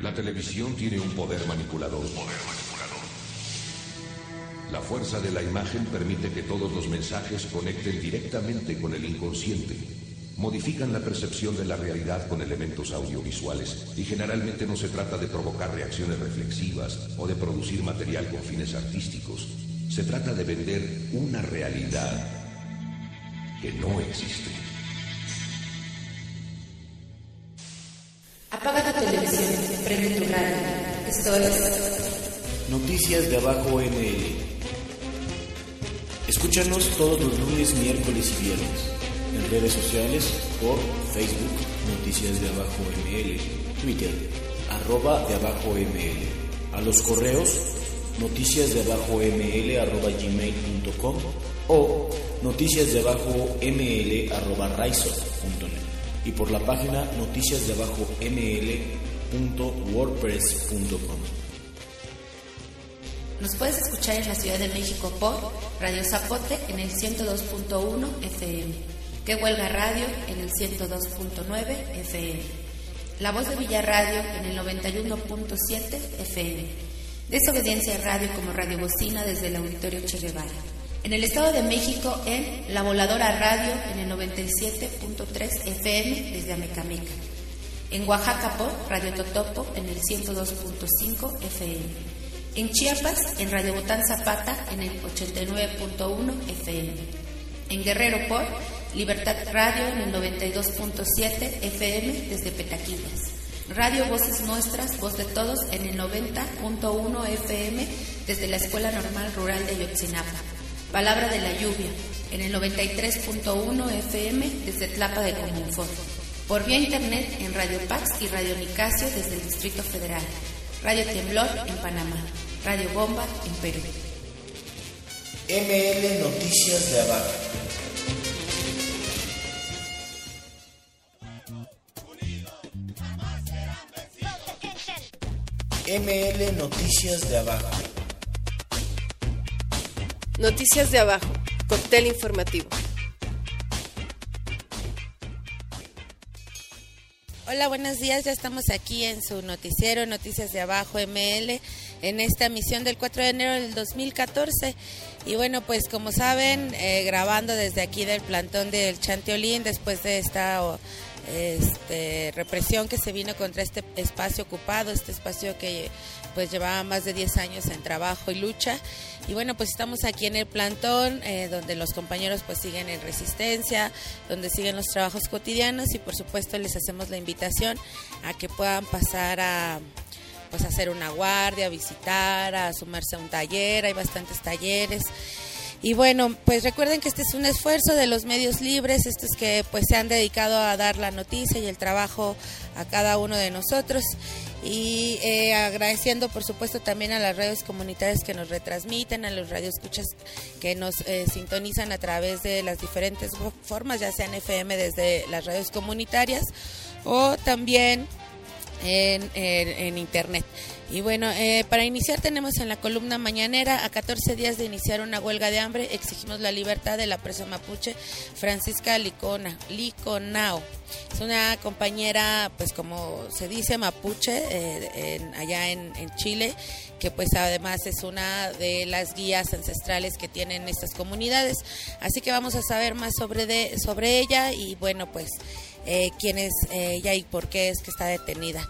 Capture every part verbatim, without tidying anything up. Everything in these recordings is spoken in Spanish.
La televisión tiene un poder manipulador. La fuerza de la imagen permite que todos los mensajes conecten directamente con el inconsciente. Modifican la percepción de la realidad con elementos audiovisuales y generalmente no se trata de provocar reacciones reflexivas o de producir material con fines artísticos. Se trata de vender una realidad que no existe. Apaga tu televisión, prende tu radio. Esto es Noticias de Abajo M L. Escúchanos todos los lunes, miércoles y viernes en redes sociales por Facebook, Noticias de Abajo M L, Twitter, arroba de Abajo M L, a los correos noticias de abajo ml arroba gmail punto com o noticias de abajo ml arroba raizo punto net y por la página noticias de abajo ml punto wordpress punto com. Nos puedes escuchar en la Ciudad de México por Radio Zapote en el ciento dos punto uno F M, Que Huelga Radio en el ciento dos punto nueve F M, La Voz de Villa Radio en el noventa y uno punto siete F M, Desobediencia Radio como Radio Bocina desde el Auditorio Che Guevara. En el Estado de México en La Voladora Radio en el noventa y siete punto tres F M desde Amecameca. En Oaxaca por Radio Totopo en el ciento dos punto cinco F M. En Chiapas, en Radio Botán Zapata, en el ochenta y nueve punto uno F M. En Guerrero por Libertad Radio, en el noventa y dos punto siete F M, desde Petaquillas. Radio Voces Nuestras, Voz de Todos, en el noventa punto uno F M, desde la Escuela Normal Rural de Ayotzinapa. Palabra de la Lluvia, en el noventa y tres punto uno F M, desde Tlapa de Comunfort. Por vía internet, en Radio Pax y Radio Nicasio, desde el Distrito Federal. Radio Temblor, en Panamá. Radio Bomba, en Perú. M L Noticias de Abajo. M L Noticias de Abajo. Noticias de Abajo, cóctel informativo. Hola, buenos días, ya estamos aquí en su noticiero Noticias de Abajo M L, en esta emisión del cuatro de enero del dos mil catorce. Y bueno, pues como saben, eh, grabando desde aquí del plantón del Chanteolín, después de esta oh, este, represión que se vino contra este espacio ocupado, este espacio que pues llevaba más de diez años en trabajo y lucha. Y bueno, pues estamos aquí en el plantón, eh, donde los compañeros pues siguen en resistencia, donde siguen los trabajos cotidianos y por supuesto les hacemos la invitación a que puedan pasar a pues a hacer una guardia, a visitar, a sumarse a un taller, hay bastantes talleres. Y bueno, pues recuerden que este es un esfuerzo de los medios libres, estos que pues se han dedicado a dar la noticia y el trabajo a cada uno de nosotros. Y eh, agradeciendo por supuesto también a las radios comunitarias que nos retransmiten, a los radioescuchas que nos eh, sintonizan a través de las diferentes formas, ya sean F M desde las radios comunitarias o también en, en, en internet. Y bueno, eh, para iniciar tenemos en la columna mañanera: a catorce días de iniciar una huelga de hambre, exigimos la libertad de la presa mapuche Francisca Licona, Liconao. Es una compañera, pues como se dice, mapuche, eh, en, allá en, en Chile, que pues además es una de las guías ancestrales que tienen estas comunidades. Así que vamos a saber más sobre, de, sobre ella y bueno, pues eh, quién es ella y por qué es que está detenida.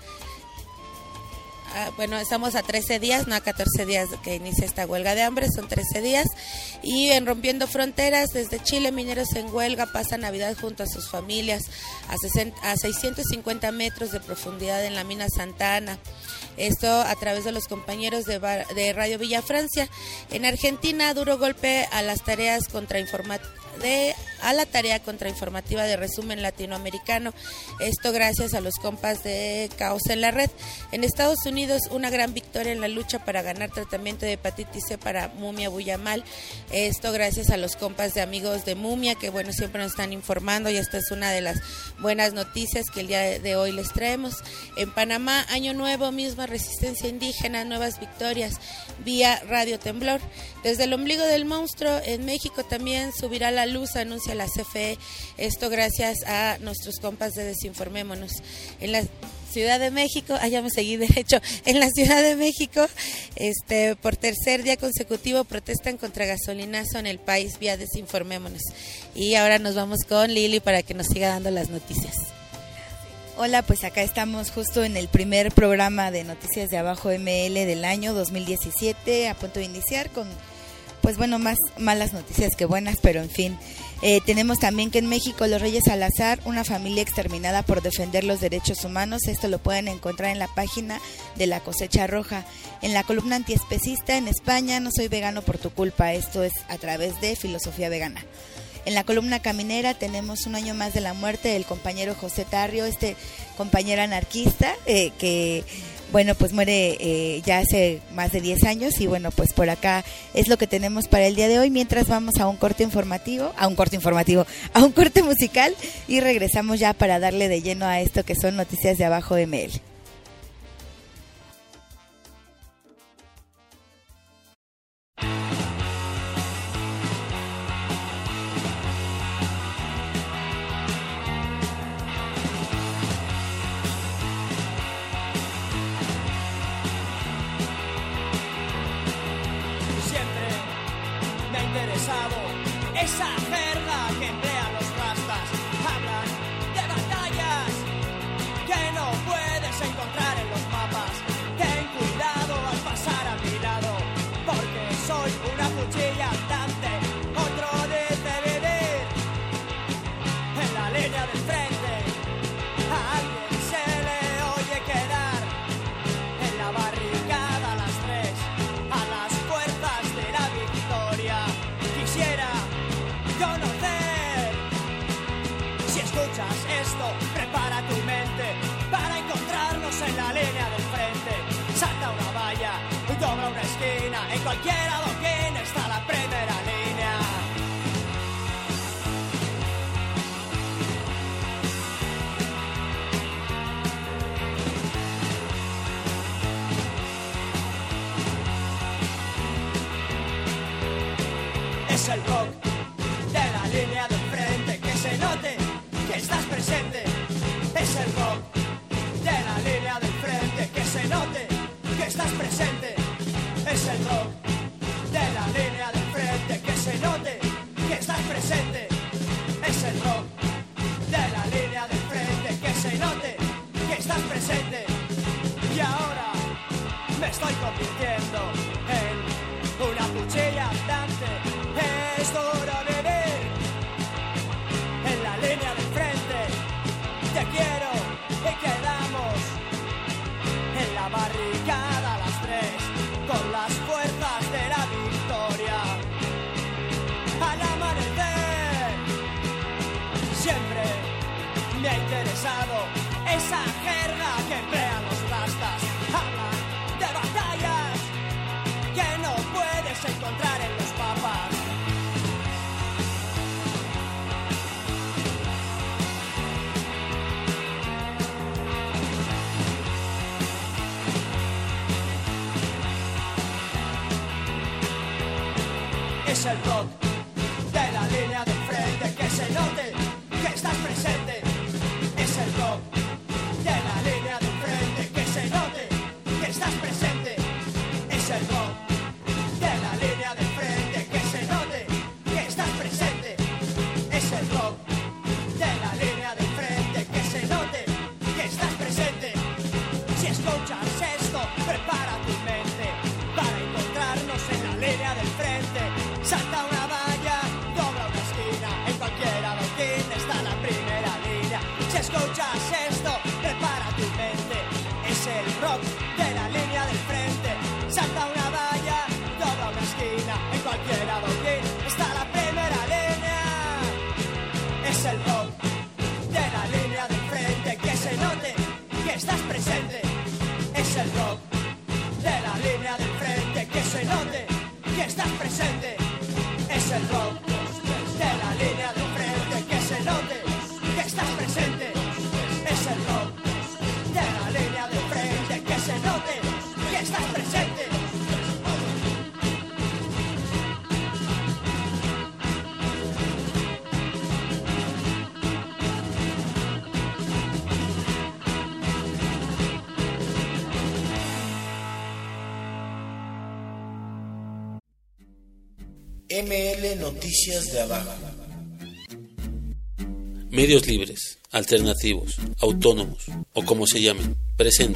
Ah, bueno, estamos a trece días, no a catorce días que inicia esta huelga de hambre, son trece días. Y en Rompiendo Fronteras, desde Chile, mineros en huelga pasan Navidad junto a sus familias a, sesenta, a seiscientos cincuenta metros de profundidad en la mina Santa Ana. Esto a través de los compañeros de, Bar, de Radio Villa Francia. En Argentina, duro golpe a las tareas contrainformativas. De, a la tarea contrainformativa de resumen latinoamericano, esto gracias a los compas de Caos en la Red. En Estados Unidos, una gran victoria en la lucha para ganar tratamiento de hepatitis C para Mumia Buyamal, esto gracias a los compas de Amigos de Mumia, que bueno, siempre nos están informando y esta es una de las buenas noticias que el día de hoy les traemos. En Panamá, año nuevo, misma resistencia indígena, nuevas victorias vía Radio Temblor. Desde el ombligo del monstruo, en México también subirá la luz, anuncia la C F E, esto gracias a nuestros compas de Desinformémonos. En la Ciudad de México, ah, ya me seguí derecho, en la Ciudad de México, este, por tercer día consecutivo protestan contra gasolinazo en el país vía Desinformémonos. Y ahora nos vamos con Lili para que nos siga dando las noticias. Hola, pues acá estamos justo en el primer programa de Noticias de Abajo M L del año dos mil diecisiete, a punto de iniciar con, pues bueno, más malas noticias que buenas, pero en fin. Eh, tenemos también que en México los Reyes Salazar, una familia exterminada por defender los derechos humanos. Esto lo pueden encontrar en la página de La Cosecha Roja. En la columna antiespecista, en España, no soy vegano por tu culpa. Esto es a través de Filosofía Vegana. En la columna caminera tenemos un año más de la muerte del compañero José Tarrio, este compañero anarquista eh, que... Bueno, pues muere eh, ya hace más de diez años y bueno, pues por acá es lo que tenemos para el día de hoy, mientras vamos a un corte informativo, a un corte informativo, a un corte musical y regresamos ya para darle de lleno a esto que son Noticias de Abajo M L. Esa jerga que emplean los rastas, hablan de batallas que no puedes encontrar en los mapas. Ten cuidado al pasar a mi lado, porque soy una cuchilla andante. Otro dice vivir en la línea del frente. A alguien se le oye quedar en la barricada a las tres, a las puertas de la victoria. Quisiera conocer. Si escuchas esto, prepara tu mente para encontrarnos en la línea del frente. Salta una valla, dobla una esquina, en cualquier adoquín está la primera línea. Es el rock de la línea del frente, que se note que estás presente. Es el rock de la línea del frente, que se note que estás presente. Es el rock de la línea del frente, que se note que estás presente. Es el rock de la línea del frente, que se note que estás presente. Y ahora me estoy convirtiendo en una cuchilla andante. Es duro vivir en la línea del frente. Te quiero y quedamos en la barricada a las tres, con las fuerzas de la victoria. Al amanecer siempre me ha interesado esa jerga que emplean los rastas. Hablan de batallas que no puedes encontrar en los mapas. Es el rock de la línea del frente, que se note que estás presente. Es el rock de la línea del frente, que se note que estás presente. Es el rock de la línea del frente, que se note que estás presente. Es el rock de la línea del frente, que se note que estás presente. Si escuchas esto, prepara tu mente para encontrarnos en la línea del frente. Salta una valla, dobla una esquina, en cualquier adoquín está la primera línea. Si escuchas esto, prepara tu mente. Es el rock de la línea del frente. Salta una valla, dobla una esquina, en cualquier adoquín está la primera línea. Es el rock de la línea del frente, que se note que estás presente. Es el rock de la línea del frente, que se note que estás presente. Es el rock de la línea del frente, que se note que estás presente. Es el rock de la línea del frente, que se note que estás presente. M L Noticias de Abajo. Medios libres, alternativos, autónomos o como se llamen, presentan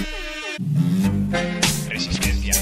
Resistencia.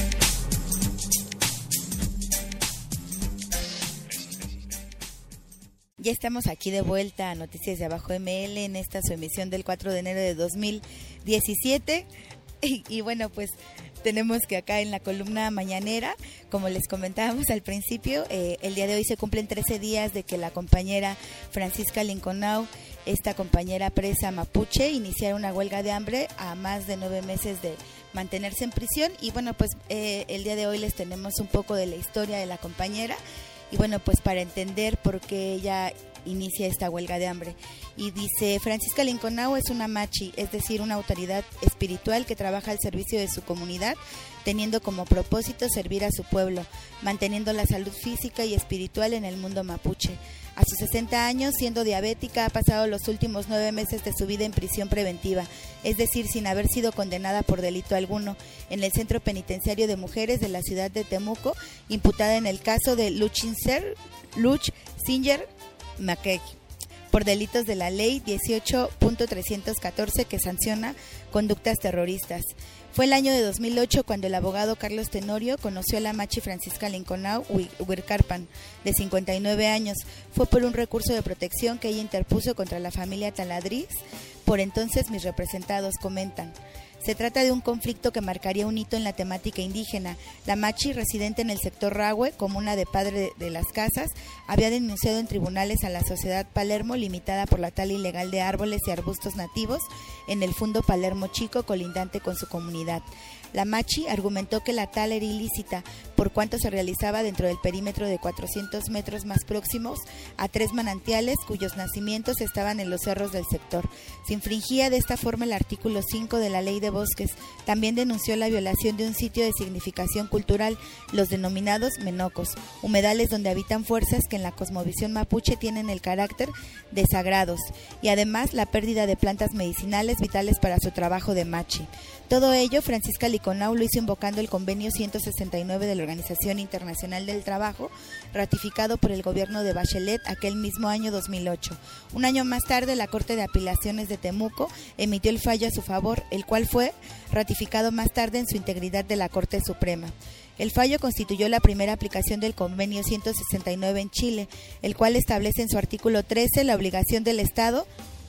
Ya estamos aquí de vuelta a Noticias de Abajo M L en esta su emisión del cuatro de enero de dos mil diecisiete y, y bueno, pues tenemos que acá en la columna mañanera, como les comentábamos al principio, eh, el día de hoy se cumplen trece días de que la compañera Francisca Linconao, esta compañera presa mapuche, iniciara una huelga de hambre a más de nueve meses de mantenerse en prisión. Y bueno, pues eh, el día de hoy les tenemos un poco de la historia de la compañera y bueno, pues para entender por qué ella inicia esta huelga de hambre. Y dice: Francisca Linconao es una machi, es decir, una autoridad espiritual que trabaja al servicio de su comunidad, teniendo como propósito servir a su pueblo, manteniendo la salud física y espiritual en el mundo mapuche. A sus sesenta años, siendo diabética, ha pasado los últimos nueve meses de su vida en prisión preventiva, es decir, sin haber sido condenada por delito alguno, en el Centro Penitenciario de Mujeres de la ciudad de Temuco, imputada en el caso de Luchinger, Luchinger Mackey, por delitos de la ley dieciocho punto trescientos catorce que sanciona conductas terroristas. Fue el año de dos mil ocho cuando el abogado Carlos Tenorio conoció a la machi Francisca Linconao Huircarpan, de cincuenta y nueve años. Fue por un recurso de protección que ella interpuso contra la familia Taladriz. Por entonces mis representados comentan: se trata de un conflicto que marcaría un hito en la temática indígena. La machi, residente en el sector Rahue, comuna de Padre de las Casas, había denunciado en tribunales a la sociedad Palermo, limitada por la tala ilegal de árboles y arbustos nativos en el Fundo Palermo Chico, colindante con su comunidad. La machi argumentó que la tala era ilícita, por cuanto se realizaba dentro del perímetro de cuatrocientos metros más próximos a tres manantiales cuyos nacimientos estaban en los cerros del sector. Se infringía de esta forma el artículo cinco de la Ley de Bosques. También denunció la violación de un sitio de significación cultural, los denominados menocos, humedales donde habitan fuerzas que en la cosmovisión mapuche tienen el carácter de sagrados, y además la pérdida de plantas medicinales vitales para su trabajo de machi. Todo ello, Francisca Linconao lo hizo invocando el convenio ciento sesenta y nueve de la Organización Internacional del Trabajo, ratificado por el gobierno de Bachelet aquel mismo año dos mil ocho. Un año más tarde, la Corte de Apelaciones de Temuco emitió el fallo a su favor, el cual fue ratificado más tarde en su integridad de la Corte Suprema. El fallo constituyó la primera aplicación del convenio ciento sesenta y nueve en Chile, el cual establece en su artículo trece la obligación del Estado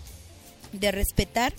de respetar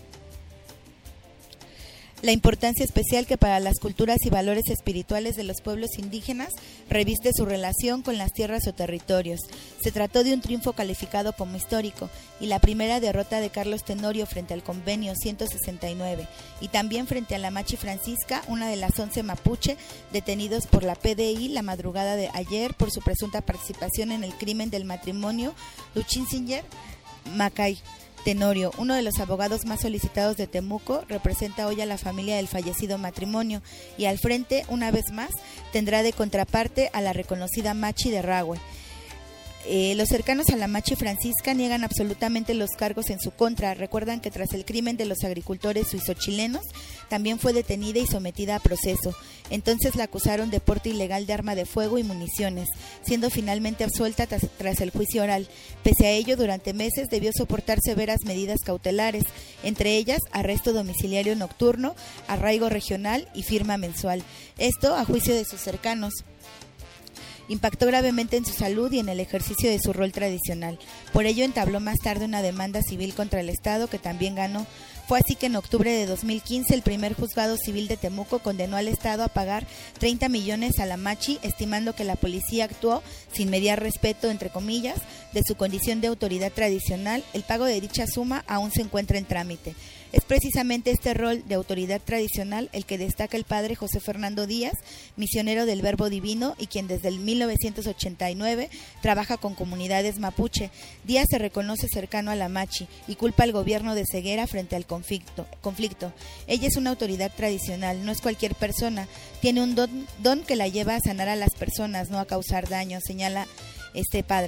la importancia especial que para las culturas y valores espirituales de los pueblos indígenas reviste su relación con las tierras o territorios. Se trató de un triunfo calificado como histórico y la primera derrota de Carlos Tenorio frente al convenio ciento sesenta y nueve y también frente a la machi Francisca, una de las once mapuche detenidos por la P D I la madrugada de ayer por su presunta participación en el crimen del matrimonio Luchinger Mackey. Tenorio, uno de los abogados más solicitados de Temuco, representa hoy a la familia del fallecido matrimonio y al frente, una vez más, tendrá de contraparte a la reconocida machi de Rahue. Eh, los cercanos a la machi Francisca niegan absolutamente los cargos en su contra. Recuerdan que tras el crimen de los agricultores suizochilenos también fue detenida y sometida a proceso. Entonces la acusaron de porte ilegal de arma de fuego y municiones, siendo finalmente absuelta tras, tras el juicio oral. Pese a ello, durante meses debió soportar severas medidas cautelares, entre ellas arresto domiciliario nocturno, arraigo regional y firma mensual. Esto a juicio de sus cercanos impactó gravemente en su salud y en el ejercicio de su rol tradicional. Por ello entabló más tarde una demanda civil contra el Estado que también ganó. Fue así que en octubre de dos mil quince el primer juzgado civil de Temuco condenó al Estado a pagar treinta millones a la machi, estimando que la policía actuó sin mediar respeto, entre comillas, de su condición de autoridad tradicional. El pago de dicha suma aún se encuentra en trámite. Es precisamente este rol de autoridad tradicional el que destaca el padre José Fernando Díaz, misionero del Verbo Divino y quien desde el mil novecientos ochenta y nueve trabaja con comunidades mapuche. Díaz se reconoce cercano a la machi y culpa al gobierno de ceguera frente al conflicto. conflicto. Ella es una autoridad tradicional, no es cualquier persona, tiene un don, don que la lleva a sanar a las personas, no a causar daño, señala este padre.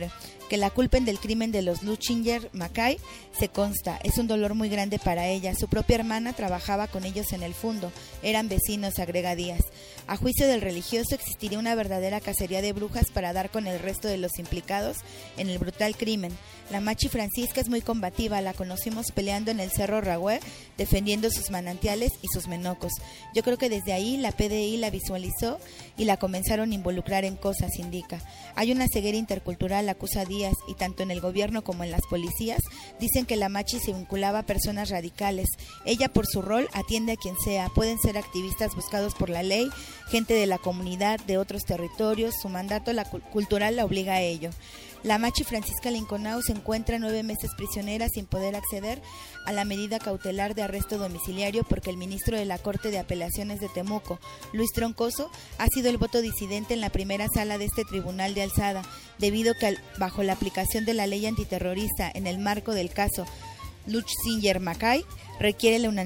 Que la culpen del crimen de los Luchinger Mackay se consta, es un dolor muy grande para ella. Su propia hermana trabajaba con ellos en el fundo, eran vecinos, agrega Díaz. A juicio del religioso existiría una verdadera cacería de brujas para dar con el resto de los implicados en el brutal crimen. La Machi Francisca es muy combativa, la conocimos peleando en el Cerro Ragüe, defendiendo sus manantiales y sus menocos. Yo creo que desde ahí la P D I la visualizó y la comenzaron a involucrar en cosas, indica. Hay una ceguera intercultural, acusa Díaz, y tanto en el gobierno como en las policías dicen que la Machi se vinculaba a personas radicales. Ella por su rol atiende a quien sea, pueden ser activistas buscados por la ley, gente de la comunidad, de otros territorios, su mandato la cultural la obliga a ello. La Machi Francisca Linconao se encuentra nueve meses prisionera sin poder acceder a la medida cautelar de arresto domiciliario porque el ministro de la Corte de Apelaciones de Temuco, Luis Troncoso, ha sido el voto disidente en la primera sala de este tribunal de alzada, debido a que bajo la aplicación de la ley antiterrorista en el marco del caso Luchinger Mackay, requiere la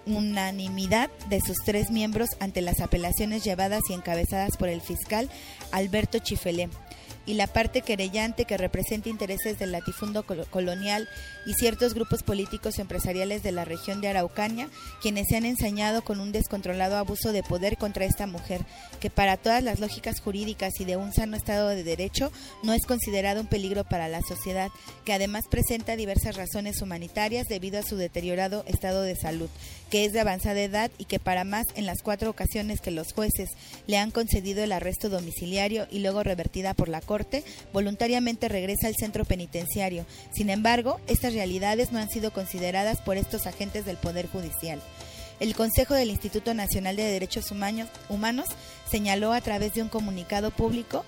unanimidad de sus tres miembros ante las apelaciones llevadas y encabezadas por el fiscal Alberto Chifelé, y la parte querellante que representa intereses del latifundo colonial y ciertos grupos políticos empresariales de la región de Araucanía, quienes se han ensañado con un descontrolado abuso de poder contra esta mujer, que para todas las lógicas jurídicas y de un sano estado de derecho no es considerado un peligro para la sociedad, que además presenta diversas razones humanitarias debido a su deteriorado estado de salud, que es de avanzada edad y que para más en las cuatro ocasiones que los jueces le han concedido el arresto domiciliario y luego revertida por la Corte, voluntariamente regresa al centro penitenciario. Sin embargo, estas realidades no han sido consideradas por estos agentes del Poder Judicial. El Consejo del Instituto Nacional de Derechos Humanos, Humanos señaló a través de un comunicado público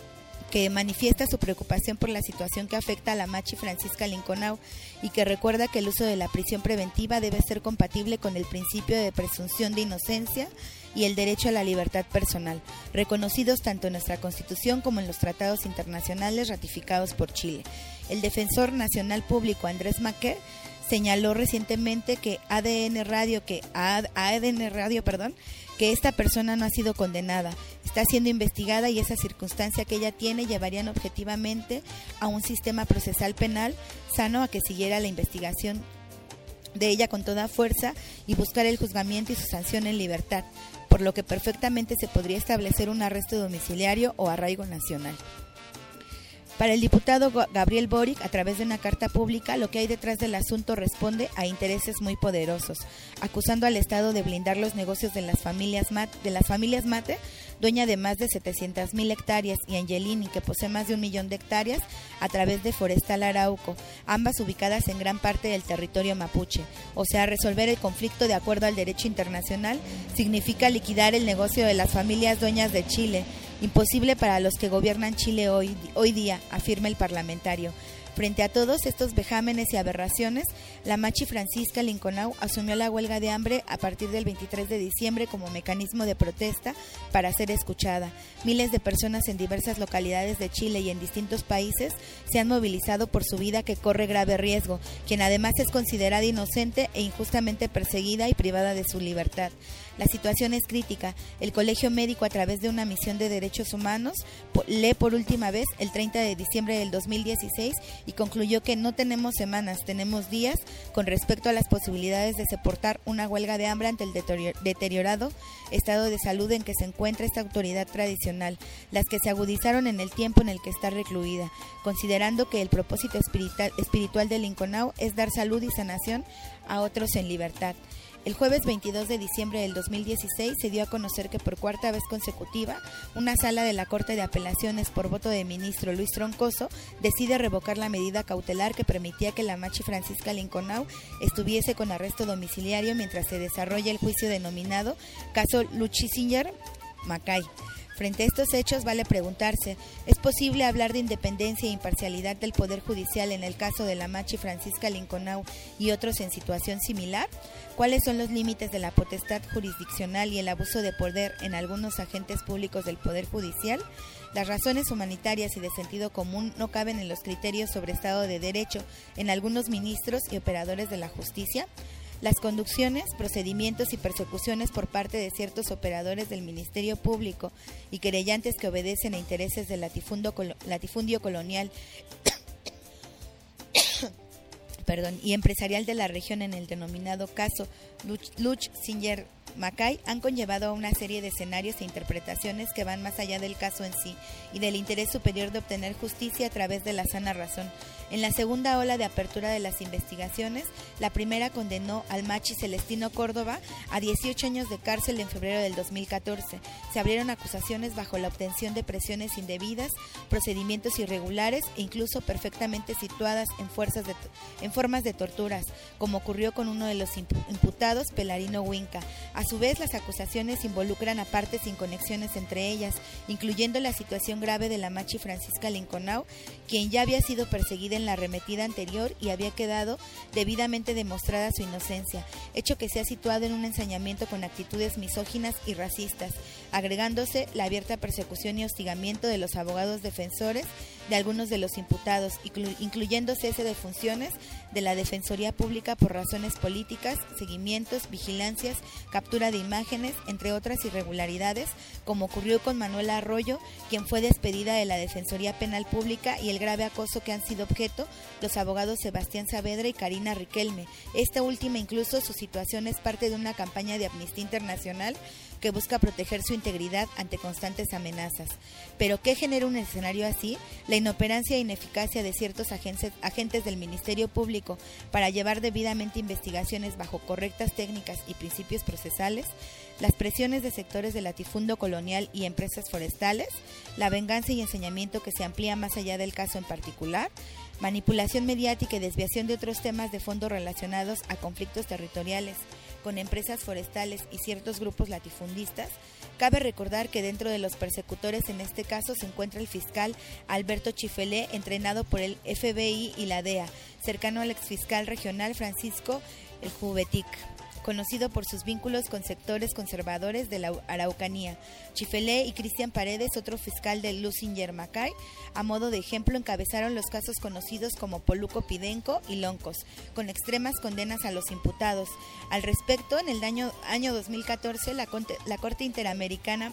que manifiesta su preocupación por la situación que afecta a la Machi Francisca Linconao y que recuerda que el uso de la prisión preventiva debe ser compatible con el principio de presunción de inocencia y el derecho a la libertad personal, reconocidos tanto en nuestra Constitución como en los tratados internacionales ratificados por Chile. El defensor nacional público Andrés Maquer señaló recientemente que A D N Radio, que A D N Radio, perdón, que esta persona no ha sido condenada, está siendo investigada y esa circunstancia que ella tiene llevarían objetivamente a un sistema procesal penal sano a que siguiera la investigación de ella con toda fuerza y buscar el juzgamiento y su sanción en libertad, por lo que perfectamente se podría establecer un arresto domiciliario o arraigo nacional. Para el diputado Gabriel Boric, a través de una carta pública, lo que hay detrás del asunto responde a intereses muy poderosos, acusando al Estado de blindar los negocios de las familias Mate, de las familias Mate, dueña de más de setecientas mil hectáreas, y Angelini, que posee más de un millón de hectáreas, a través de Forestal Arauco, ambas ubicadas en gran parte del territorio mapuche. O sea, resolver el conflicto de acuerdo al derecho internacional significa liquidar el negocio de las familias dueñas de Chile, imposible para los que gobiernan Chile hoy, hoy día, afirma el parlamentario. Frente a todos estos vejámenes y aberraciones, la Machi Francisca Linconao asumió la huelga de hambre a partir del veintitrés de diciembre como mecanismo de protesta para ser escuchada. Miles de personas en diversas localidades de Chile y en distintos países se han movilizado por su vida que corre grave riesgo, quien además es considerada inocente e injustamente perseguida y privada de su libertad. La situación es crítica. El Colegio Médico, a través de una misión de derechos humanos, lee por última vez el treinta de diciembre del dos mil dieciséis y concluyó que no tenemos semanas, tenemos días con respecto a las posibilidades de soportar una huelga de hambre ante el deteriorado estado de salud en que se encuentra esta autoridad tradicional, las que se agudizaron en el tiempo en el que está recluida, considerando que el propósito espiritual, espiritual de Linconao es dar salud y sanación a otros en libertad. El jueves veintidós de diciembre del dos mil dieciséis se dio a conocer que por cuarta vez consecutiva, una sala de la Corte de Apelaciones por voto del ministro Luis Troncoso decide revocar la medida cautelar que permitía que la Machi Francisca Linconao estuviese con arresto domiciliario mientras se desarrolla el juicio denominado caso Luchinger Mackay. Frente a estos hechos vale preguntarse, ¿es posible hablar de independencia e imparcialidad del Poder Judicial en el caso de la Machi Francisca Linconao y otros en situación similar? ¿Cuáles son los límites de la potestad jurisdiccional y el abuso de poder en algunos agentes públicos del Poder Judicial? Las razones humanitarias y de sentido común no caben en los criterios sobre Estado de Derecho en algunos ministros y operadores de la justicia. Las conducciones, procedimientos y persecuciones por parte de ciertos operadores del Ministerio Público y querellantes que obedecen a intereses del latifundo, latifundio colonial perdón, y empresarial de la región en el denominado caso Luch-Singer-Mackay han conllevado a una serie de escenarios e interpretaciones que van más allá del caso en sí y del interés superior de obtener justicia a través de la sana razón. En la segunda ola de apertura de las investigaciones, la primera condenó al machi Celestino Córdoba a dieciocho años de cárcel en febrero del dos mil catorce. Se abrieron acusaciones bajo la obtención de presiones indebidas, procedimientos irregulares e incluso perfectamente situadas en, fuerzas de, en formas de torturas, como ocurrió con uno de los imputados, Pelarino Huinca. A su vez, las acusaciones involucran a partes sin conexiones entre ellas, incluyendo la situación grave de la machi Francisca Linconao, quien ya había sido perseguida en la arremetida anterior y había quedado debidamente demostrada su inocencia, hecho que se ha situado en un ensañamiento con actitudes misóginas y racistas, agregándose la abierta persecución y hostigamiento de los abogados defensores de algunos de los imputados, inclu- incluyendo cese de funciones de la Defensoría Pública por razones políticas, seguimientos, vigilancias, captura de imágenes, entre otras irregularidades, como ocurrió con Manuela Arroyo, quien fue despedida de la Defensoría Penal Pública, y el grave acoso que han sido objeto los abogados Sebastián Saavedra y Karina Riquelme. Esta última, incluso, su situación es parte de una campaña de Amnistía Internacional que busca proteger su integridad ante constantes amenazas. ¿Pero qué genera un escenario así? La inoperancia e ineficacia de ciertos agentes, agentes del Ministerio Público para llevar debidamente investigaciones bajo correctas técnicas y principios procesales, las presiones de sectores del latifundio colonial y empresas forestales, la venganza y ensañamiento que se amplía más allá del caso en particular, manipulación mediática y desviación de otros temas de fondo relacionados a conflictos territoriales con empresas forestales y ciertos grupos latifundistas. Cabe recordar que dentro de los persecutores en este caso se encuentra el fiscal Alberto Chifelé, entrenado por el F B I y la D E A, cercano al exfiscal regional Francisco El Juvetic, conocido por sus vínculos con sectores conservadores de la Araucanía. Chifelé y Cristian Paredes, otro fiscal de Luch-Singer-Mackay, a modo de ejemplo encabezaron los casos conocidos como Poluco Pidenco y Loncos, con extremas condenas a los imputados. Al respecto, en el año, año dos mil catorce, la, la Corte Interamericana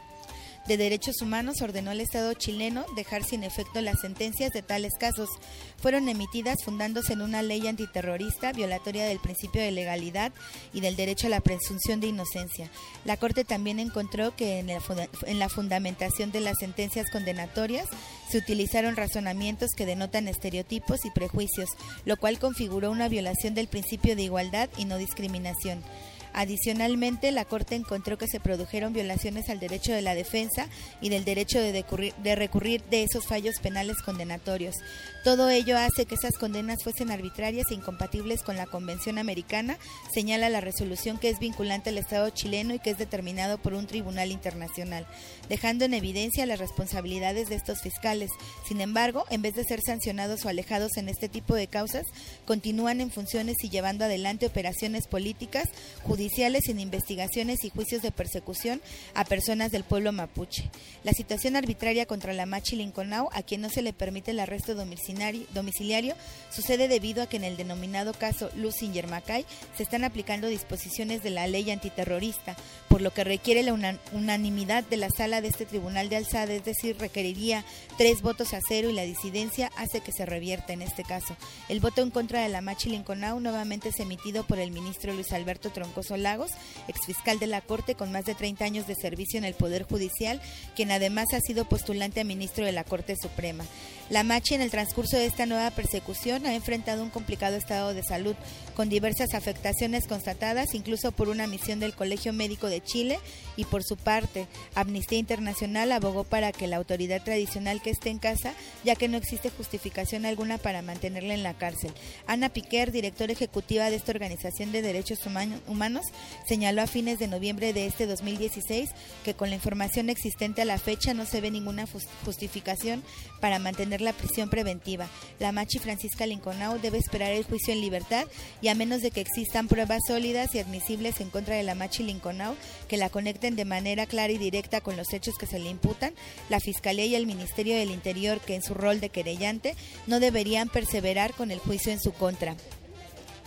de Derechos Humanos ordenó al Estado chileno dejar sin efecto las sentencias de tales casos. Fueron emitidas fundándose en una ley antiterrorista violatoria del principio de legalidad y del derecho a la presunción de inocencia. La Corte también encontró que en, el, en la fundamentación de las sentencias condenatorias se utilizaron razonamientos que denotan estereotipos y prejuicios, lo cual configuró una violación del principio de igualdad y no discriminación. Adicionalmente, la Corte encontró que se produjeron violaciones al derecho de la defensa y del derecho de, decurrir, de recurrir de esos fallos penales condenatorios. Todo ello hace que esas condenas fuesen arbitrarias e incompatibles con la Convención Americana, señala la resolución que es vinculante al Estado chileno y que es determinado por un tribunal internacional, dejando en evidencia las responsabilidades de estos fiscales. Sin embargo, en vez de ser sancionados o alejados en este tipo de causas, continúan en funciones y llevando adelante operaciones políticas, judiciales, judiciales en investigaciones y juicios de persecución a personas del pueblo mapuche. La situación arbitraria contra la machi Linconao, a quien no se le permite el arresto domiciliario, domiciliario sucede debido a que en el denominado caso Luch-Singer-Mackay se están aplicando disposiciones de la ley antiterrorista, por lo que requiere la una, unanimidad de la sala de este tribunal de alzada, es decir, requeriría tres votos a cero, y la disidencia hace que se revierta en este caso. El voto en contra de la machi Linconao nuevamente es emitido por el ministro Luis Alberto Troncoso Lagos, exfiscal de la Corte con más de treinta años de servicio en el Poder Judicial, quien además ha sido postulante a ministro de la Corte Suprema. La machi, en el transcurso de esta nueva persecución, ha enfrentado un complicado estado de salud, con diversas afectaciones constatadas, incluso por una misión del Colegio Médico de Chile, y por su parte, Amnistía Internacional abogó para que la autoridad tradicional que esté en casa, ya que no existe justificación alguna para mantenerla en la cárcel. Ana Piquer, directora ejecutiva de esta organización de derechos humanos, señaló a fines de noviembre de este dos mil dieciséis que con la información existente a la fecha no se ve ninguna justificación para mantener la prisión preventiva. La machi Francisca Linconao debe esperar el juicio en libertad, y a menos de que existan pruebas sólidas y admisibles en contra de la machi Linconao que la conecten de manera clara y directa con los hechos que se le imputan, la Fiscalía y el Ministerio del Interior, que en su rol de querellante no deberían perseverar con el juicio en su contra.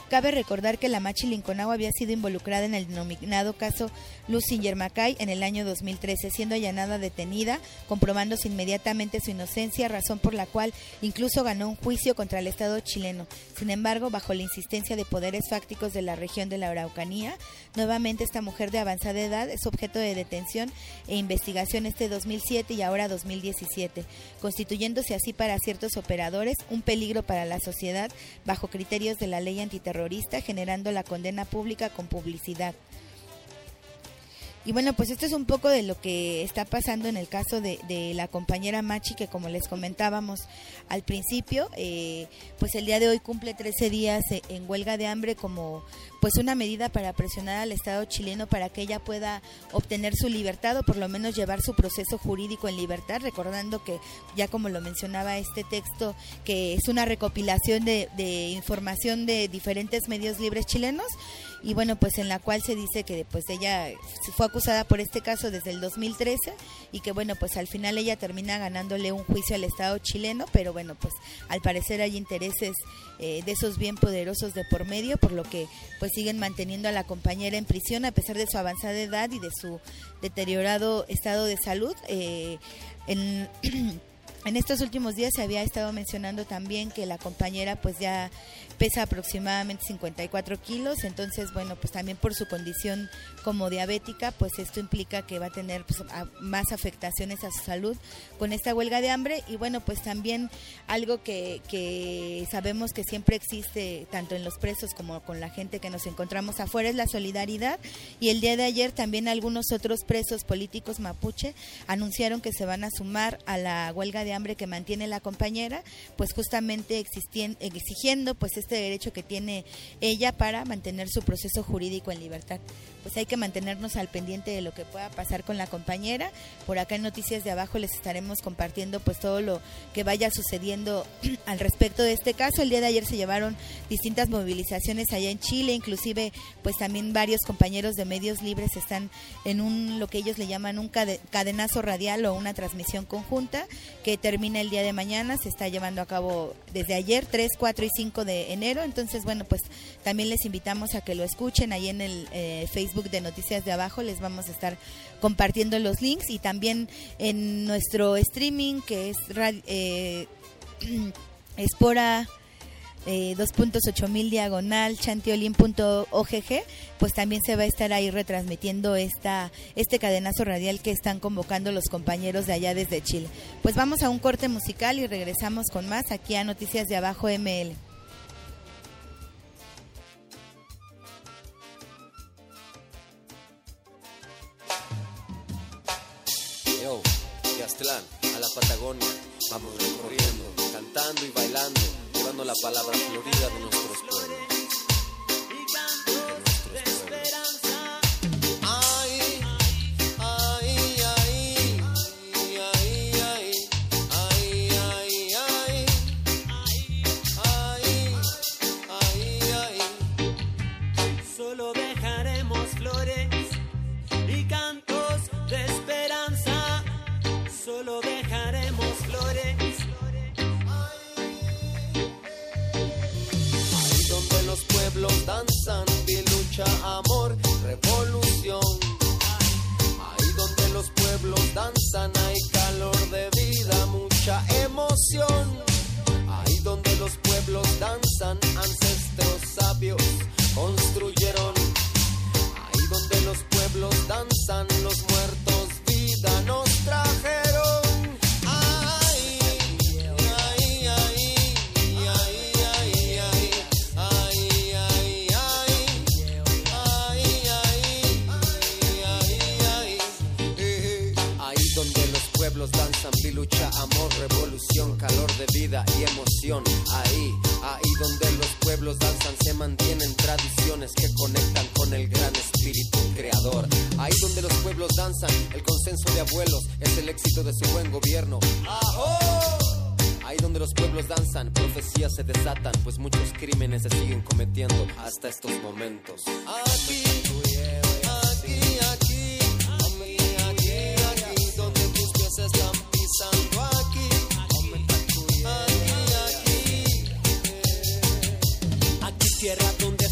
Cabe recordar que la Machi Linconagua había sido involucrada en el denominado caso Lusinger Macay en el año dos mil trece, siendo allanada detenida, comprobándose inmediatamente su inocencia, razón por la cual incluso ganó un juicio contra el Estado chileno. Sin embargo, bajo la insistencia de poderes fácticos de la región de la Araucanía, nuevamente esta mujer de avanzada edad es objeto de detención e investigación este dos mil siete y ahora dos mil diecisiete, constituyéndose así para ciertos operadores un peligro para la sociedad bajo criterios de la ley antiterrorista, generando la condena pública con publicidad. Y bueno, pues esto es un poco de lo que está pasando en el caso de, de la compañera Machi, que como les comentábamos al principio, eh, pues el día de hoy cumple trece días en huelga de hambre como pues una medida para presionar al Estado chileno para que ella pueda obtener su libertad o por lo menos llevar su proceso jurídico en libertad, recordando que ya como lo mencionaba este texto, que es una recopilación de, de información de diferentes medios libres chilenos, y bueno, pues en la cual se dice que pues ella fue acusada por este caso desde el dos mil trece y que bueno, pues al final ella termina ganándole un juicio al Estado chileno, pero bueno, pues al parecer hay intereses eh, de esos bien poderosos de por medio, por lo que pues siguen manteniendo a la compañera en prisión a pesar de su avanzada edad y de su deteriorado estado de salud. Eh, en En estos últimos días se había estado mencionando también que la compañera pues ya pesa aproximadamente cincuenta y cuatro kilos, entonces bueno, pues también por su condición como diabética, pues esto implica que va a tener pues, a, más afectaciones a su salud con esta huelga de hambre. Y bueno, pues también algo que, que sabemos que siempre existe tanto en los presos como con la gente que nos encontramos afuera es la solidaridad, y el día de ayer también algunos otros presos políticos mapuche anunciaron que se van a sumar a la huelga de hambre que mantiene la compañera, pues justamente exigiendo pues este derecho que tiene ella para mantener su proceso jurídico en libertad. Pues hay que mantenernos al pendiente de lo que pueda pasar con la compañera. Por acá en Noticias de Abajo les estaremos compartiendo pues todo lo que vaya sucediendo al respecto de este caso. El día de ayer se llevaron distintas movilizaciones allá en Chile, inclusive pues también varios compañeros de medios libres están en un lo que ellos le llaman un cadenazo radial o una transmisión conjunta que termina el día de mañana. Se está llevando a cabo desde ayer, tres, cuatro y cinco de enero. Entonces bueno, pues también les invitamos a que lo escuchen ahí en el eh, Facebook de Noticias de Abajo. Les vamos a estar compartiendo los links, y también en nuestro streaming que es radio, eh, Espora eh, dos punto ocho mil diagonal chantiolín punto o ge ge, pues también se va a estar ahí retransmitiendo esta este cadenazo radial que están convocando los compañeros de allá desde Chile. Pues vamos a un corte musical y regresamos con más aquí a Noticias de Abajo M L. Yo, de Aztlán a la Patagonia, vamos recorriendo, cantando y bailando, llevando la palabra florida de nuestros pueblos. Solo dejaremos flores y cantos de esperanza. Solo dejaremos flores. Ahí donde los pueblos danzan y lucha, amor, revolución. Ahí donde los pueblos danzan hay calor de vida, mucha emoción. Ahí donde los pueblos danzan, ancestros sabios construyeron. Ahí donde los pueblos danzan, los muertos vida nos trajeron. Ay, ay, ay, ay, ay, ay, ay, ay, ay, ay, ay, ahí donde los pueblos danzan, vi lucha, amor, revolución, calor de vida y emoción. Ahí, ahí donde los pueblos danzan se mantienen tradiciones que conectan con el gran espíritu creador. Ahí donde los pueblos danzan, el consenso de abuelos es el éxito de su buen gobierno. ¡Ajo! Ahí donde los pueblos danzan, profecías se desatan, pues muchos crímenes se siguen cometiendo hasta estos momentos. Aquí, aquí, aquí, aquí, aquí, aquí, donde tus pies están pisando aquí, aquí, aquí, aquí, Aquí tierra donde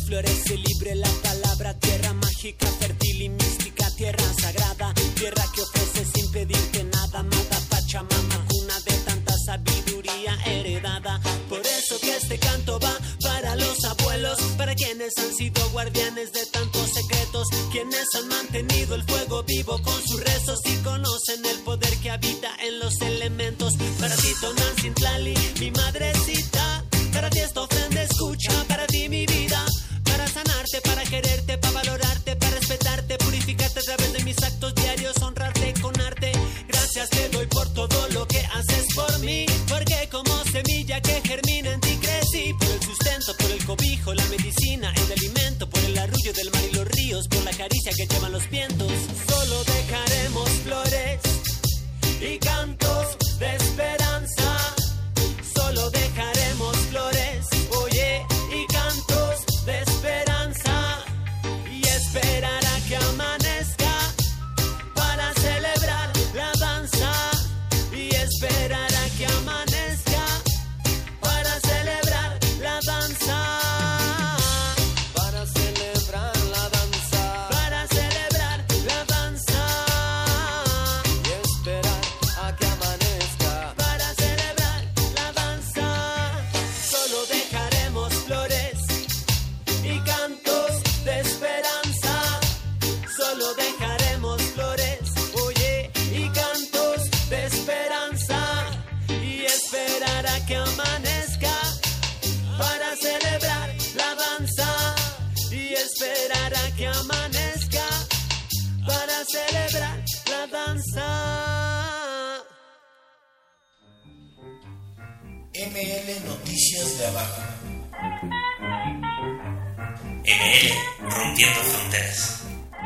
florece libre la palabra, tierra mágica, fértil y mística, tierra sagrada, tierra que ofrece sin pedirte nada, amada Pachamama, cuna de tanta sabiduría heredada. Por eso que este canto va para los abuelos, para quienes han sido guardianes de tantos secretos, quienes han mantenido el fuego vivo con sus rezos y conocen el poder que habita en los elementos. Para ti Tonancintlali, mi madrecita, para ti esta ofrenda escucha, para ti mi vida, para sanarte, para quererte, para valorarte, para respetarte, purificarte a través de mis actos diarios, honrarte con arte. Gracias te doy por todo lo que haces por mí, porque como semilla que germina en ti crecí, por el sustento, por el cobijo, la medicina, el alimento, por el arrullo del mar y los ríos, por la caricia que llevan los vientos. Solo dejaremos flores y cantos de esperanza. Solo dejaremos flores, oye, y cantos de esperanza. Y esperar a que amanezca para celebrar la danza. Y esperar a que amanezca para celebrar la danza. Para celebrar la danza. Para celebrar la danza. Y esperar a que amanezca para celebrar la danza. Solo dejaremos flores y cantos de esperanza. Solo dejaremos flores, oye, y cantos de esperanza. Y esperar a que amanezca para celebrar la danza. Y esperar a que amanezca para celebrar la danza. M L Noticias de Abajo. M L Rompiendo Fronteras.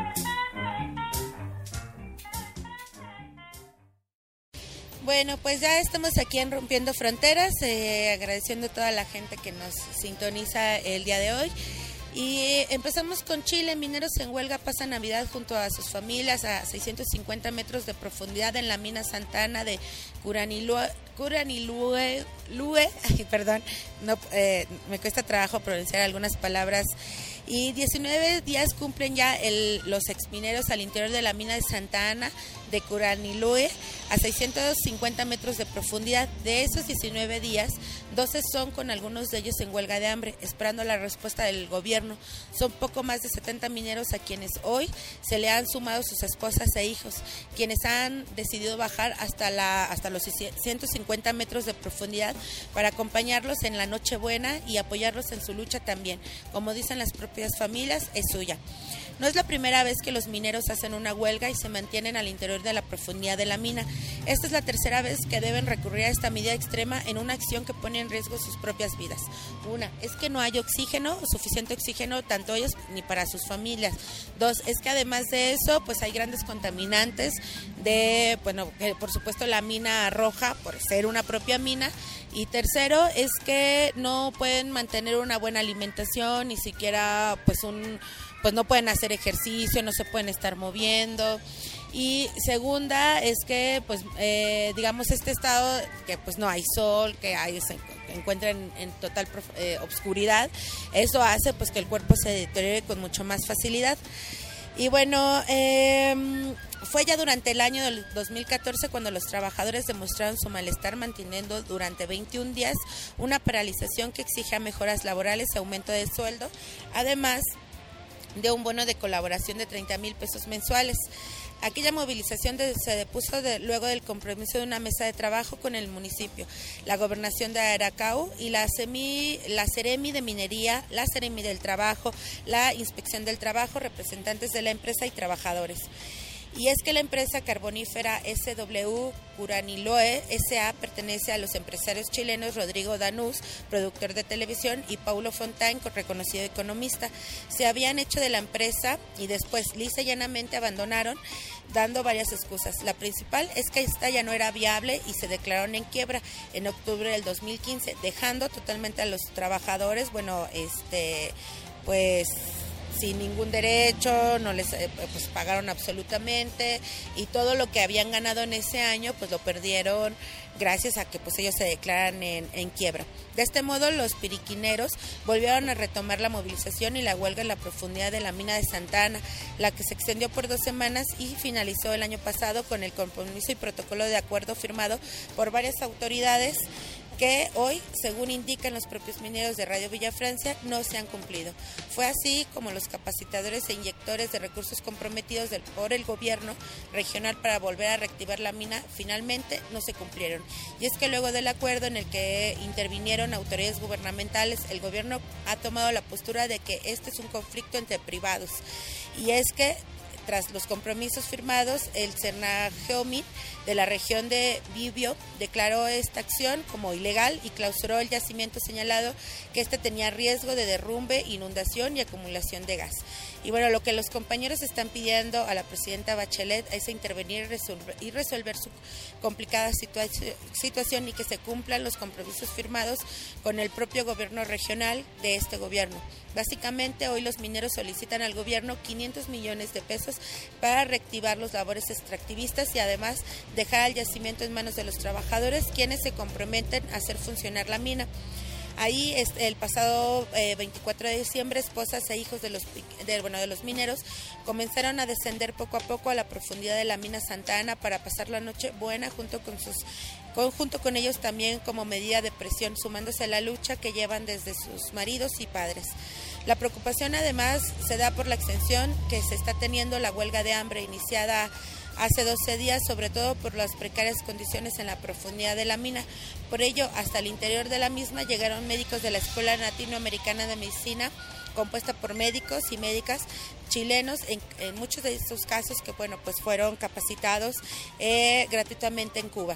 Bueno, pues ya estamos aquí en Rompiendo Fronteras, eh, agradeciendo a toda la gente que nos sintoniza el día de hoy. Y empezamos con Chile. Mineros en huelga pasan Navidad junto a sus familias a seiscientos cincuenta metros de profundidad en la mina Santa Ana de Curanilue, Curanilue, Lue, ay, perdón, no, eh, me cuesta trabajo pronunciar algunas palabras. Y diecinueve días cumplen ya el, los exmineros al interior de la mina de Santa Ana de Curanilue a seiscientos cincuenta metros de profundidad. De esos diecinueve días, doce son con algunos de ellos en huelga de hambre, esperando la respuesta del gobierno. Son poco más de setenta mineros a quienes hoy se le han sumado sus esposas e hijos, quienes han decidido bajar hasta, la, hasta los ciento cincuenta metros de profundidad para acompañarlos en la Nochebuena y apoyarlos en su lucha también. Como dicen las propias familias, es suya. No es la primera vez que los mineros hacen una huelga y se mantienen al interior de la profundidad de la mina. Esta es la tercera vez que deben recurrir a esta medida extrema en una acción que pone en riesgo sus propias vidas. Una, es que no hay oxígeno, suficiente oxígeno, tanto ellos ni para sus familias. Dos, es que además de eso, pues hay grandes contaminantes de, bueno, que por supuesto la mina arroja por ser una propia mina. Y tercero, es que no pueden mantener una buena alimentación, ni siquiera pues un... pues no pueden hacer ejercicio, no se pueden estar moviendo. Y segunda es que, pues, eh, digamos, este estado que pues no hay sol, que hay, se encuentra en, en total eh, obscuridad, eso hace pues que el cuerpo se deteriore con mucho más facilidad. Y bueno, eh, fue ya durante el año del dos mil catorce cuando los trabajadores demostraron su malestar manteniendo durante veintiún días una paralización que exige mejoras laborales y aumento de sueldo, además de un bono de colaboración de treinta mil pesos mensuales. Aquella movilización de, se depuso de, luego del compromiso de una mesa de trabajo con el municipio, la gobernación de Arauco y la, semi, la Seremi de Minería, la Seremi del Trabajo, la Inspección del Trabajo, representantes de la empresa y trabajadores. Y es que la empresa carbonífera S W Curanilue S A pertenece a los empresarios chilenos Rodrigo Danús, productor de televisión, y Paulo Fontaine, reconocido economista. Se habían hecho de la empresa y después lisa y llanamente abandonaron, dando varias excusas. La principal es que esta ya no era viable y se declararon en quiebra en octubre del dos mil quince, dejando totalmente a los trabajadores, bueno, este, pues... sin ningún derecho, no les eh, pues pagaron absolutamente, y todo lo que habían ganado en ese año pues lo perdieron gracias a que pues ellos se declaran en, en quiebra. De este modo, los piriquineros volvieron a retomar la movilización y la huelga en la profundidad de la mina de Santa Ana, la que se extendió por dos semanas y finalizó el año pasado con el compromiso y protocolo de acuerdo firmado por varias autoridades que hoy, según indican los propios mineros de Radio Villa Francia, no se han cumplido. Fue así como los capacitadores e inyectores de recursos comprometidos del, por el gobierno regional para volver a reactivar la mina finalmente no se cumplieron. Y es que luego del acuerdo en el que intervinieron autoridades gubernamentales, el gobierno ha tomado la postura de que este es un conflicto entre privados. Y es que tras los compromisos firmados, el Cernageomin de la región de Biobío declaró esta acción como ilegal y clausuró el yacimiento señalado que este tenía riesgo de derrumbe, inundación y acumulación de gas. Y bueno, lo que los compañeros están pidiendo a la presidenta Bachelet es intervenir y resolver, y resolver su complicada situa- situación y que se cumplan los compromisos firmados con el propio gobierno regional de este gobierno. Básicamente, hoy los mineros solicitan al gobierno quinientos millones de pesos para reactivar los labores extractivistas y además dejar el yacimiento en manos de los trabajadores, quienes se comprometen a hacer funcionar la mina. Ahí el pasado eh, veinticuatro de diciembre, esposas e hijos de los de, bueno, de los mineros comenzaron a descender poco a poco a la profundidad de la mina Santa Ana para pasar la noche buena junto con sus con, junto con ellos también como medida de presión, sumándose a la lucha que llevan desde sus maridos y padres. La preocupación además se da por la extensión que se está teniendo la huelga de hambre iniciada hace doce días, sobre todo por las precarias condiciones en la profundidad de la mina. Por ello, hasta el interior de la misma llegaron médicos de la Escuela Latinoamericana de Medicina, compuesta por médicos y médicas chilenos, en, en muchos de estos casos que bueno pues fueron capacitados eh, gratuitamente en Cuba.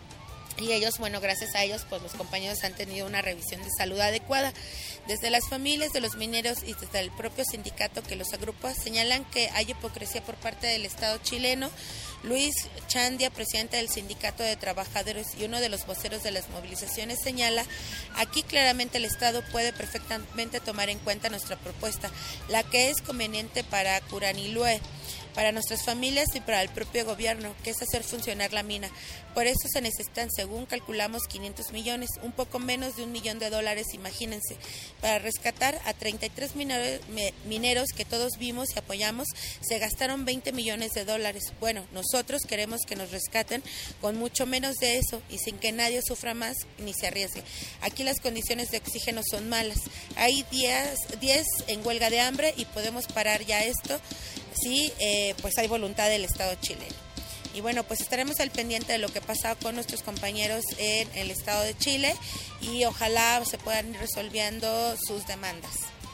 Y ellos, bueno, gracias a ellos, pues los compañeros han tenido una revisión de salud adecuada. Desde las familias de los mineros y desde el propio sindicato que los agrupa, señalan que hay hipocresía por parte del Estado chileno. Luis Chandia, presidente del Sindicato de Trabajadores y uno de los voceros de las movilizaciones, señala: aquí claramente el Estado puede perfectamente tomar en cuenta nuestra propuesta, la que es conveniente para Curanilahue, para nuestras familias y para el propio gobierno, que es hacer funcionar la mina. Por eso se necesitan, según calculamos, quinientos millones, un poco menos de un millón de dólares, imagínense. Para rescatar a treinta y tres mineros que todos vimos y apoyamos, se gastaron veinte millones de dólares. Bueno, nosotros queremos que nos rescaten con mucho menos de eso y sin que nadie sufra más ni se arriesgue. Aquí las condiciones de oxígeno son malas. Hay diez en huelga de hambre y podemos parar ya esto si eh, pues hay voluntad del Estado chileno. Y bueno, pues estaremos al pendiente de lo que pasa con nuestros compañeros en el Estado de Chile y ojalá se puedan ir resolviendo sus demandas.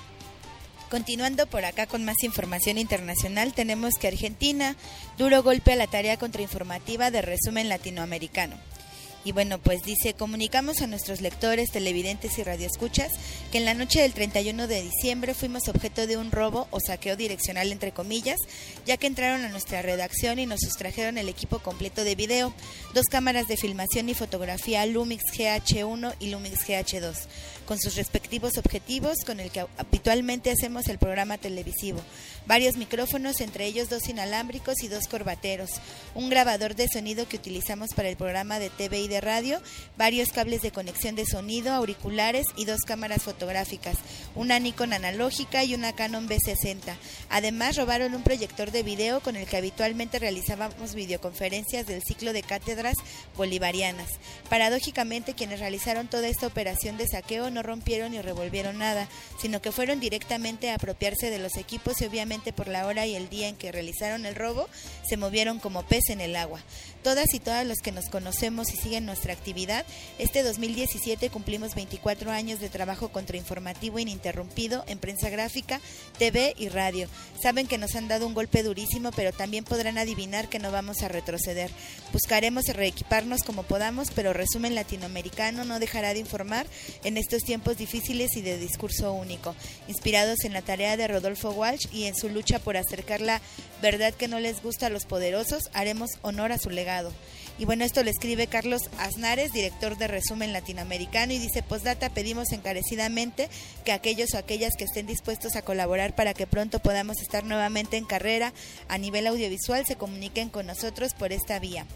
Continuando por acá con más información internacional, tenemos que Argentina, duro golpe a la tarea contrainformativa de resumen latinoamericano. Y bueno, pues dice: comunicamos a nuestros lectores, televidentes y radioescuchas que en la noche del treinta y uno de diciembre fuimos objeto de un robo o saqueo direccional entre comillas, ya que entraron a nuestra redacción y nos sustrajeron el equipo completo de video, dos cámaras de filmación y fotografía Lumix G H uno y Lumix G H dos, con sus respectivos objetivos con el que habitualmente hacemos el programa televisivo, varios micrófonos, entre ellos dos inalámbricos y dos corbateros, un grabador de sonido que utilizamos para el programa de T V y de radio, varios cables de conexión de sonido, auriculares y dos cámaras fotográficas, una Nikon analógica y una Canon B sesenta. Además, robaron un proyector de video con el que habitualmente realizábamos videoconferencias del ciclo de cátedras bolivarianas. Paradójicamente, quienes realizaron toda esta operación de saqueo no rompieron ni revolvieron nada, sino que fueron directamente a apropiarse de los equipos y obviamente por la hora y el día en que realizaron el robo, se movieron como pez en el agua. Todas y todas los que nos conocemos y siguen nuestra actividad, este dos mil diecisiete cumplimos veinticuatro años de trabajo contrainformativo ininterrumpido en prensa gráfica, T V y radio. Saben que nos han dado un golpe durísimo, pero también podrán adivinar que no vamos a retroceder. Buscaremos reequiparnos como podamos, pero Resumen Latinoamericano no dejará de informar en estos tiempos difíciles y de discurso único, inspirados en la tarea de Rodolfo Walsh y en su lucha por acercar la verdad que no les gusta a los poderosos. Haremos honor a su legado. Y bueno, esto lo escribe Carlos Aznares, director de Resumen Latinoamericano, y dice: postdata, pedimos encarecidamente que aquellos o aquellas que estén dispuestos a colaborar para que pronto podamos estar nuevamente en carrera a nivel audiovisual se comuniquen con nosotros por esta vía.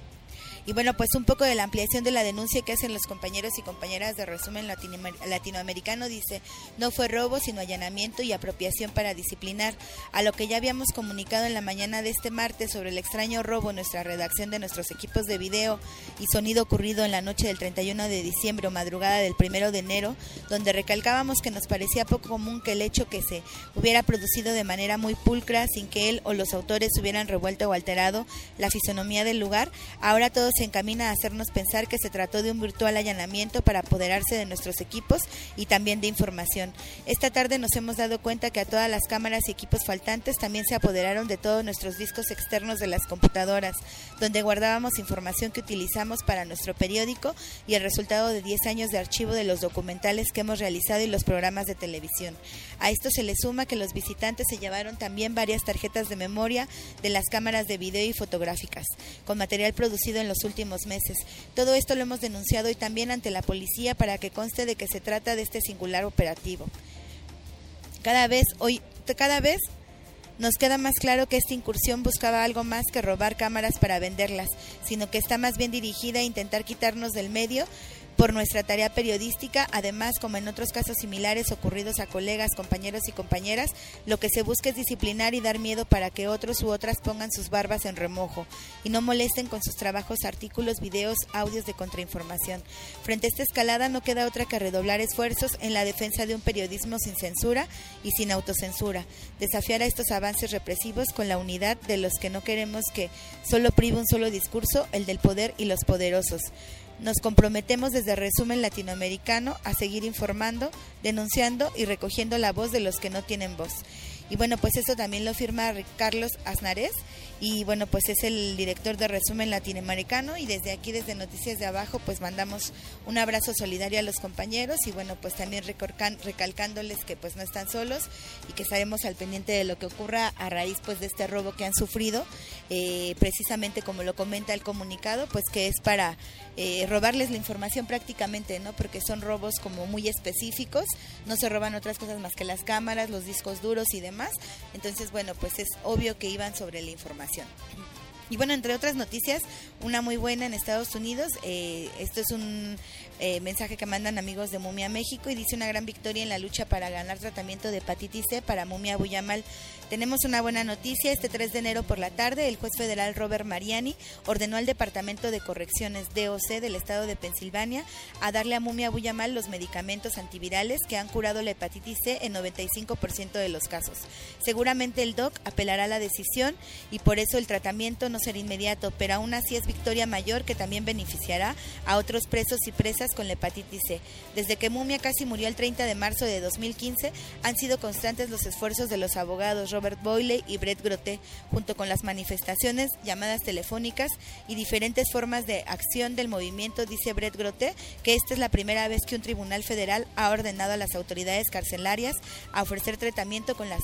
Y bueno, pues un poco de la ampliación de la denuncia que hacen los compañeros y compañeras de Resumen Latinoamericano. Dice: no fue robo, sino allanamiento y apropiación para disciplinar. A lo que ya habíamos comunicado en la mañana de este martes sobre el extraño robo en nuestra redacción de nuestros equipos de video y sonido ocurrido en la noche del treinta y uno de diciembre o madrugada del primero de enero, donde recalcábamos que nos parecía poco común que el hecho que se hubiera producido de manera muy pulcra, sin que él o los autores hubieran revuelto o alterado la fisonomía del lugar. Ahora todo se encamina a hacernos pensar que se trató de un virtual allanamiento para apoderarse de nuestros equipos y también de información. Esta tarde nos hemos dado cuenta que a todas las cámaras y equipos faltantes también se apoderaron de todos nuestros discos externos de las computadoras, donde guardábamos información que utilizamos para nuestro periódico y el resultado de diez años de archivo de los documentales que hemos realizado y los programas de televisión. A esto se le suma que los visitantes se llevaron también varias tarjetas de memoria de las cámaras de video y fotográficas, con material producido en los últimos meses. Todo esto lo hemos denunciado y también ante la policía para que conste de que se trata de este singular operativo. Cada vez hoy, cada vez nos queda más claro que esta incursión buscaba algo más que robar cámaras para venderlas, sino que está más bien dirigida a intentar quitarnos del medio por nuestra tarea periodística. Además, como en otros casos similares ocurridos a colegas, compañeros y compañeras, lo que se busca es disciplinar y dar miedo para que otros u otras pongan sus barbas en remojo y no molesten con sus trabajos, artículos, videos, audios de contrainformación. Frente a esta escalada no queda otra que redoblar esfuerzos en la defensa de un periodismo sin censura y sin autocensura, desafiar a estos avances represivos con la unidad de los que no queremos que solo prive un solo discurso, el del poder y los poderosos. Nos comprometemos desde Resumen Latinoamericano a seguir informando, denunciando y recogiendo la voz de los que no tienen voz. Y bueno, pues eso también lo firma Carlos Aznares, y bueno, pues es el director de Resumen Latinoamericano, y desde aquí, desde Noticias de Abajo, pues mandamos un abrazo solidario a los compañeros, y bueno, pues también recorcan, recalcándoles que pues no están solos y que estaremos al pendiente de lo que ocurra a raíz pues de este robo que han sufrido, eh, precisamente como lo comenta el comunicado, pues que es para eh, robarles la información prácticamente, ¿no? Porque son robos como muy específicos, no se roban otras cosas más que las cámaras, los discos duros y demás. Entonces, bueno, pues es obvio que iban sobre la información. Y bueno, entre otras noticias, una muy buena en Estados Unidos, eh, esto es un eh, mensaje que mandan amigos de Mumia México, y dice: una gran victoria en la lucha para ganar tratamiento de hepatitis C para Mumia Abu Jamal. Tenemos una buena noticia. Este tres de enero por la tarde, el juez federal Robert Mariani ordenó al Departamento de Correcciones D O C del estado de Pensilvania a darle a Mumia Abu Jamal los medicamentos antivirales que han curado la hepatitis C en noventa y cinco por ciento de los casos. Seguramente el D O C apelará a la decisión y por eso el tratamiento no será inmediato, pero aún así es victoria mayor que también beneficiará a otros presos y presas con la hepatitis C. Desde que Mumia casi murió el treinta de marzo de dos mil quince, han sido constantes los esfuerzos de los abogados Robert Boyle y Brett Grote, junto con las manifestaciones, llamadas telefónicas y diferentes formas de acción del movimiento. Dice Brett Grote que esta es la primera vez que un tribunal federal ha ordenado a las autoridades carcelarias a ofrecer tratamiento con las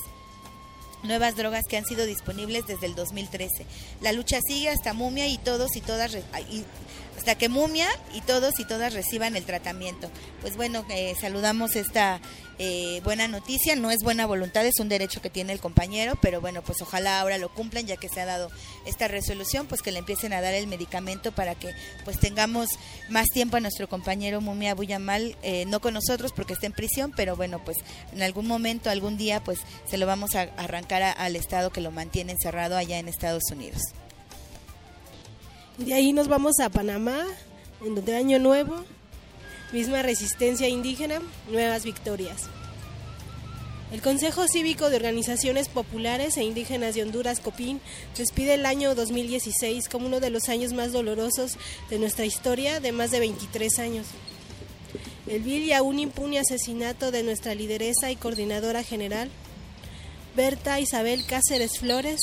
nuevas drogas que han sido disponibles desde el dos mil trece. La lucha sigue hasta Mumia y todos y todas y hasta que Mumia y todos y todas reciban el tratamiento. Pues bueno, eh, saludamos esta eh, buena noticia. No es buena voluntad, es un derecho que tiene el compañero, pero bueno, pues ojalá ahora lo cumplan, ya que se ha dado esta resolución, pues que le empiecen a dar el medicamento para que pues tengamos más tiempo a nuestro compañero Mumia Abu Jamal, eh, no con nosotros porque está en prisión, pero bueno, pues en algún momento, algún día, pues se lo vamos a arrancar a, al estado que lo mantiene encerrado allá en Estados Unidos. De ahí nos vamos a Panamá, en donde Año Nuevo, misma resistencia indígena, nuevas victorias. El Consejo Cívico de Organizaciones Populares e Indígenas de Honduras, COPIN, despide el año dos mil dieciséis como uno de los años más dolorosos de nuestra historia, de más de veintitrés años. El vil y aún impune asesinato de nuestra lideresa y coordinadora general, Berta Isabel Cáceres Flores,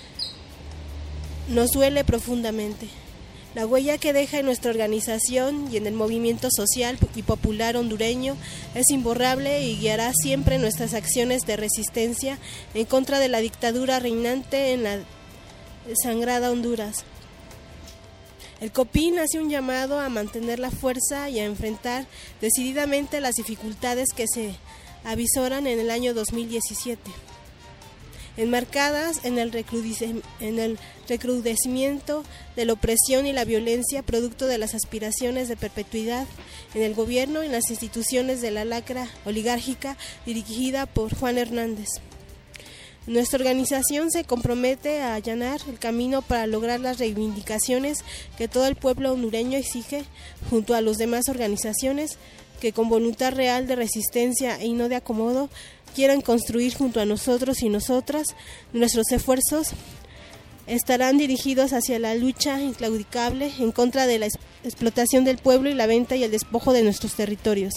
nos duele profundamente. La huella que deja en nuestra organización y en el movimiento social y popular hondureño es imborrable y guiará siempre nuestras acciones de resistencia en contra de la dictadura reinante en la desangrada Honduras. El COPIN hace un llamado a mantener la fuerza y a enfrentar decididamente las dificultades que se avisoran en el año dos mil diecisiete, enmarcadas en el, en el recrudecimiento de la opresión y la violencia producto de las aspiraciones de perpetuidad en el gobierno y en las instituciones de la lacra oligárquica dirigida por Juan Hernández. Nuestra organización se compromete a allanar el camino para lograr las reivindicaciones que todo el pueblo hondureño exige, junto a las demás organizaciones que con voluntad real de resistencia y no de acomodo quieran construir junto a nosotros y nosotras. Nuestros esfuerzos estarán dirigidos hacia la lucha inclaudicable en contra de la explotación del pueblo y la venta y el despojo de nuestros territorios.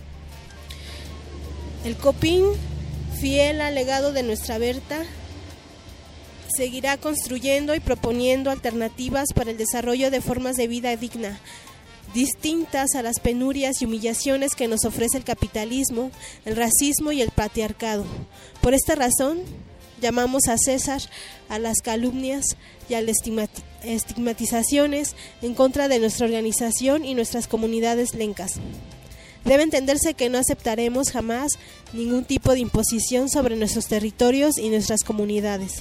El COPIN, fiel al legado de nuestra Berta, seguirá construyendo y proponiendo alternativas para el desarrollo de formas de vida digna, distintas a las penurias y humillaciones que nos ofrece el capitalismo, el racismo y el patriarcado. Por esta razón, llamamos a cesar a las calumnias y a las estigmatizaciones en contra de nuestra organización y nuestras comunidades lencas. Debe entenderse que no aceptaremos jamás ningún tipo de imposición sobre nuestros territorios y nuestras comunidades.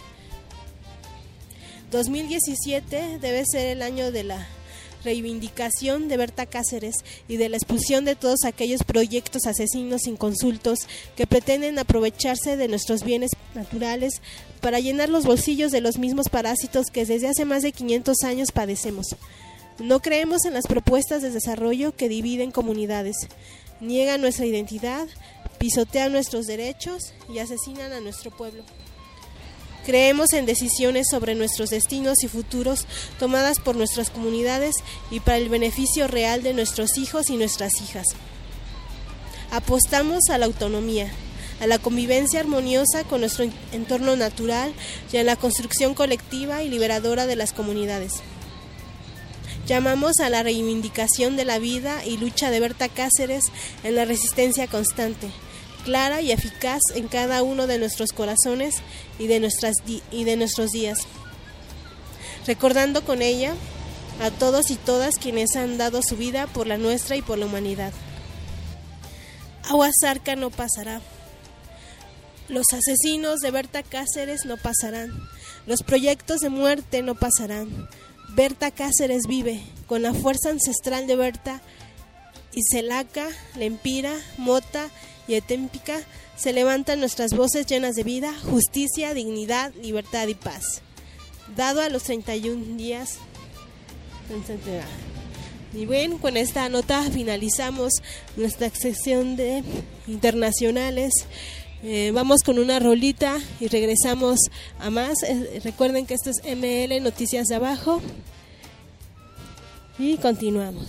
dos mil diecisiete debe ser el año de la reivindicación de Berta Cáceres y de la expulsión de todos aquellos proyectos asesinos inconsultos que pretenden aprovecharse de nuestros bienes naturales para llenar los bolsillos de los mismos parásitos que desde hace más de quinientos años padecemos. No creemos en las propuestas de desarrollo que dividen comunidades, niegan nuestra identidad, pisotean nuestros derechos y asesinan a nuestro pueblo. Creemos en decisiones sobre nuestros destinos y futuros tomadas por nuestras comunidades y para el beneficio real de nuestros hijos y nuestras hijas. Apostamos a la autonomía, a la convivencia armoniosa con nuestro entorno natural y a la construcción colectiva y liberadora de las comunidades. Llamamos a la reivindicación de la vida y lucha de Berta Cáceres en la resistencia constante, clara y eficaz en cada uno de nuestros corazones y de, nuestras di- y de nuestros días. Recordando con ella a todos y todas quienes han dado su vida por la nuestra y por la humanidad. Agua Zarca no pasará. Los asesinos de Berta Cáceres no pasarán. Los proyectos de muerte no pasarán. Berta Cáceres vive, con la fuerza ancestral de Berta, Iselaca, Lempira, Mota y Etémpica, se levantan nuestras voces llenas de vida, justicia, dignidad, libertad y paz. Dado a los treinta y un días. Y bueno, con esta nota finalizamos nuestra sección de internacionales. Eh, vamos con una rolita y regresamos a más. Eh, recuerden que esto es M L Noticias de Abajo. Y continuamos.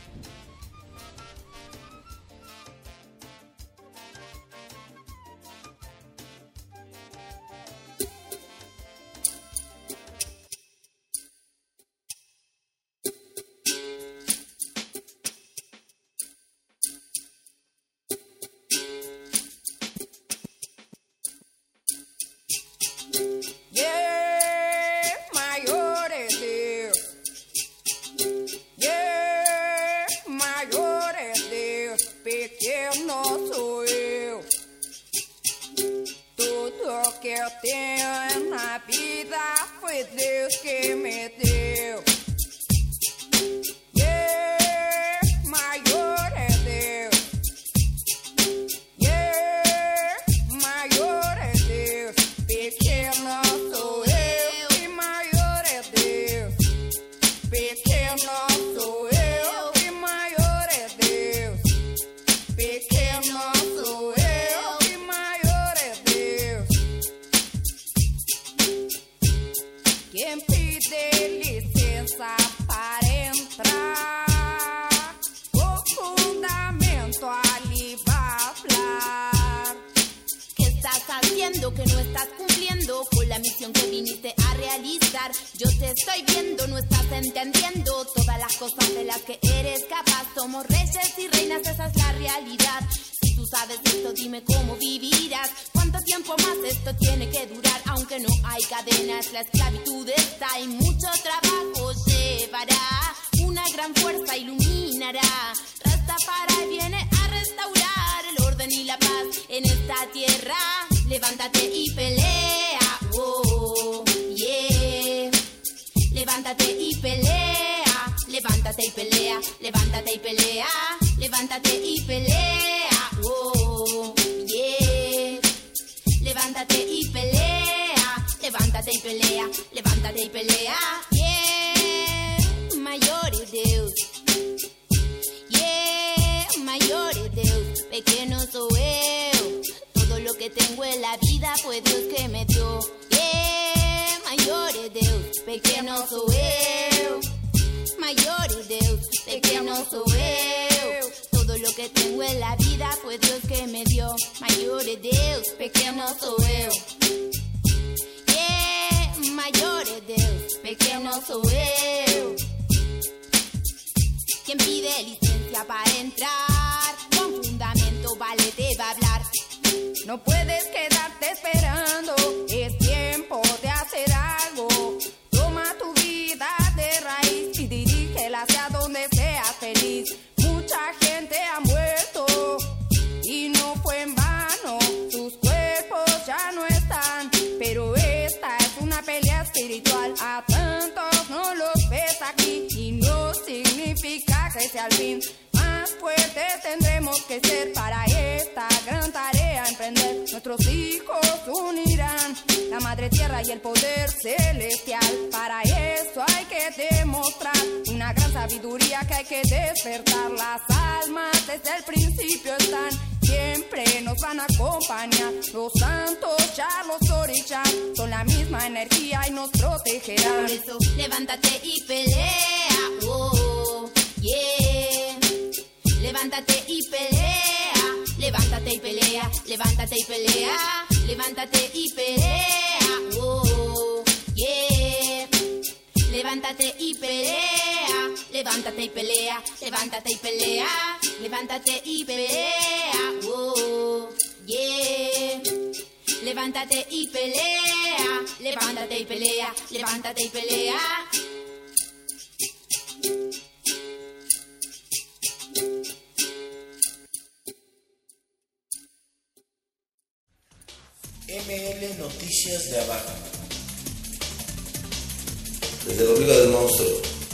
Que no estás cumpliendo con la misión que viniste a realizar. Yo te estoy viendo, no estás entendiendo todas las cosas de las que eres capaz. Somos reyes y reinas, esa es la realidad. Si tú sabes esto, dime cómo vivirás. ¿Cuánto tiempo más esto tiene que durar? Aunque no hay cadenas, la esclavitud está y mucho trabajo llevará. Una gran fuerza iluminará. Rastafari viene a restaurar el orden y la paz en esta tierra. Levántate y pelea, oh, yeah. Levántate y pelea, levántate y pelea, levántate y pelea, levántate y pelea, oh, yeah. Levántate y pelea, levántate y pelea, levántate y pelea, yeah. Maior é Deus, yeah. Maior é Deus, pequeno sou eu. Todo lo que tengo en la vida fue Dios que me dio, yeah. Maior é Deus, pequeno sou eu. Maior é Deus, pequeno sou eu. Todo lo que tengo en la vida fue Dios que me dio. Maior é Deus, pequeno sou eu. Yeah, maior é Deus, pequeno sou eu. Quien pide licencia para entrar, con fundamento vale te va a hablar. No puedes quedarte esperando, es tiempo de hacer algo. Toma tu vida de raíz y dirígela hacia donde seas feliz. Mucha gente ha muerto y no fue en vano, sus cuerpos ya no están, pero esta es una pelea espiritual. A tantos no los ves aquí y no significa que sea el fin. Más fuertes tendremos que ser para esta gran tarea emprender. Nuestros hijos unirán la madre tierra y el poder celestial. Para eso hay que demostrar una gran sabiduría que hay que despertar. Las almas desde el principio están, siempre nos van a acompañar. Los santos Charlos Orisha son la misma energía y nos protegerán. Por eso levántate y pelea, oh, yeah. Levántate y pelea, levántate y pelea, levántate y pelea, levántate y pelea, oh, yeah. Levántate y pelea, levántate y pelea, levántate y pelea, levántate y pelea, oh, yeah. Levántate y pelea, levántate y pelea, levántate y pelea. M L Noticias de Abajo. Desde el ombligo del monstruo.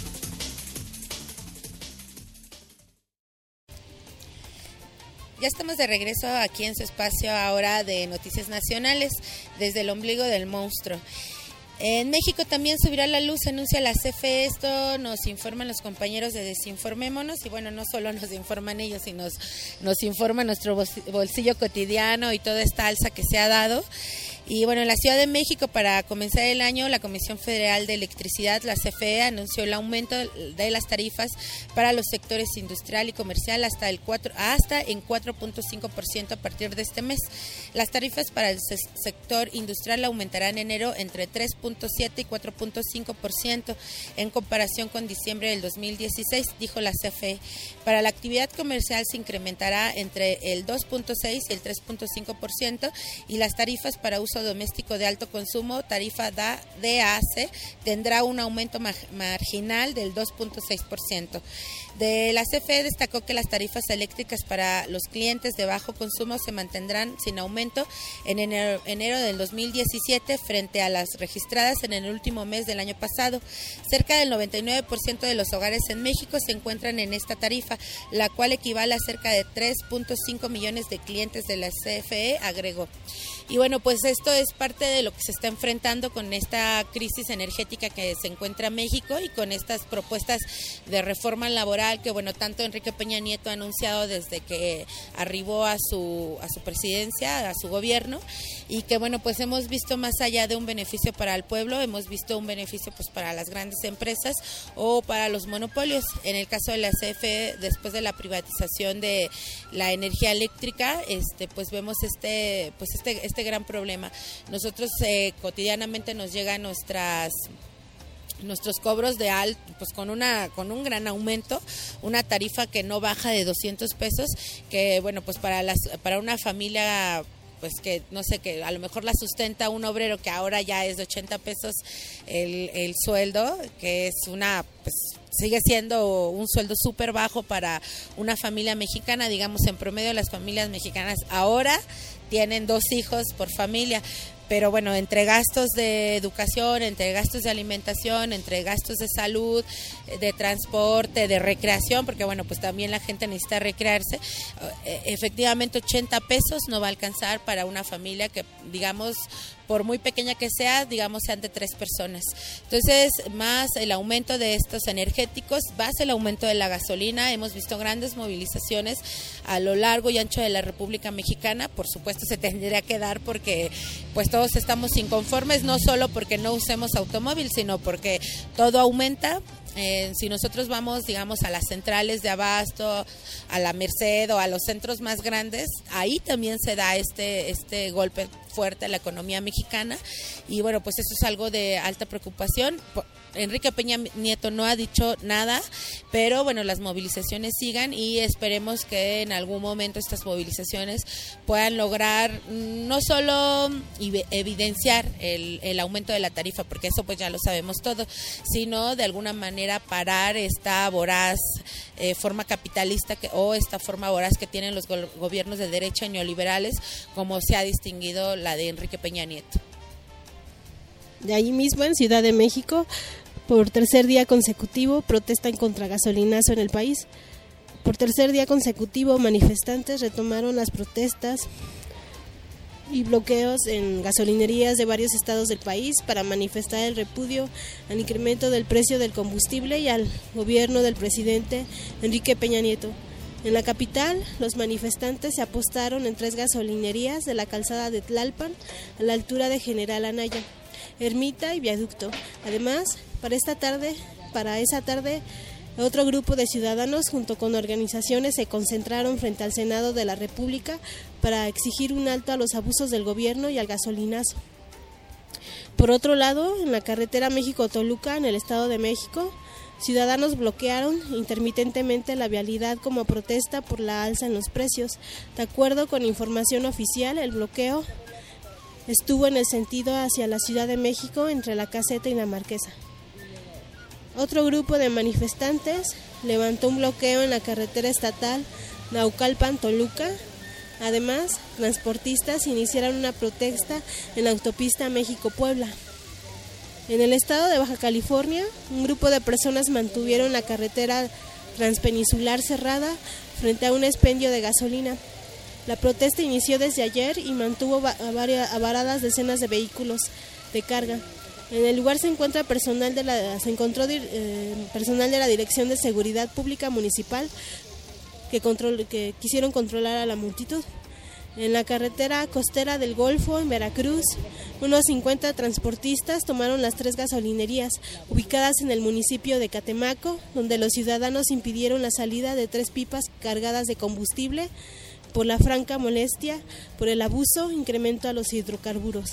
Ya estamos de regreso aquí en su espacio ahora de Noticias Nacionales, desde el ombligo del monstruo. En México también subirá la luz, anuncia la C F E. Esto nos informan los compañeros de Desinformémonos. Y bueno, no solo nos informan ellos, sino nos, nos informa nuestro bolsillo cotidiano y toda esta alza que se ha dado. Y bueno, en la Ciudad de México, para comenzar el año, la Comisión Federal de Electricidad, la C F E, anunció el aumento de las tarifas para los sectores industrial y comercial hasta el cuatro, hasta en cuatro punto cinco por ciento a partir de este mes. Las tarifas para el sector industrial aumentarán en enero entre tres punto siete y cuatro punto cinco por ciento en comparación con diciembre del dos mil dieciséis, dijo la C F E. Para la actividad comercial se incrementará entre el dos punto seis y el tres punto cinco por ciento y las tarifas para uso doméstico de alto consumo, tarifa D A C, tendrá un aumento marginal del dos punto seis por ciento. De la C F E destacó que las tarifas eléctricas para los clientes de bajo consumo se mantendrán sin aumento en enero, enero del dos mil diecisiete frente a las registradas en el último mes del año pasado. Cerca del noventa y nueve por ciento de los hogares en México se encuentran en esta tarifa, la cual equivale a cerca de tres punto cinco millones de clientes de la C F E, agregó. Y bueno, pues esto es parte de lo que se está enfrentando con esta crisis energética que se encuentra México y con estas propuestas de reforma laboral que, bueno, tanto Enrique Peña Nieto ha anunciado desde que arribó a su a su presidencia, a su gobierno, y que, bueno, pues hemos visto más allá de un beneficio para el pueblo, hemos visto un beneficio pues para las grandes empresas o para los monopolios. En el caso de la C F E, después de la privatización de la energía eléctrica, este pues vemos este pues este este gran problema. Nosotros eh, cotidianamente nos llegan nuestras nuestros cobros de alto, pues con una con un gran aumento, una tarifa que no baja de doscientos pesos, que bueno, pues para las para una familia pues que no sé, que a lo mejor la sustenta un obrero, que ahora ya es de ochenta pesos el, el sueldo, que es una, pues sigue siendo un sueldo súper bajo para una familia mexicana. Digamos, en promedio las familias mexicanas ahora tienen dos hijos por familia, pero bueno, entre gastos de educación, entre gastos de alimentación, entre gastos de salud, de transporte, de recreación, porque bueno, pues también la gente necesita recrearse, efectivamente ochenta pesos no va a alcanzar para una familia que, digamos, por muy pequeña que sea, digamos, sean de tres personas. Entonces, más el aumento de estos energéticos, más el aumento de la gasolina. Hemos visto grandes movilizaciones a lo largo y ancho de la República Mexicana. Por supuesto, se tendría que dar porque pues todos estamos inconformes, no solo porque no usemos automóvil, sino porque todo aumenta. Eh, si nosotros vamos, digamos, a las centrales de abasto, a la Merced o a los centros más grandes, ahí también se da este este golpe fuerte a la economía mexicana, y bueno, pues eso es algo de alta preocupación. Enrique Peña Nieto no ha dicho nada, pero bueno, las movilizaciones sigan y esperemos que en algún momento estas movilizaciones puedan lograr no solo evidenciar el, el aumento de la tarifa, porque eso pues ya lo sabemos todo, sino de alguna manera parar esta voraz eh, forma capitalista que, o esta forma voraz que tienen los go- gobiernos de derecha y neoliberales, como se ha distinguido la de Enrique Peña Nieto. De ahí mismo, en Ciudad de México, por tercer día consecutivo protestan contra gasolinazo en el país. Por tercer día consecutivo, manifestantes retomaron las protestas y bloqueos en gasolinerías de varios estados del país para manifestar el repudio al incremento del precio del combustible y al gobierno del presidente Enrique Peña Nieto. En la capital, los manifestantes se apostaron en tres gasolinerías de la calzada de Tlalpan, a la altura de General Anaya, Ermita y Viaducto. Además, para esta tarde, para esa tarde, otro grupo de ciudadanos junto con organizaciones se concentraron frente al Senado de la República para exigir un alto a los abusos del gobierno y al gasolinazo. Por otro lado, en la carretera México-Toluca, en el Estado de México, ciudadanos bloquearon intermitentemente la vialidad como protesta por la alza en los precios. De acuerdo con información oficial, el bloqueo estuvo en el sentido hacia la Ciudad de México entre la Caseta y la Marquesa. Otro grupo de manifestantes levantó un bloqueo en la carretera estatal Naucalpan-Toluca. Además, transportistas iniciaron una protesta en la autopista México-Puebla. En el estado de Baja California, un grupo de personas mantuvieron la carretera transpeninsular cerrada frente a un expendio de gasolina. La protesta inició desde ayer y mantuvo a varias a varadas decenas de vehículos de carga. En el lugar se encuentra personal de la se encontró eh, personal de la Dirección de Seguridad Pública Municipal que control, que quisieron controlar a la multitud. En la carretera costera del Golfo, en Veracruz, unos cincuenta transportistas tomaron las tres gasolinerías ubicadas en el municipio de Catemaco, donde los ciudadanos impidieron la salida de tres pipas cargadas de combustible por la franca molestia, por el abuso, incremento a los hidrocarburos.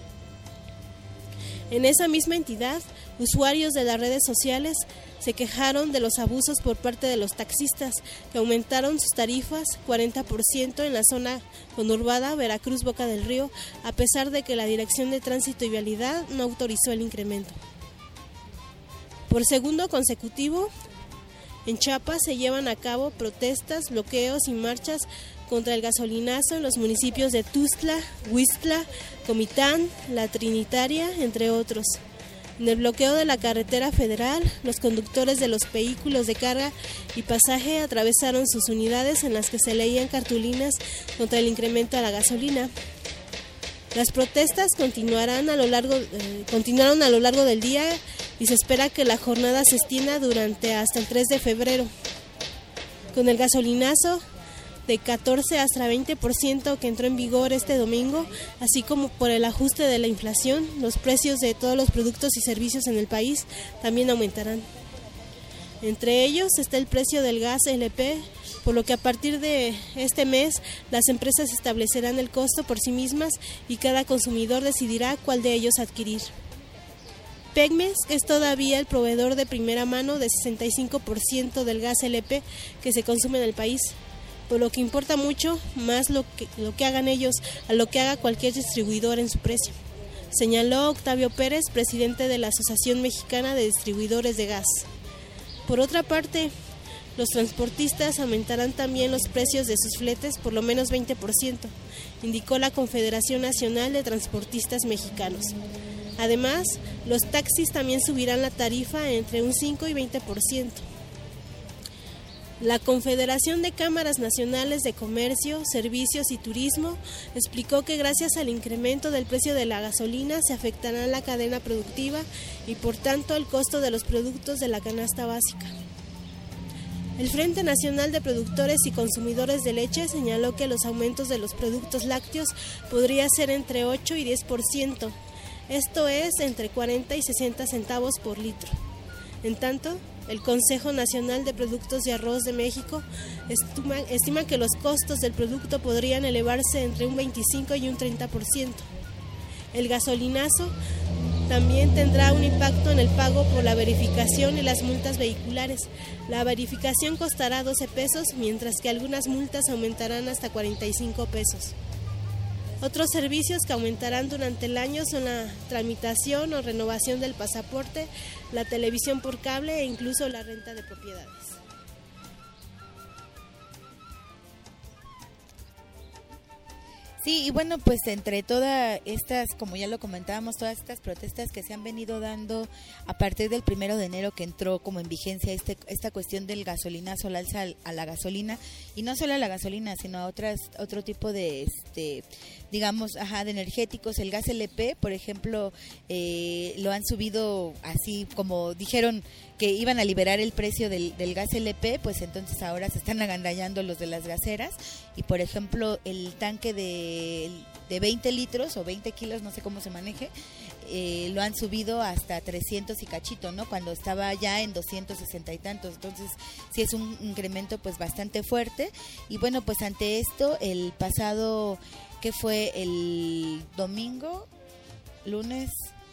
En esa misma entidad, usuarios de las redes sociales se quejaron de los abusos por parte de los taxistas, que aumentaron sus tarifas cuarenta por ciento en la zona conurbada Veracruz-Boca del Río, a pesar de que la Dirección de Tránsito y Vialidad no autorizó el incremento. Por segundo consecutivo, en Chiapas se llevan a cabo protestas, bloqueos y marchas contra el gasolinazo en los municipios de Tuxtla, Huixtla, Comitán, La Trinitaria, entre otros. En el bloqueo de la carretera federal, los conductores de los vehículos de carga y pasaje atravesaron sus unidades en las que se leían cartulinas contra el incremento a la gasolina. Las protestas continuarán a lo largo, eh, continuaron a lo largo del día y se espera que la jornada se extienda durante hasta el tres de febrero. Con el gasolinazo de catorce hasta veinte por ciento que entró en vigor este domingo, así como por el ajuste de la inflación, los precios de todos los productos y servicios en el país también aumentarán. Entre ellos está el precio del gas L P, por lo que a partir de este mes las empresas establecerán el costo por sí mismas y cada consumidor decidirá cuál de ellos adquirir. Pemex es todavía el proveedor de primera mano de sesenta y cinco por ciento del gas L P que se consume en el país, por lo que importa mucho más lo que, lo que hagan ellos a lo que haga cualquier distribuidor en su precio, señaló Octavio Pérez, presidente de la Asociación Mexicana de Distribuidores de Gas. Por otra parte, los transportistas aumentarán también los precios de sus fletes por lo menos veinte por ciento, indicó la Confederación Nacional de Transportistas Mexicanos. Además, los taxis también subirán la tarifa entre un cinco y veinte por ciento. La Confederación de Cámaras Nacionales de Comercio, Servicios y Turismo explicó que gracias al incremento del precio de la gasolina se afectará la cadena productiva y por tanto el costo de los productos de la canasta básica. El Frente Nacional de Productores y Consumidores de Leche señaló que los aumentos de los productos lácteos podría ser entre ocho y diez por ciento, esto es entre cuarenta y sesenta centavos por litro. En tanto, el Consejo Nacional de Productos de Arroz de México estima, estima que los costos del producto podrían elevarse entre un veinticinco y un treinta por ciento. El gasolinazo también tendrá un impacto en el pago por la verificación y las multas vehiculares. La verificación costará doce pesos, mientras que algunas multas aumentarán hasta cuarenta y cinco pesos. Otros servicios que aumentarán durante el año son la tramitación o renovación del pasaporte, la televisión por cable e incluso la renta de propiedades. Sí, y bueno, pues entre todas estas, como ya lo comentábamos, todas estas protestas que se han venido dando a partir del primero de enero que entró como en vigencia este esta cuestión del gasolinazo, la alza a la gasolina, y no solo a la gasolina, sino a otras otro tipo de, este digamos, ajá, de energéticos. El gas L P, por ejemplo, eh, lo han subido así como dijeron que iban a liberar el precio del, del gas L P, pues entonces ahora se están agandallando los de las gaseras, y por ejemplo el tanque de, de veinte litros o veinte kilos, no sé cómo se maneje, eh, lo han subido hasta trescientos y cachito, ¿no? Cuando estaba ya en doscientos sesenta y tantos, entonces sí es un incremento pues bastante fuerte. Y bueno, pues ante esto, el pasado, que fue el domingo, lunes,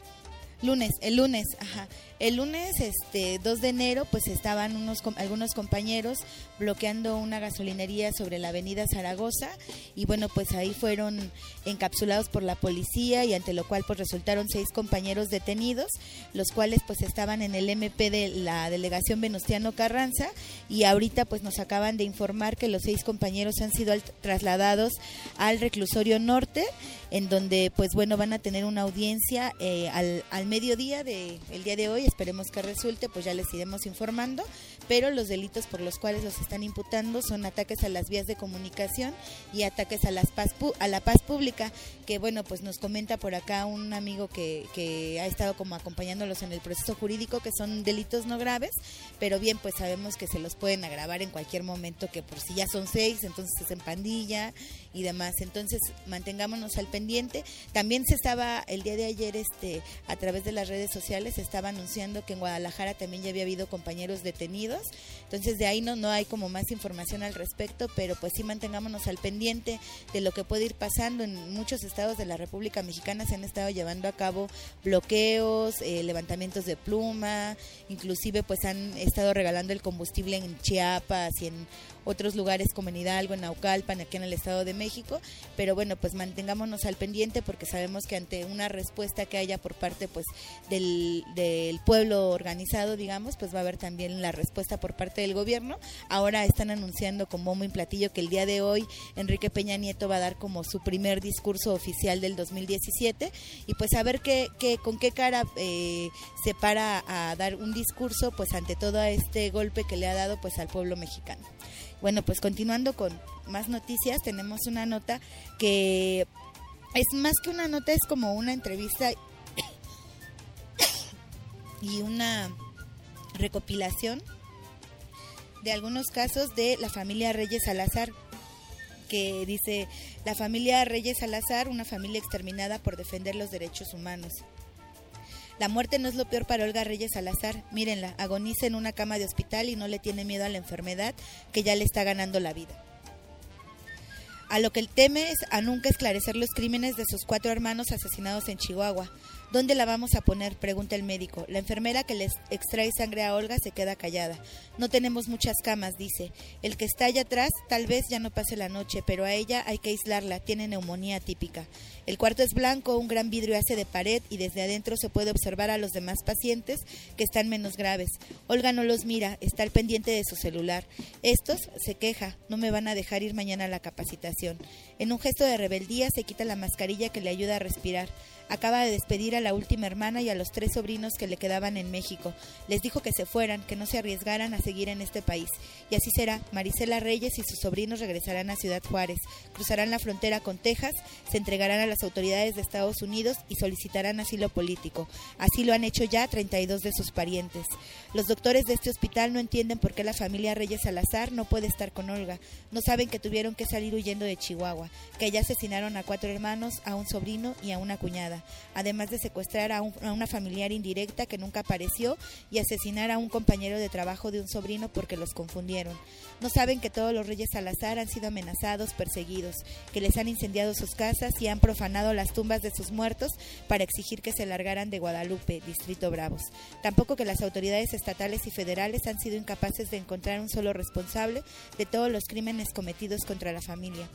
lunes, el lunes, ajá, el lunes, este, dos de enero, pues estaban unos algunos compañeros bloqueando una gasolinería sobre la avenida Zaragoza, y bueno, pues ahí fueron encapsulados por la policía, y ante lo cual pues resultaron seis compañeros detenidos, los cuales pues estaban en el M P de la delegación Venustiano Carranza, y ahorita pues nos acaban de informar que los seis compañeros han sido al, trasladados al reclusorio norte, en donde pues bueno, van a tener una audiencia eh, al, al mediodía de el día de hoy. Esperemos que resulte, pues ya les iremos informando, pero los delitos por los cuales los están imputando son ataques a las vías de comunicación y ataques a las paz a la paz pública, que bueno, pues nos comenta por acá un amigo que, que ha estado como acompañándolos en el proceso jurídico, que son delitos no graves, pero bien, pues sabemos que se los pueden agravar en cualquier momento, que por si ya son seis, entonces es en pandilla y demás. Entonces mantengámonos al pendiente. También se estaba el día de ayer este a través de las redes sociales se estaba anunciando que en Guadalajara también ya había habido compañeros detenidos, entonces de ahí no no hay como más información al respecto, pero pues sí mantengámonos al pendiente de lo que puede ir pasando. En muchos estados de la República Mexicana se han estado llevando a cabo bloqueos, eh, levantamientos de pluma, inclusive pues han estado regalando el combustible en Chiapas y en otros lugares como en Hidalgo, en Naucalpan, aquí en el Estado de México, pero bueno, pues mantengámonos al pendiente, porque sabemos que ante una respuesta que haya por parte pues del, del pueblo organizado, digamos, pues va a haber también la respuesta por parte del gobierno. Ahora están anunciando con bombo y platillo que el día de hoy Enrique Peña Nieto va a dar como su primer discurso oficial del dos mil diecisiete, y pues a ver qué, qué, con qué cara eh, se para a dar un discurso pues ante todo este golpe que le ha dado pues al pueblo mexicano. Bueno, pues continuando con más noticias, tenemos una nota que es más que una nota, es como una entrevista y una recopilación de algunos casos de la familia Reyes Salazar, que dice: la familia Reyes Salazar, una familia exterminada por defender los derechos humanos. La muerte no es lo peor para Olga Reyes Salazar. Mírenla, agoniza en una cama de hospital y no le tiene miedo a la enfermedad que ya le está ganando la vida. A lo que teme es a nunca esclarecer los crímenes de sus cuatro hermanos asesinados en Chihuahua. ¿Dónde la vamos a poner?, pregunta el médico. La enfermera que les extrae sangre a Olga se queda callada. No tenemos muchas camas, dice. El que está allá atrás tal vez ya no pase la noche, pero a ella hay que aislarla, tiene neumonía típica. El cuarto es blanco, un gran vidrio hace de pared y desde adentro se puede observar a los demás pacientes que están menos graves. Olga no los mira, está al pendiente de su celular. Estos, se queja, no me van a dejar ir mañana a la capacitación. En un gesto de rebeldía se quita la mascarilla que le ayuda a respirar. Acaba de despedir a la última hermana y a los tres sobrinos que le quedaban en México. Les dijo que se fueran, que no se arriesgaran a seguir en este país. Y así será. Marisela Reyes y sus sobrinos regresarán a Ciudad Juárez, cruzarán la frontera con Texas, se entregarán a las autoridades de Estados Unidos y solicitarán asilo político. Así lo han hecho ya treinta y dos de sus parientes. Los doctores de este hospital no entienden por qué la familia Reyes Salazar no puede estar con Olga. No saben que tuvieron que salir huyendo de Chihuahua, que allá asesinaron a cuatro hermanos, a un sobrino y a una cuñada, además de secuestrar a, un, a una familiar indirecta que nunca apareció y asesinar a un compañero de trabajo de un sobrino porque los confundieron. No saben que todos los Reyes Salazar han sido amenazados, perseguidos, que les han incendiado sus casas y han profanado las tumbas de sus muertos para exigir que se largaran de Guadalupe, Distrito Bravos. Tampoco que las autoridades estatales y federales han sido incapaces de encontrar un solo responsable de todos los crímenes cometidos contra la familia.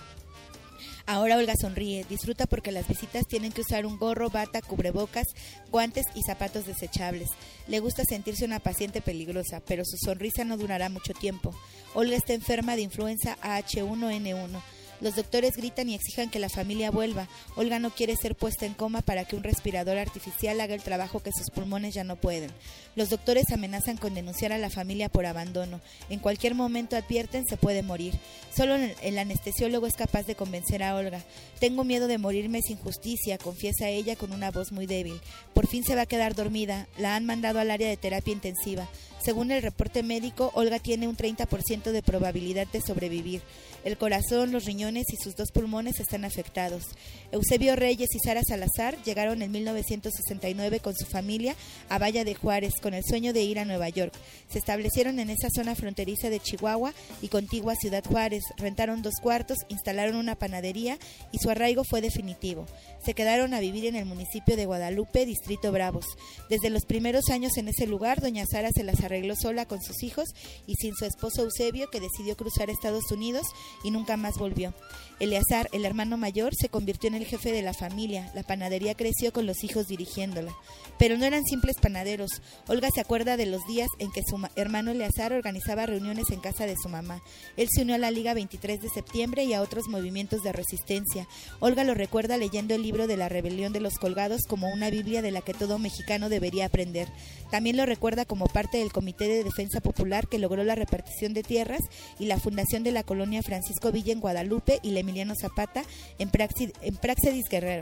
Ahora Olga sonríe, disfruta porque las visitas tienen que usar un gorro, bata, cubrebocas, guantes y zapatos desechables. Le gusta sentirse una paciente peligrosa, pero su sonrisa no durará mucho tiempo. Olga está enferma de influenza H uno N uno. Los doctores gritan y exigen que la familia vuelva. Olga no quiere ser puesta en coma para que un respirador artificial haga el trabajo que sus pulmones ya no pueden. Los doctores amenazan con denunciar a la familia por abandono. En cualquier momento, advierten, se puede morir. Solo el anestesiólogo es capaz de convencer a Olga. Tengo miedo de morirme sin justicia, confiesa ella con una voz muy débil. Por fin se va a quedar dormida. La han mandado al área de terapia intensiva. Según el reporte médico, Olga tiene un treinta por ciento de probabilidad de sobrevivir. El corazón, los riñones y sus dos pulmones están afectados. Eusebio Reyes y Sara Salazar llegaron en mil novecientos sesenta y nueve con su familia a Valla de Juárez con el sueño de ir a Nueva York. Se establecieron en esa zona fronteriza de Chihuahua y contigua Ciudad Juárez, rentaron dos cuartos, instalaron una panadería y su arraigo fue definitivo. Se quedaron a vivir en el municipio de Guadalupe, Distrito Bravos. Desde los primeros años en ese lugar, doña Sara se las arregló sola con sus hijos y sin su esposo Eusebio, que decidió cruzar a Estados Unidos y nunca más volvió. Eleazar, el hermano mayor, se convirtió en el jefe de la familia. La panadería creció con los hijos dirigiéndola. Pero no eran simples panaderos. Olga se acuerda de los días en que su hermano Eleazar organizaba reuniones en casa de su mamá. Él se unió a la Liga veintitrés de septiembre y a otros movimientos de resistencia. Olga lo recuerda leyendo el libro de la rebelión de los colgados como una Biblia de la que todo mexicano debería aprender. También lo recuerda como parte del Comité de Defensa Popular que logró la repartición de tierras y la fundación de la colonia Francisco Villa en Guadalupe y la Emiliano Zapata en, Praxi, en Praxedis Guerrero.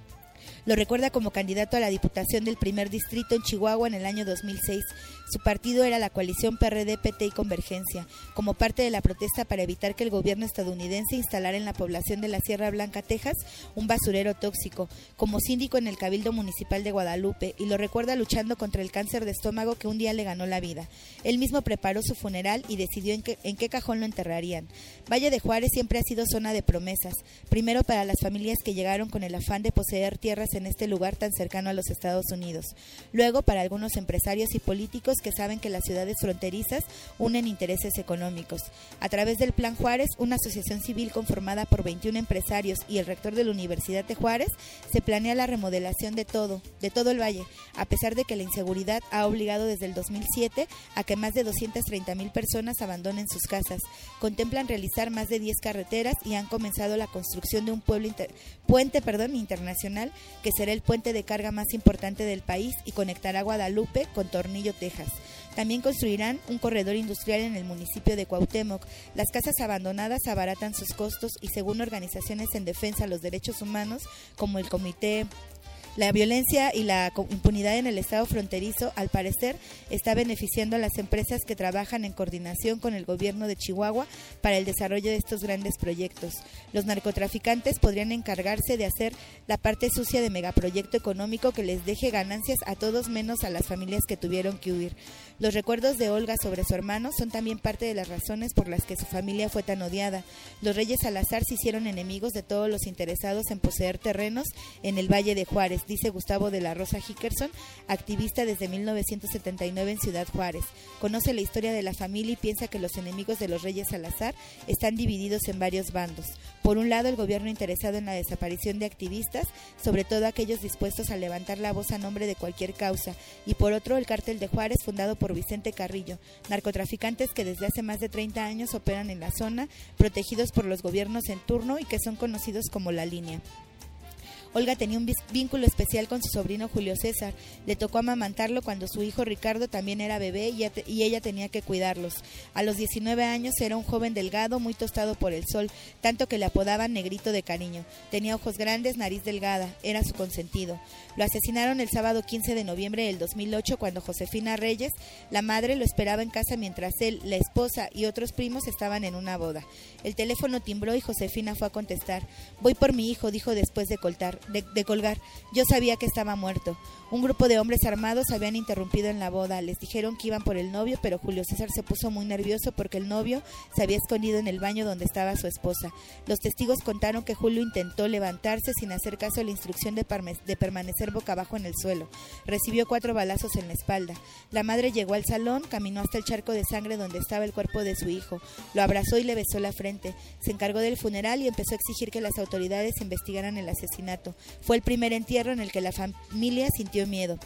Lo recuerda como candidato a la Diputación del Primer Distrito en Chihuahua en el año dos mil seis. Su partido era la coalición P R D, P T y Convergencia, como parte de la protesta para evitar que el gobierno estadounidense instalara en la población de la Sierra Blanca, Texas, un basurero tóxico, como síndico en el Cabildo Municipal de Guadalupe, y lo recuerda luchando contra el cáncer de estómago que un día le ganó la vida. Él mismo preparó su funeral y decidió en qué, en qué cajón lo enterrarían. Valle de Juárez siempre ha sido zona de promesas, primero para las familias que llegaron con el afán de poseer tierras en este lugar tan cercano a los Estados Unidos. Luego, para algunos empresarios y políticos que saben que las ciudades fronterizas unen intereses económicos. A través del Plan Juárez, una asociación civil conformada por veintiún empresarios y el rector de la Universidad de Juárez, se planea la remodelación de todo, de todo el valle, a pesar de que la inseguridad ha obligado desde el dos mil siete a que más de doscientas treinta mil personas abandonen sus casas. Contemplan realizar más de diez carreteras y han comenzado la construcción de un pueblo inter, puente perdón, internacional que será el puente de carga más importante del país y conectará Guadalupe con Tornillo, Texas. También construirán un corredor industrial en el municipio de Cuauhtémoc. Las casas abandonadas abaratan sus costos y, según organizaciones en defensa de los derechos humanos, como el Comité La violencia y la impunidad en el estado fronterizo, al parecer, está beneficiando a las empresas que trabajan en coordinación con el gobierno de Chihuahua para el desarrollo de estos grandes proyectos. Los narcotraficantes podrían encargarse de hacer la parte sucia de megaproyecto económico que les deje ganancias a todos menos a las familias que tuvieron que huir. Los recuerdos de Olga sobre su hermano son también parte de las razones por las que su familia fue tan odiada. Los Reyes Salazar se hicieron enemigos de todos los interesados en poseer terrenos en el Valle de Juárez, dice Gustavo de la Rosa Hickerson, activista desde mil novecientos setenta y nueve en Ciudad Juárez. Conoce la historia de la familia y piensa que los enemigos de los Reyes Salazar están divididos en varios bandos. Por un lado, el gobierno interesado en la desaparición de activistas, sobre todo aquellos dispuestos a levantar la voz a nombre de cualquier causa, y por otro, el Cártel de Juárez, fundado por Vicente Carrillo, narcotraficantes que desde hace más de treinta años operan en la zona, protegidos por los gobiernos en turno y que son conocidos como La Línea. Olga tenía un vínculo especial con su sobrino Julio César. Le tocó amamantarlo cuando su hijo Ricardo también era bebé y ella tenía que cuidarlos. A los diecinueve años era un joven delgado, muy tostado por el sol, tanto que le apodaban Negrito de cariño. Tenía ojos grandes, nariz delgada, era su consentido. Lo asesinaron el sábado quince de noviembre del dos mil ocho cuando Josefina Reyes, la madre, lo esperaba en casa mientras él, la esposa y otros primos estaban en una boda. El teléfono timbró y Josefina fue a contestar. Voy por mi hijo, dijo después de coltar. De, de colgar. Yo sabía que estaba muerto. Un grupo de hombres armados habían interrumpido en la boda. Les dijeron que iban por el novio, pero Julio César se puso muy nervioso porque el novio se había escondido en el baño donde estaba su esposa. Los testigos contaron que Julio intentó levantarse sin hacer caso a la instrucción de, parme- de permanecer boca abajo en el suelo. Recibió cuatro balazos en la espalda. La madre llegó al salón, caminó hasta el charco de sangre donde estaba el cuerpo de su hijo. Lo abrazó y le besó la frente. Se encargó del funeral y empezó a exigir que las autoridades investigaran el asesinato. Fue el primer entierro en el que la familia sintió miedo.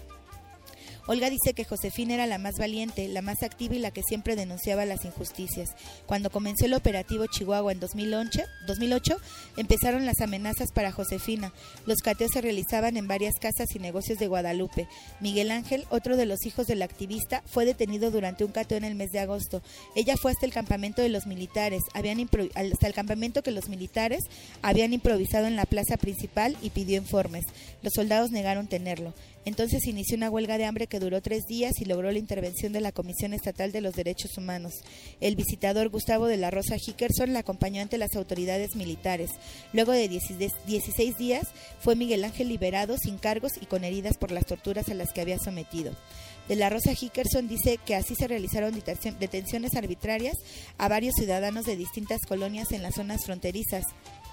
Olga dice que Josefina era la más valiente, la más activa y la que siempre denunciaba las injusticias. Cuando comenzó el operativo Chihuahua en dos mil ocho, empezaron las amenazas para Josefina. Los cateos se realizaban en varias casas y negocios de Guadalupe. Miguel Ángel, otro de los hijos del activista, fue detenido durante un cateo en el mes de agosto. Ella fue hasta el campamento de los militares, habían impro- hasta el campamento que los militares habían improvisado en la plaza principal y pidió informes. Los soldados negaron tenerlo. Entonces inició una huelga de hambre que duró tres días y logró la intervención de la Comisión Estatal de los Derechos Humanos. El visitador Gustavo de la Rosa Hickerson la acompañó ante las autoridades militares. Luego de dieciséis días fue Miguel Ángel liberado sin cargos y con heridas por las torturas a las que había sometido. De la Rosa Hickerson dice que así se realizaron detenciones arbitrarias a varios ciudadanos de distintas colonias en las zonas fronterizas.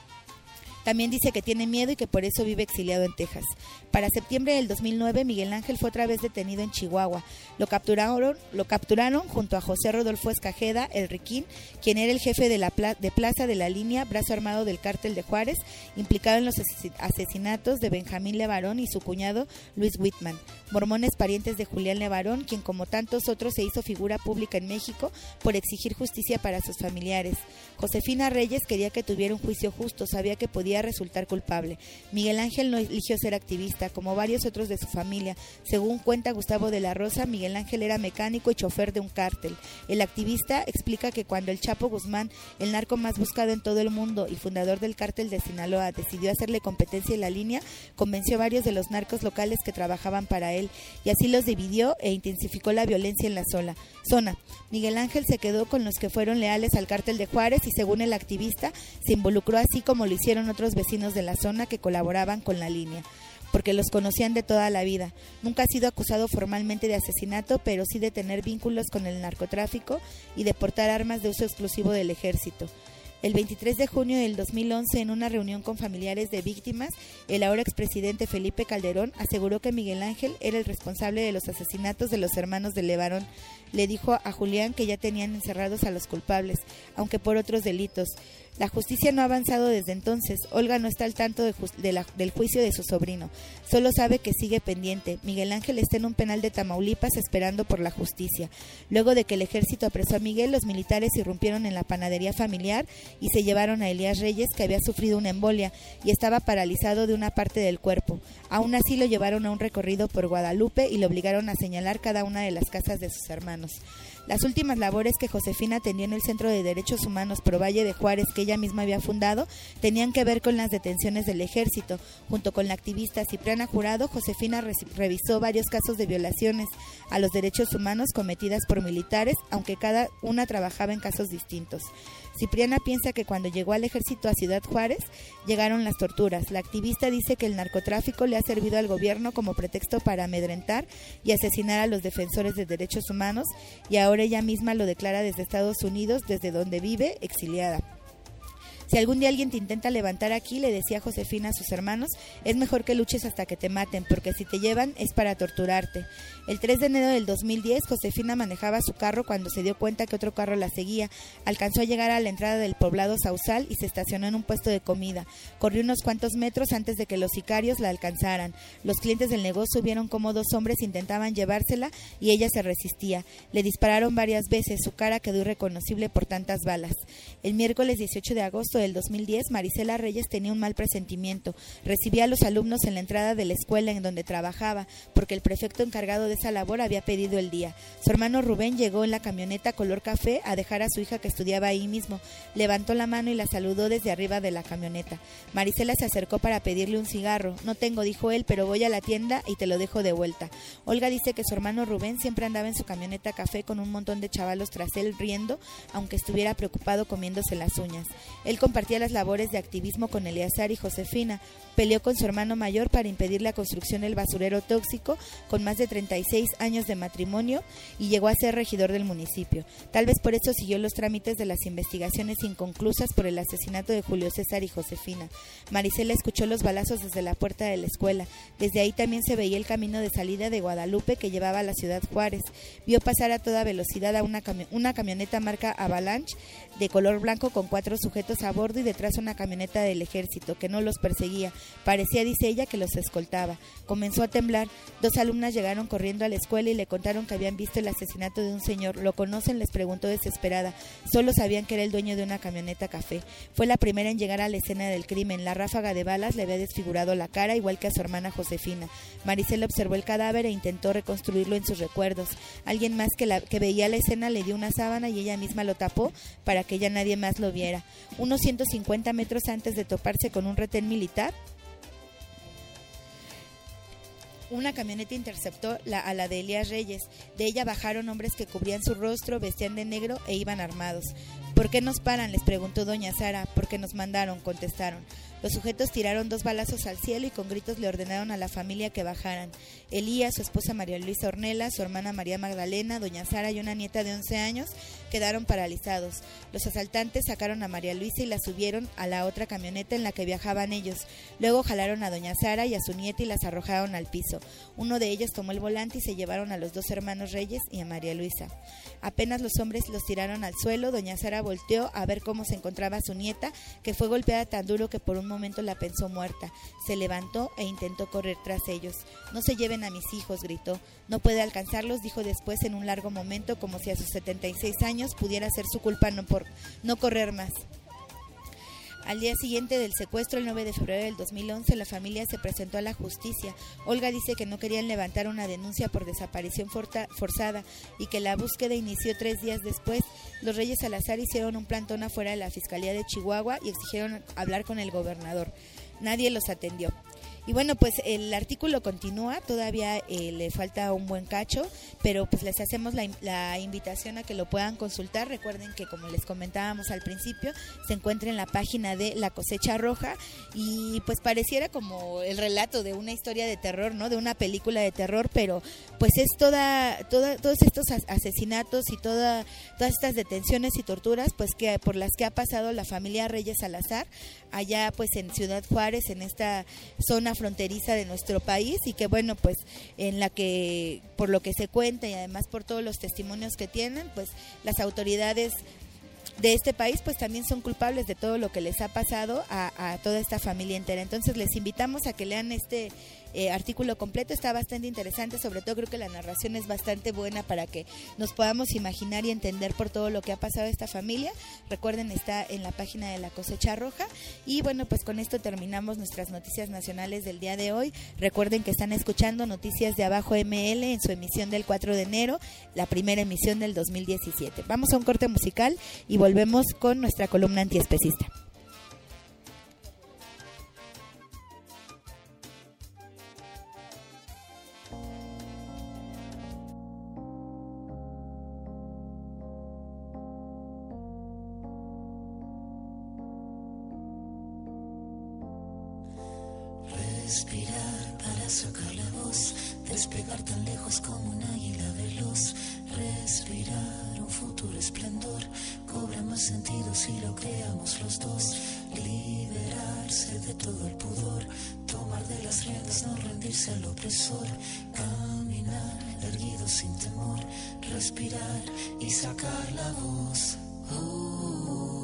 También dice que tiene miedo y que por eso vive exiliado en Texas. Para septiembre del dos mil nueve, Miguel Ángel fue otra vez detenido en Chihuahua. Lo capturaron, lo capturaron junto a José Rodolfo Escajeda, el Riquín, quien era el jefe de la pla- de Plaza de la Línea, brazo armado del Cártel de Juárez, implicado en los asesinatos de Benjamín Levarón y su cuñado Luis Whitman, mormones parientes de Julián Levarón, quien como tantos otros se hizo figura pública en México por exigir justicia para sus familiares. Josefina Reyes quería que tuviera un juicio justo, sabía que podía resultar culpable. Miguel Ángel no eligió ser activista, como varios otros de su familia. Según cuenta Gustavo de la Rosa, Miguel Ángel era mecánico y chofer de un cártel. El activista explica que cuando el Chapo Guzmán, el narco más buscado en todo el mundo y fundador del cártel de Sinaloa, decidió hacerle competencia en La Línea, convenció a varios de los narcos locales que trabajaban para él, y así los dividió e intensificó la violencia en la zona. Miguel Ángel se quedó con los que fueron leales al cártel de Juárez y, según el activista, se involucró así como lo hicieron otros vecinos de la zona que colaboraban con La Línea, porque los conocían de toda la vida. Nunca ha sido acusado formalmente de asesinato, pero sí de tener vínculos con el narcotráfico y de portar armas de uso exclusivo del ejército. El veintitrés de junio del dos mil once, en una reunión con familiares de víctimas, el ahora expresidente Felipe Calderón aseguró que Miguel Ángel era el responsable de los asesinatos de los hermanos de Levarón. Le dijo a Julián que ya tenían encerrados a los culpables, aunque por otros delitos. La justicia no ha avanzado desde entonces. Olga no está al tanto de ju- de la, del juicio de su sobrino. Solo sabe que sigue pendiente. Miguel Ángel está en un penal de Tamaulipas esperando por la justicia. Luego de que el ejército apresó a Miguel, los militares irrumpieron en la panadería familiar y se llevaron a Elías Reyes, que había sufrido una embolia y estaba paralizado de una parte del cuerpo. Aún así lo llevaron a un recorrido por Guadalupe y lo obligaron a señalar cada una de las casas de sus hermanos. Las últimas labores que Josefina atendió en el Centro de Derechos Humanos Pro Valle de Juárez, que ella misma había fundado, tenían que ver con las detenciones del ejército. Junto con la activista Cipriana Jurado, Josefina re- revisó varios casos de violaciones a los derechos humanos cometidas por militares, aunque cada una trabajaba en casos distintos. Cipriana piensa que cuando llegó al ejército a Ciudad Juárez, llegaron las torturas. La activista dice que el narcotráfico le ha servido al gobierno como pretexto para amedrentar y asesinar a los defensores de derechos humanos, y ahora ella misma lo declara desde Estados Unidos, desde donde vive, exiliada. Si algún día alguien te intenta levantar aquí, le decía Josefina a sus hermanos, es mejor que luches hasta que te maten, porque si te llevan es para torturarte. El tres de enero del dos mil diez, Josefina manejaba su carro cuando se dio cuenta que otro carro la seguía. Alcanzó a llegar a la entrada del poblado Sausal y se estacionó en un puesto de comida. Corrió unos cuantos metros antes de que los sicarios la alcanzaran. Los clientes del negocio vieron cómo dos hombres intentaban llevársela y ella se resistía. Le dispararon varias veces, su cara quedó irreconocible por tantas balas. El miércoles dieciocho de agosto del dos mil diez, Marisela Reyes tenía un mal presentimiento. Recibía a los alumnos en la entrada de la escuela en donde trabajaba, porque el prefecto encargado de esa labor había pedido el día. Su hermano Rubén llegó en la camioneta color café a dejar a su hija que estudiaba ahí mismo. Levantó la mano y la saludó desde arriba de la camioneta. Marisela se acercó para pedirle un cigarro. No tengo, dijo él, pero voy a la tienda y te lo dejo de vuelta. Olga dice que su hermano Rubén siempre andaba en su camioneta café con un montón de chavalos tras él riendo, aunque estuviera preocupado comiéndose las uñas. Él compartía las labores de activismo con Eleazar y Josefina. Peleó con su hermano mayor para impedir la construcción del basurero tóxico con más de treinta y seis años de matrimonio y llegó a ser regidor del municipio. Tal vez por eso siguió los trámites de las investigaciones inconclusas por el asesinato de Julio César y Josefina. Marisela escuchó los balazos desde la puerta de la escuela. Desde ahí también se veía el camino de salida de Guadalupe que llevaba a la ciudad Juárez. Vio pasar a toda velocidad a una, cami- una camioneta marca Avalanche de color blanco con cuatro sujetos a bordo y detrás una camioneta del ejército que no los perseguía. Parecía, dice ella, que los escoltaba. Comenzó a temblar. Dos alumnas llegaron corriendo a la escuela y le contaron que habían visto el asesinato de un señor. ¿Lo conocen?, les preguntó desesperada. Solo sabían que era el dueño de una camioneta café. Fue la primera en llegar a la escena del crimen. La ráfaga de balas le había desfigurado la cara, igual que a su hermana Josefina. Marisela observó el cadáver e intentó reconstruirlo en sus recuerdos. Alguien más que, la, que veía la escena le dio una sábana y ella misma lo tapó para que ya nadie más lo viera. Unos ciento cincuenta metros antes de toparse con un retén militar, una camioneta interceptó la, a la de Elías Reyes. De ella bajaron hombres que cubrían su rostro, vestían de negro e iban armados. ¿Por qué nos paran?, les preguntó doña Sara. Porque nos mandaron, contestaron. Los sujetos tiraron dos balazos al cielo y con gritos le ordenaron a la familia que bajaran. Elías, su esposa María Luisa Ornella, su hermana María Magdalena, doña Sara y una nieta de once años quedaron paralizados. Los asaltantes sacaron a María Luisa y la subieron a la otra camioneta en la que viajaban ellos. Luego jalaron a doña Sara y a su nieta y las arrojaron al piso. Uno de ellos tomó el volante y se llevaron a los dos hermanos Reyes y a María Luisa. Apenas los hombres los tiraron al suelo, doña Sara volteó a ver cómo se encontraba su nieta, que fue golpeada tan duro que por un momento la pensó muerta. Se levantó e intentó correr tras ellos. No se lleven a mis hijos, gritó. No puede alcanzarlos, dijo después en un largo momento, como si a sus setenta y seis años pudiera ser su culpa no, por, no correr más. Al día siguiente del secuestro, el nueve de febrero del dos mil once, la familia se presentó a la justicia. Olga dice que no querían levantar una denuncia por desaparición forta, forzada y que la búsqueda inició tres días después. Los Reyes Salazar hicieron un plantón afuera de la Fiscalía de Chihuahua y exigieron hablar con el gobernador. Nadie los atendió. Y bueno, pues el artículo continúa, todavía eh, le falta un buen cacho, pero pues les hacemos la, la invitación a que lo puedan consultar. Recuerden que, como les comentábamos al principio, se encuentra en la página de La Cosecha Roja y pues pareciera como el relato de una historia de terror, ¿no? De una película de terror, pero pues es toda, toda todos estos asesinatos y toda, todas estas detenciones y torturas pues que por las que ha pasado la familia Reyes Salazar allá pues en Ciudad Juárez, en esta zona fronteriza de nuestro país, y que bueno, pues en la que por lo que se cuenta y además por todos los testimonios que tienen, pues las autoridades de este país pues también son culpables de todo lo que les ha pasado a, a toda esta familia entera. Entonces les invitamos a que lean este eh, artículo completo, está bastante interesante, sobre todo creo que la narración es bastante buena para que nos podamos imaginar y entender por todo lo que ha pasado a esta familia. Recuerden, está en la página de La Cosecha Roja. Y bueno, pues con esto terminamos nuestras noticias nacionales del día de hoy. Recuerden que están escuchando Noticias de Abajo M L en su emisión del cuatro de enero, la primera emisión del dos mil diecisiete. Vamos a un corte musical y volvemos con nuestra columna antiespecista. Respirar para sacar la voz, despegar tan lejos como un águila veloz. Respirar un futuro esplendor cobra más sentido si lo creamos los dos. Liberarse de todo el pudor, tomar de las riendas, no rendirse al opresor, caminar erguido sin temor, respirar y sacar la voz. Oh.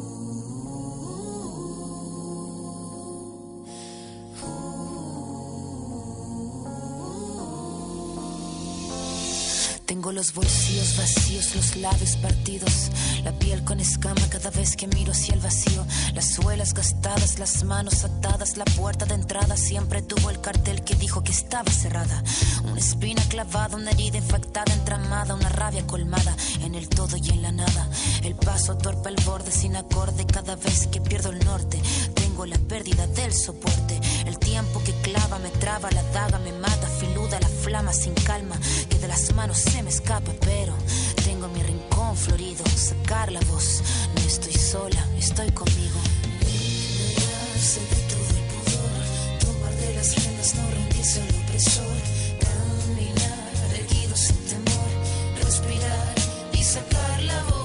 Tengo los bolsillos vacíos, los labios partidos, la piel con escama cada vez que miro hacia el vacío, las suelas gastadas, las manos atadas, la puerta de entrada siempre tuvo el cartel que dijo que estaba cerrada. Una espina clavada, una herida infectada, entramada, una rabia colmada en el todo y en la nada. El paso torpe al borde sin acorde cada vez que pierdo el norte. Tengo la pérdida del soporte, el tiempo que clava me traba, la daga me mata, filuda la flama sin calma, que de las manos se me escapa, pero tengo mi rincón florido, sacar la voz, no estoy sola, estoy conmigo. Liberarse de todo el pudor, tomar de las riendas, no rendirse al opresor, caminar erguido sin temor, respirar y sacar la voz.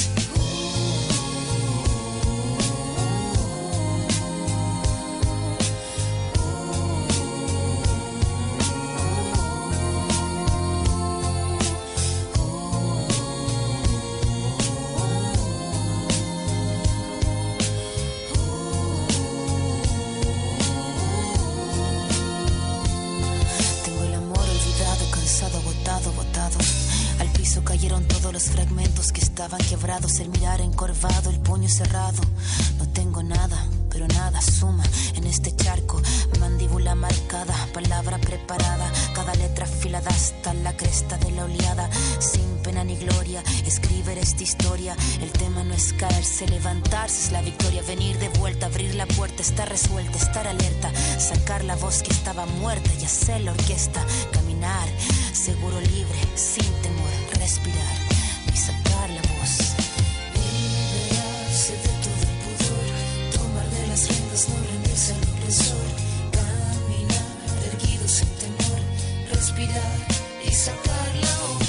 Cayeron todos los fragmentos que estaban quebrados, el mirar encorvado, el puño cerrado. No tengo nada, pero nada suma en este charco. Mandíbula marcada, palabra preparada, cada letra afilada hasta la cresta de la oleada. Sin pena ni gloria, escribir esta historia. El tema no es caerse, levantarse es la victoria. Venir de vuelta, abrir la puerta, estar resuelta, estar alerta, sacar la voz que estaba muerta y hacer la orquesta. Caminar, seguro, libre, sin temor, respirar y sacar la voz. Liberarse de todo el pudor, tomar de las riendas, no rendirse al opresor, caminar erguido sin temor, respirar y sacar la voz.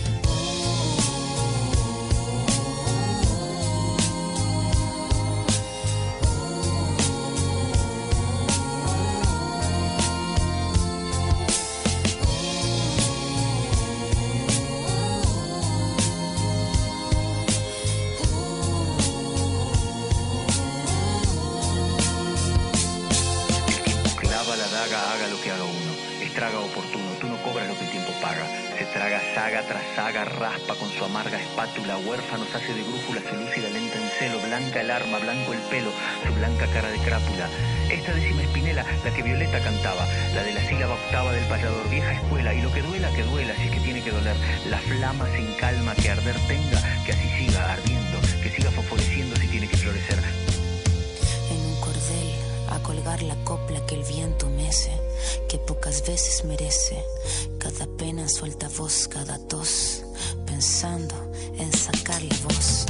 Haga lo que haga uno, estraga oportuno, tú no cobras lo que el tiempo paga. Se traga saga tras saga, raspa con su amarga espátula, huérfanos hace de brújula, se lúcida lenta en celo, blanca el arma, blanco el pelo, su blanca cara de crápula. Esta décima espinela, la que Violeta cantaba, la de la sílaba octava del payador, vieja escuela, y lo que duela, que duela, si es que tiene que doler, la flama sin calma que arder tenga, que así siga ardiendo, que siga fosforeciendo si tiene que florecer. En un cordel, a colgar la copla que el viento mece, que pocas veces merece, cada pena en su altavoz, cada tos, pensando en sacar la voz.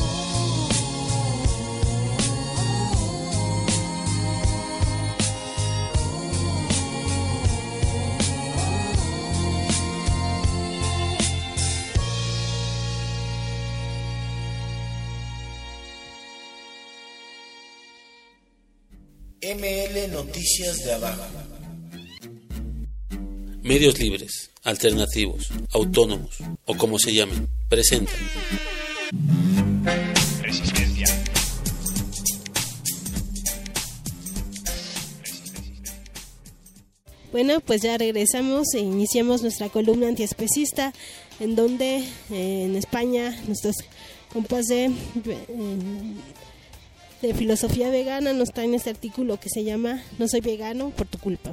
M L Noticias de Abajo. Medios libres, alternativos, autónomos o como se llamen, presentan Resistencia. Bueno, pues ya regresamos e iniciamos nuestra columna antiespecista, en donde eh, en España nuestros compas de, eh, de filosofía vegana nos traen este artículo que se llama "No soy vegano por tu culpa".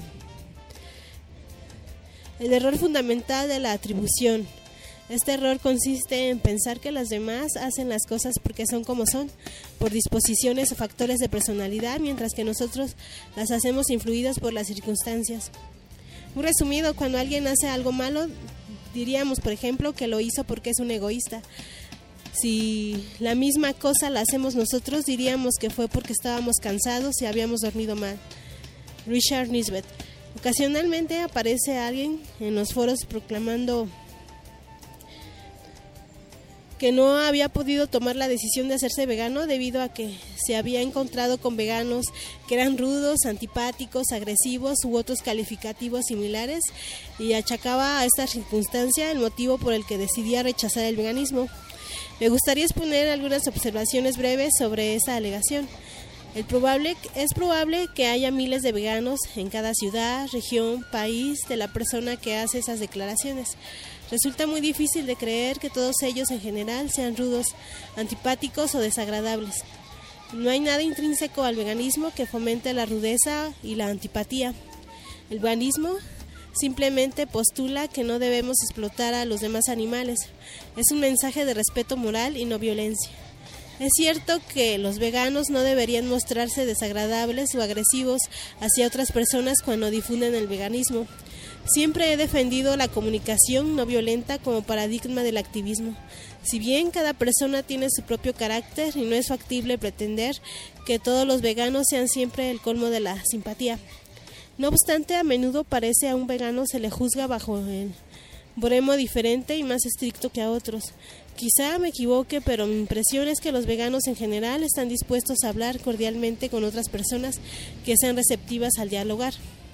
El error fundamental de la atribución. Este error consiste en pensar que los demás hacen las cosas porque son como son, por disposiciones o factores de personalidad, mientras que nosotros las hacemos influidas por las circunstancias. Muy resumido, cuando alguien hace algo malo, diríamos, por ejemplo, que lo hizo porque es un egoísta. Si la misma cosa la hacemos nosotros, diríamos que fue porque estábamos cansados y habíamos dormido mal. Richard Nisbet. Ocasionalmente aparece alguien en los foros proclamando que no había podido tomar la decisión de hacerse vegano debido a que se había encontrado con veganos que eran rudos, antipáticos, agresivos u otros calificativos similares, y achacaba a esta circunstancia el motivo por el que decidía rechazar el veganismo. Me gustaría exponer algunas observaciones breves sobre esa alegación. El probable, es probable que haya miles de veganos en cada ciudad, región, país de la persona que hace esas declaraciones. Resulta muy difícil de creer que todos ellos en general sean rudos, antipáticos o desagradables. No hay nada intrínseco al veganismo que fomente la rudeza y la antipatía. El veganismo simplemente postula que no debemos explotar a los demás animales. Es un mensaje de respeto moral y no violencia. Es cierto que los veganos no deberían mostrarse desagradables o agresivos hacia otras personas cuando difunden el veganismo. Siempre he defendido la comunicación no violenta como paradigma del activismo. Si bien cada persona tiene su propio carácter y no es factible pretender que todos los veganos sean siempre el colmo de la simpatía. No obstante, a menudo parece a un vegano se le juzga bajo el baremo diferente y más estricto que a otros. Quizá me equivoque, pero mi impresión es que los veganos en general están dispuestos a hablar cordialmente con otras personas que sean receptivas al dialogar.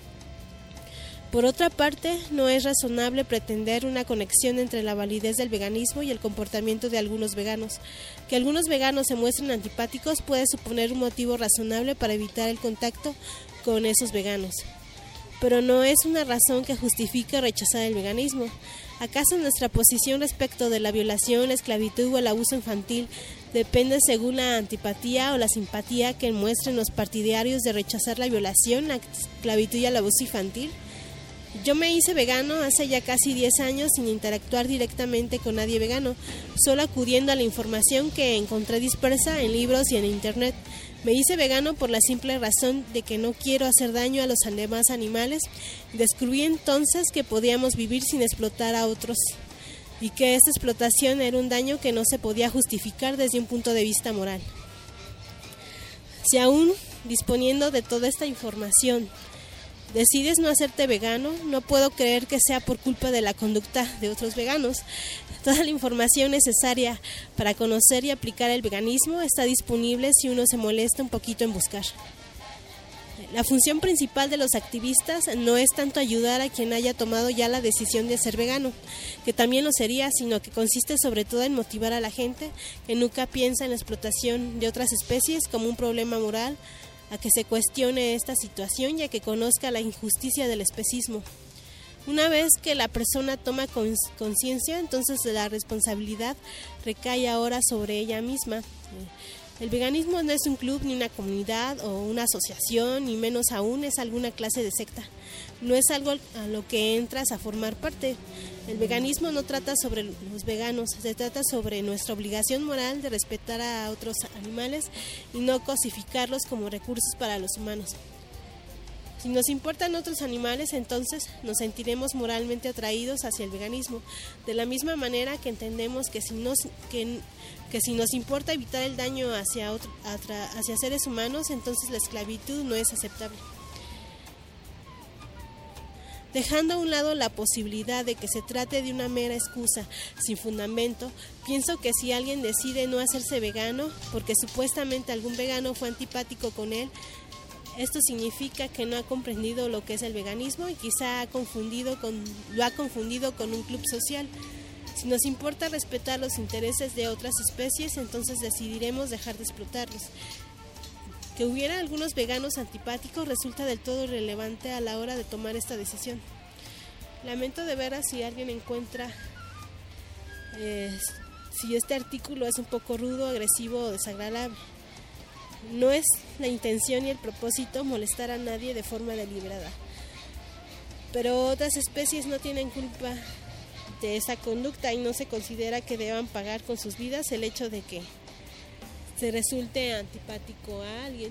Por otra parte, no es razonable pretender una conexión entre la validez del veganismo y el comportamiento de algunos veganos. Que algunos veganos se muestren antipáticos puede suponer un motivo razonable para evitar el contacto con esos veganos, pero no es una razón que justifique rechazar el veganismo. ¿Acaso nuestra posición respecto de la violación, la esclavitud o el abuso infantil depende según la antipatía o la simpatía que muestren los partidarios de rechazar la violación, la esclavitud y el abuso infantil? Yo me hice vegano hace ya casi diez años sin interactuar directamente con nadie vegano, solo acudiendo a la información que encontré dispersa en libros y en internet. Me hice vegano por la simple razón de que no quiero hacer daño a los demás animales. Descubrí entonces que podíamos vivir sin explotar a otros y que esta explotación era un daño que no se podía justificar desde un punto de vista moral. Si aún disponiendo de toda esta información decides no hacerte vegano, no puedo creer que sea por culpa de la conducta de otros veganos. Toda la información necesaria para conocer y aplicar el veganismo está disponible si uno se molesta un poquito en buscar. La función principal de los activistas no es tanto ayudar a quien haya tomado ya la decisión de ser vegano, que también lo sería, sino que consiste sobre todo en motivar a la gente que nunca piensa en la explotación de otras especies como un problema moral, a que se cuestione esta situación y a que conozca la injusticia del especismo. Una vez que la persona toma conciencia, entonces la responsabilidad recae ahora sobre ella misma. El veganismo no es un club, ni una comunidad o una asociación, ni menos aún es alguna clase de secta. No es algo a lo que entras a formar parte. El veganismo no trata sobre los veganos, se trata sobre nuestra obligación moral de respetar a otros animales y no cosificarlos como recursos para los humanos. Si nos importan otros animales, entonces nos sentiremos moralmente atraídos hacia el veganismo, de la misma manera que entendemos que si nos, que, que si nos importa evitar el daño hacia, otro, hacia seres humanos, entonces la esclavitud no es aceptable. Dejando a un lado la posibilidad de que se trate de una mera excusa sin fundamento, pienso que si alguien decide no hacerse vegano porque supuestamente algún vegano fue antipático con él, esto significa que no ha comprendido lo que es el veganismo y quizá ha confundido con, lo ha confundido con un club social. Si nos importa respetar los intereses de otras especies, entonces decidiremos dejar de explotarlos. Que hubiera algunos veganos antipáticos resulta del todo irrelevante a la hora de tomar esta decisión. Lamento de veras si alguien encuentra eh, si este artículo es un poco rudo, agresivo o desagradable. No es la intención ni el propósito molestar a nadie de forma deliberada. Pero otras especies no tienen culpa de esa conducta y no se considera que deban pagar con sus vidas el hecho de que se resulte antipático a alguien.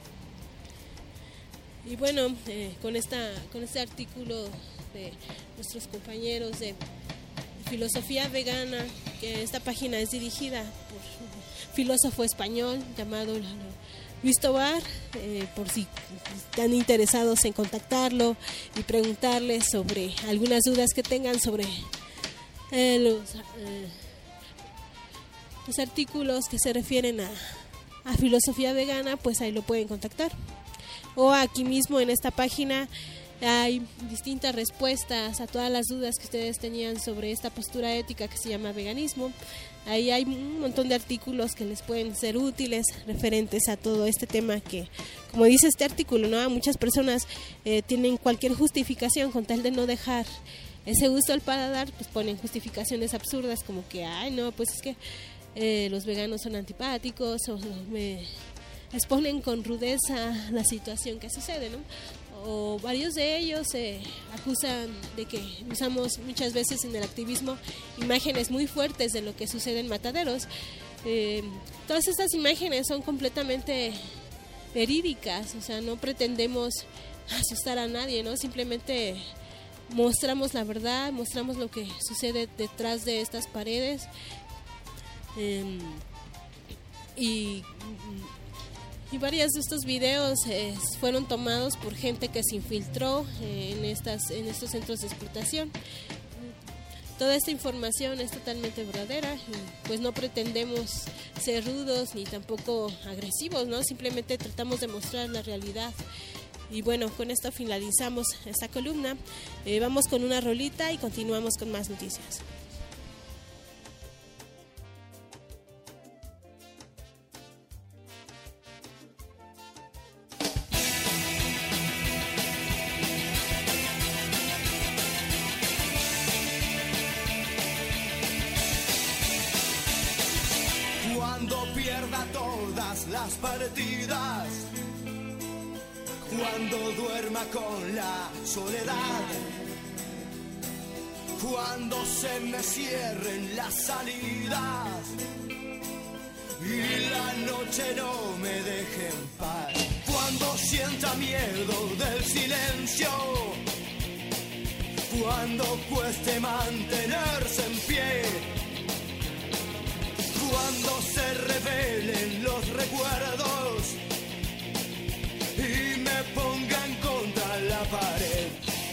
Y bueno, eh, con esta con este artículo de nuestros compañeros de Filosofía Vegana, que esta página es dirigida por un filósofo español llamado Luis Tobar, eh, por si están interesados en contactarlo y preguntarle sobre algunas dudas que tengan sobre eh, los, eh, los artículos que se refieren a, a filosofía vegana, pues ahí lo pueden contactar. O aquí mismo en esta página hay distintas respuestas a todas las dudas que ustedes tenían sobre esta postura ética que se llama veganismo. Ahí hay un montón de artículos que les pueden ser útiles referentes a todo este tema que, como dice este artículo, ¿no? Muchas personas eh, tienen cualquier justificación con tal de no dejar ese gusto al paladar, pues ponen justificaciones absurdas como que, ay, no, pues es que eh, los veganos son antipáticos, o me exponen con rudeza la situación que sucede, ¿no? O varios de ellos se eh, acusan de que usamos muchas veces en el activismo imágenes muy fuertes de lo que sucede en mataderos. Eh, todas estas imágenes son completamente verídicas, o sea, no pretendemos asustar a nadie, ¿no? Simplemente mostramos la verdad, mostramos lo que sucede detrás de estas paredes. Eh, y... Y varios de estos videos eh, fueron tomados por gente que se infiltró eh, en, estas, en estos centros de explotación. Toda esta información es totalmente verdadera y pues no pretendemos ser rudos ni tampoco agresivos, ¿no? Simplemente tratamos de mostrar la realidad. Y bueno, con esto finalizamos esta columna. Eh, vamos con una rolita y continuamos con más noticias. Cuando pierda todas las partidas, cuando duerma con la soledad, cuando se me cierren las salidas y la noche no me deje en paz, cuando sienta miedo del silencio, cuando cueste mantenerse en pie, cuando se revelen los recuerdos y me pongan contra la pared,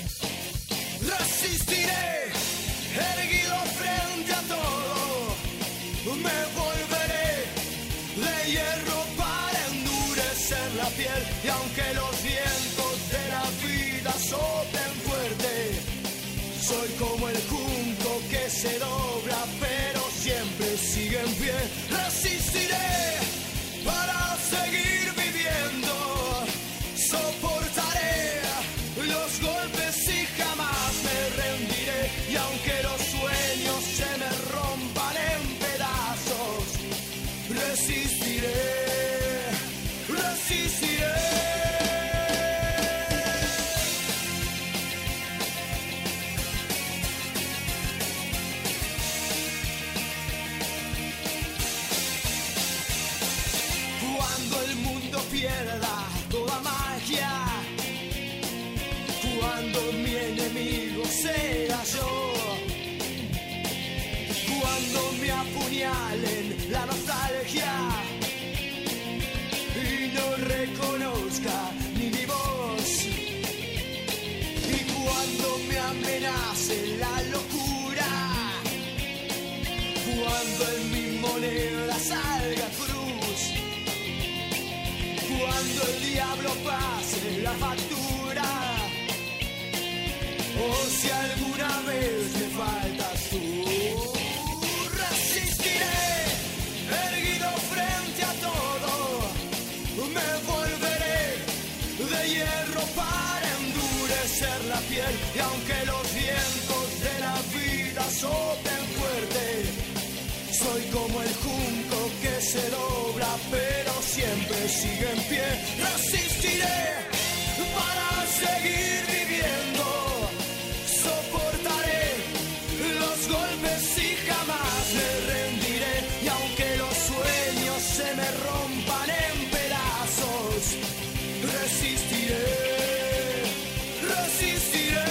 resistiré erguido frente a todo, me volveré de hierro para endurecer la piel, y aunque los vientos de la vida soplen fuerte, soy como el junco que se dobla pero siempre sigue en pie. Resistiré para seguir viviendo, soportaré los golpes y jamás me rendiré, y aunque los sueños se me rompan en pedazos, resistiré, resistiré. Pierda toda magia, cuando mi enemigo sea yo, cuando me apuñalen la nostalgia y no reconozca ni mi voz, y cuando me amenace la locura, cuando en mi moneda salga cruz, cuando el diablo pase la factura, o si alguna vez me faltas tú, resistiré erguido frente a todo, me volveré de hierro para endurecer la piel, y aunque los vientos de la vida soplen fuerte, soy como el junco que se dobla pero siempre sigue en pie. Resistiré para seguir viviendo, soportaré los golpes y jamás me rendiré, y aunque los sueños se me rompan en pedazos, resistiré, resistiré.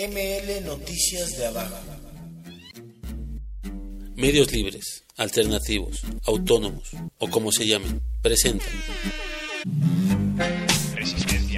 M L Noticias de Abajo. Medios libres, alternativos, autónomos o como se llamen, presentan Resistencia.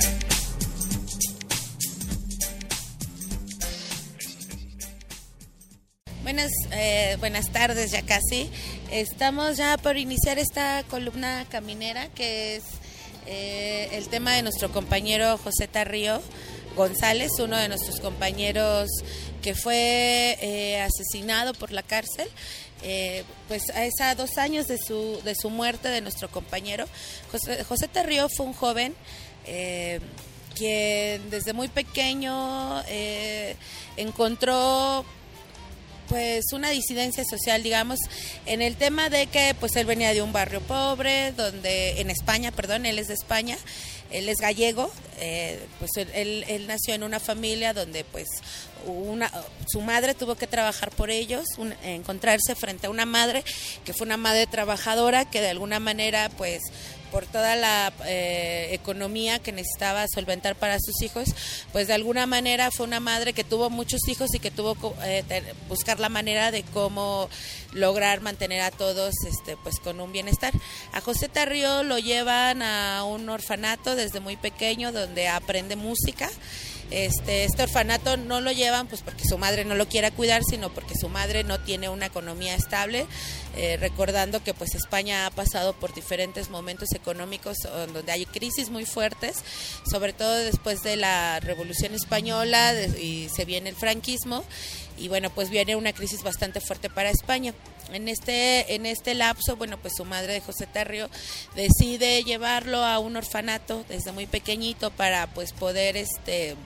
Buenas, eh, buenas tardes ya casi. Estamos ya por iniciar esta columna caminera que es eh, el tema de nuestro compañero José Tarrio González, uno de nuestros compañeros que fue eh, asesinado por la cárcel. Eh, pues es a dos años de su de su muerte de nuestro compañero. José, José Tarrio fue un joven eh, quien desde muy pequeño eh, encontró pues una disidencia social, digamos, en el tema de que pues él venía de un barrio pobre, donde en España, perdón, él es de España, él es gallego, eh, pues él, él nació en una familia donde pues una, su madre tuvo que trabajar por ellos, un, encontrarse frente a una madre que fue una madre trabajadora que de alguna manera pues por toda la eh, economía que necesitaba solventar para sus hijos, pues de alguna manera fue una madre que tuvo muchos hijos y que tuvo que eh, buscar la manera de cómo lograr mantener a todos este pues con un bienestar. A José Tarrio lo llevan a un orfanato desde muy pequeño donde aprende música. Este, este orfanato no lo llevan pues porque su madre no lo quiera cuidar, sino porque su madre no tiene una economía estable, eh, recordando que pues España ha pasado por diferentes momentos económicos donde hay crisis muy fuertes, sobre todo después de la Revolución Española de, y se viene el franquismo y bueno pues viene una crisis bastante fuerte para España. En este en este lapso, bueno, pues su madre de José Tarrio decide llevarlo a un orfanato desde muy pequeñito para pues poder este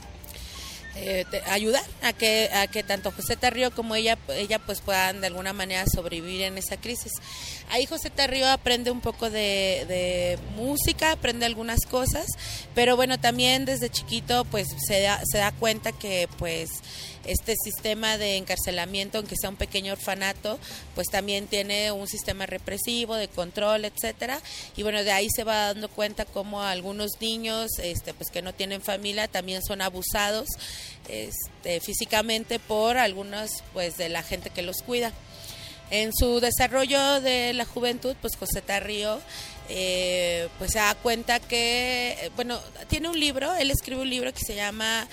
Eh, te, ayudar a que a que tanto José Tarrio como ella ella pues puedan de alguna manera sobrevivir en esa crisis. Ahí José Tarrio aprende un poco de, de música, aprende algunas cosas, pero bueno, también desde chiquito pues se da, se da cuenta que pues este sistema de encarcelamiento, aunque sea un pequeño orfanato, pues también tiene un sistema represivo, de control, etcétera. Y bueno, de ahí se va dando cuenta cómo algunos niños este, pues que no tienen familia también son abusados este, físicamente por algunos pues de la gente que los cuida. En su desarrollo de la juventud, pues José Tarrio eh, pues se da cuenta que, bueno, tiene un libro, él escribe un libro que se llama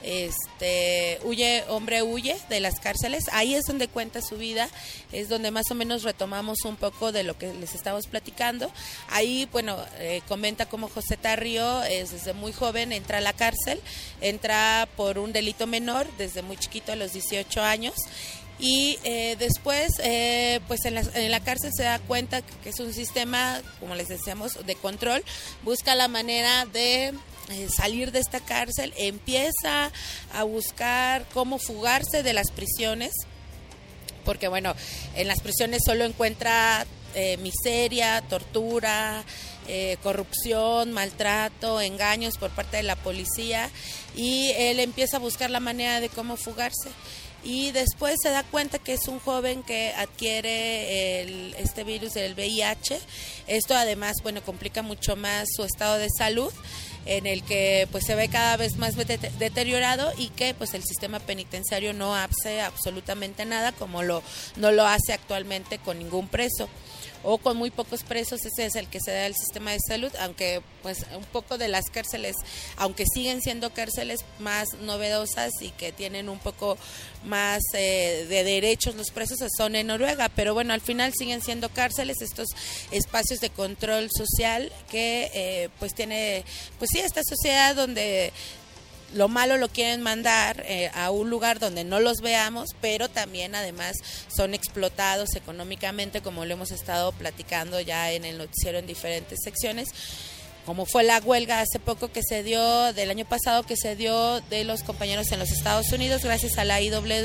este Huye, hombre huye de las cárceles. Ahí es donde cuenta su vida, es donde más o menos retomamos un poco de lo que les estamos platicando. Ahí, bueno, eh, comenta cómo José Tarrio es desde muy joven entra a la cárcel, entra por un delito menor desde muy chiquito, a los dieciocho años. Y eh, después, eh, pues en la, en la cárcel se da cuenta que es un sistema, como les decíamos, de control. Busca la manera de eh, salir de esta cárcel, empieza a buscar cómo fugarse de las prisiones, porque bueno, en las prisiones solo encuentra eh, miseria, tortura, eh, corrupción, maltrato, engaños por parte de la policía, y él empieza a buscar la manera de cómo fugarse. Y después se da cuenta que es un joven que adquiere el, este virus del V I H. Esto además, bueno, complica mucho más su estado de salud, en el que pues se ve cada vez más deteriorado y que pues el sistema penitenciario no hace absolutamente nada, como lo no lo hace actualmente con ningún preso, o con muy pocos presos. Ese es el que se da el sistema de salud, aunque pues un poco de las cárceles, aunque siguen siendo cárceles más novedosas y que tienen un poco más eh, de derechos los presos, son en Noruega, pero bueno, al final siguen siendo cárceles, estos espacios de control social que eh, pues tiene, pues sí, esta sociedad donde lo malo lo quieren mandar eh, a un lugar donde no los veamos, pero también además son explotados económicamente, como lo hemos estado platicando ya en el noticiero en diferentes secciones, como fue la huelga hace poco que se dio, del año pasado, que se dio de los compañeros en los Estados Unidos, gracias a la I W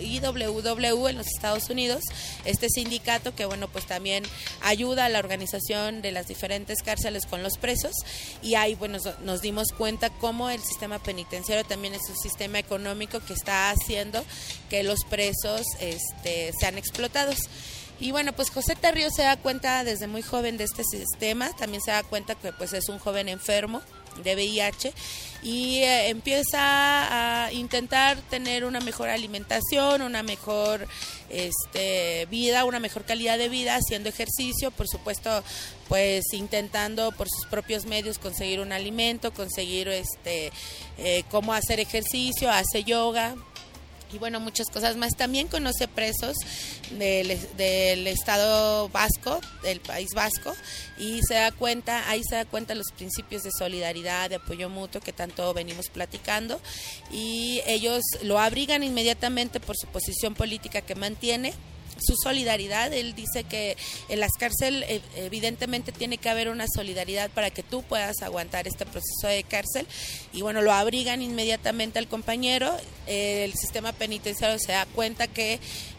W en los Estados Unidos, este sindicato que bueno pues también ayuda a la organización de las diferentes cárceles con los presos, y ahí bueno nos dimos cuenta cómo el sistema penitenciario también es un sistema económico que está haciendo que los presos este, sean explotados. Y bueno, pues José Tarrio se da cuenta desde muy joven de este sistema, también se da cuenta que pues es un joven enfermo, de V I H, y eh, empieza a intentar tener una mejor alimentación, una mejor este, vida, una mejor calidad de vida, haciendo ejercicio, por supuesto, pues intentando por sus propios medios conseguir un alimento, conseguir este eh, cómo hacer ejercicio, hace yoga. Y bueno, muchas cosas más. También conoce presos del, del estado vasco, del país vasco, y se da cuenta, ahí se da cuenta los principios de solidaridad, de apoyo mutuo que tanto venimos platicando, y ellos lo abrigan inmediatamente por su posición política que mantiene, su solidaridad. Él dice que en las cárceles evidentemente tiene que haber una solidaridad para que tú puedas aguantar este proceso de cárcel, y bueno, lo abrigan inmediatamente al compañero. El sistema penitenciario se da cuenta que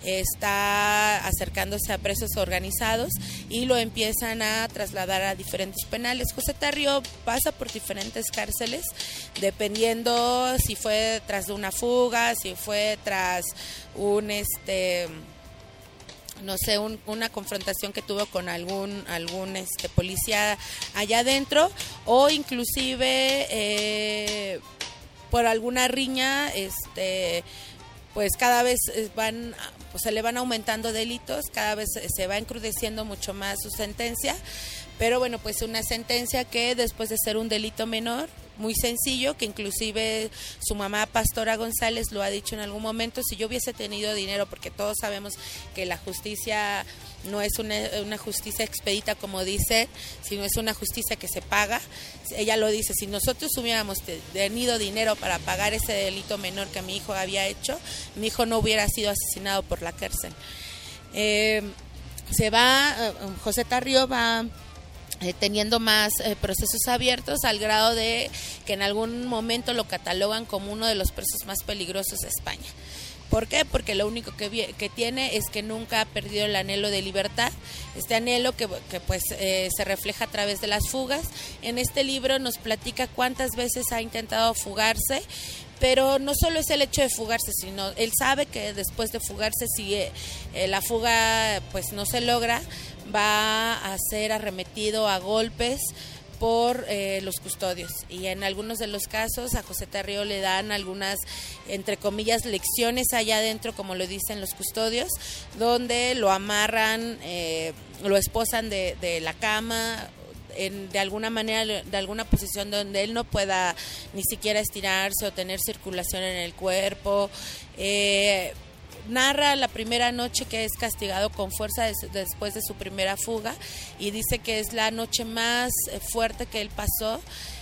está acercándose a presos organizados y lo empiezan a trasladar a diferentes penales. José Tarrio pasa por diferentes cárceles dependiendo si fue tras de una fuga, si fue tras un este no sé, un, una confrontación que tuvo con algún algún este policía allá adentro, o inclusive eh, por alguna riña, este pues cada vez van pues se le van aumentando delitos, cada vez se va encrudeciendo mucho más su sentencia, pero bueno, pues una sentencia que después de ser un delito menor, muy sencillo, que inclusive su mamá Pastora González lo ha dicho en algún momento: si yo hubiese tenido dinero, porque todos sabemos que la justicia no es una, una justicia expedita como dice, sino es una justicia que se paga. Ella lo dice: si nosotros hubiéramos tenido dinero para pagar ese delito menor que mi hijo había hecho, mi hijo no hubiera sido asesinado por la cárcel. Eh, se va, José Tarrio va Eh, teniendo más eh, procesos abiertos, al grado de que en algún momento lo catalogan como uno de los presos más peligrosos de España. ¿Por qué? Porque lo único que, que tiene es que nunca ha perdido el anhelo de libertad, este anhelo que, que pues eh, se refleja a través de las fugas. En este libro nos platica cuántas veces ha intentado fugarse, pero no solo es el hecho de fugarse, sino él sabe que después de fugarse, si eh, la fuga pues no se logra, va a ser arremetido a golpes por eh, los custodios, y en algunos de los casos a José Tarrio le dan algunas, entre comillas, lecciones allá adentro, como lo dicen los custodios, donde lo amarran, eh, lo esposan de, de la cama, En, de alguna manera, de alguna posición donde él no pueda ni siquiera estirarse o tener circulación en el cuerpo. Eh, narra la primera noche que es castigado con fuerza des, después de su primera fuga, y dice que es la noche más fuerte que él pasó,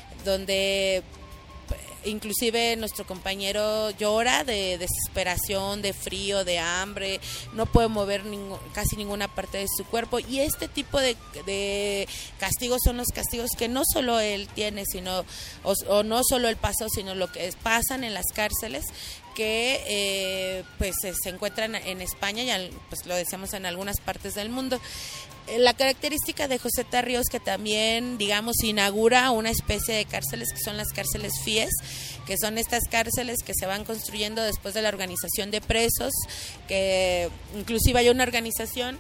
donde inclusive nuestro compañero llora de desesperación, de frío, de hambre, no puede mover ningún, casi ninguna parte de su cuerpo, y este tipo de, de castigos son los castigos que no solo él tiene, sino o, o no solo él pasó, sino lo que pasan en las cárceles que eh, pues se encuentran en España, y pues lo decíamos en algunas partes del mundo. La característica de José Tarrio es que también, digamos, inaugura una especie de cárceles que son las cárceles F I E S, que son estas cárceles que se van construyendo después de la organización de presos, que inclusive hay una organización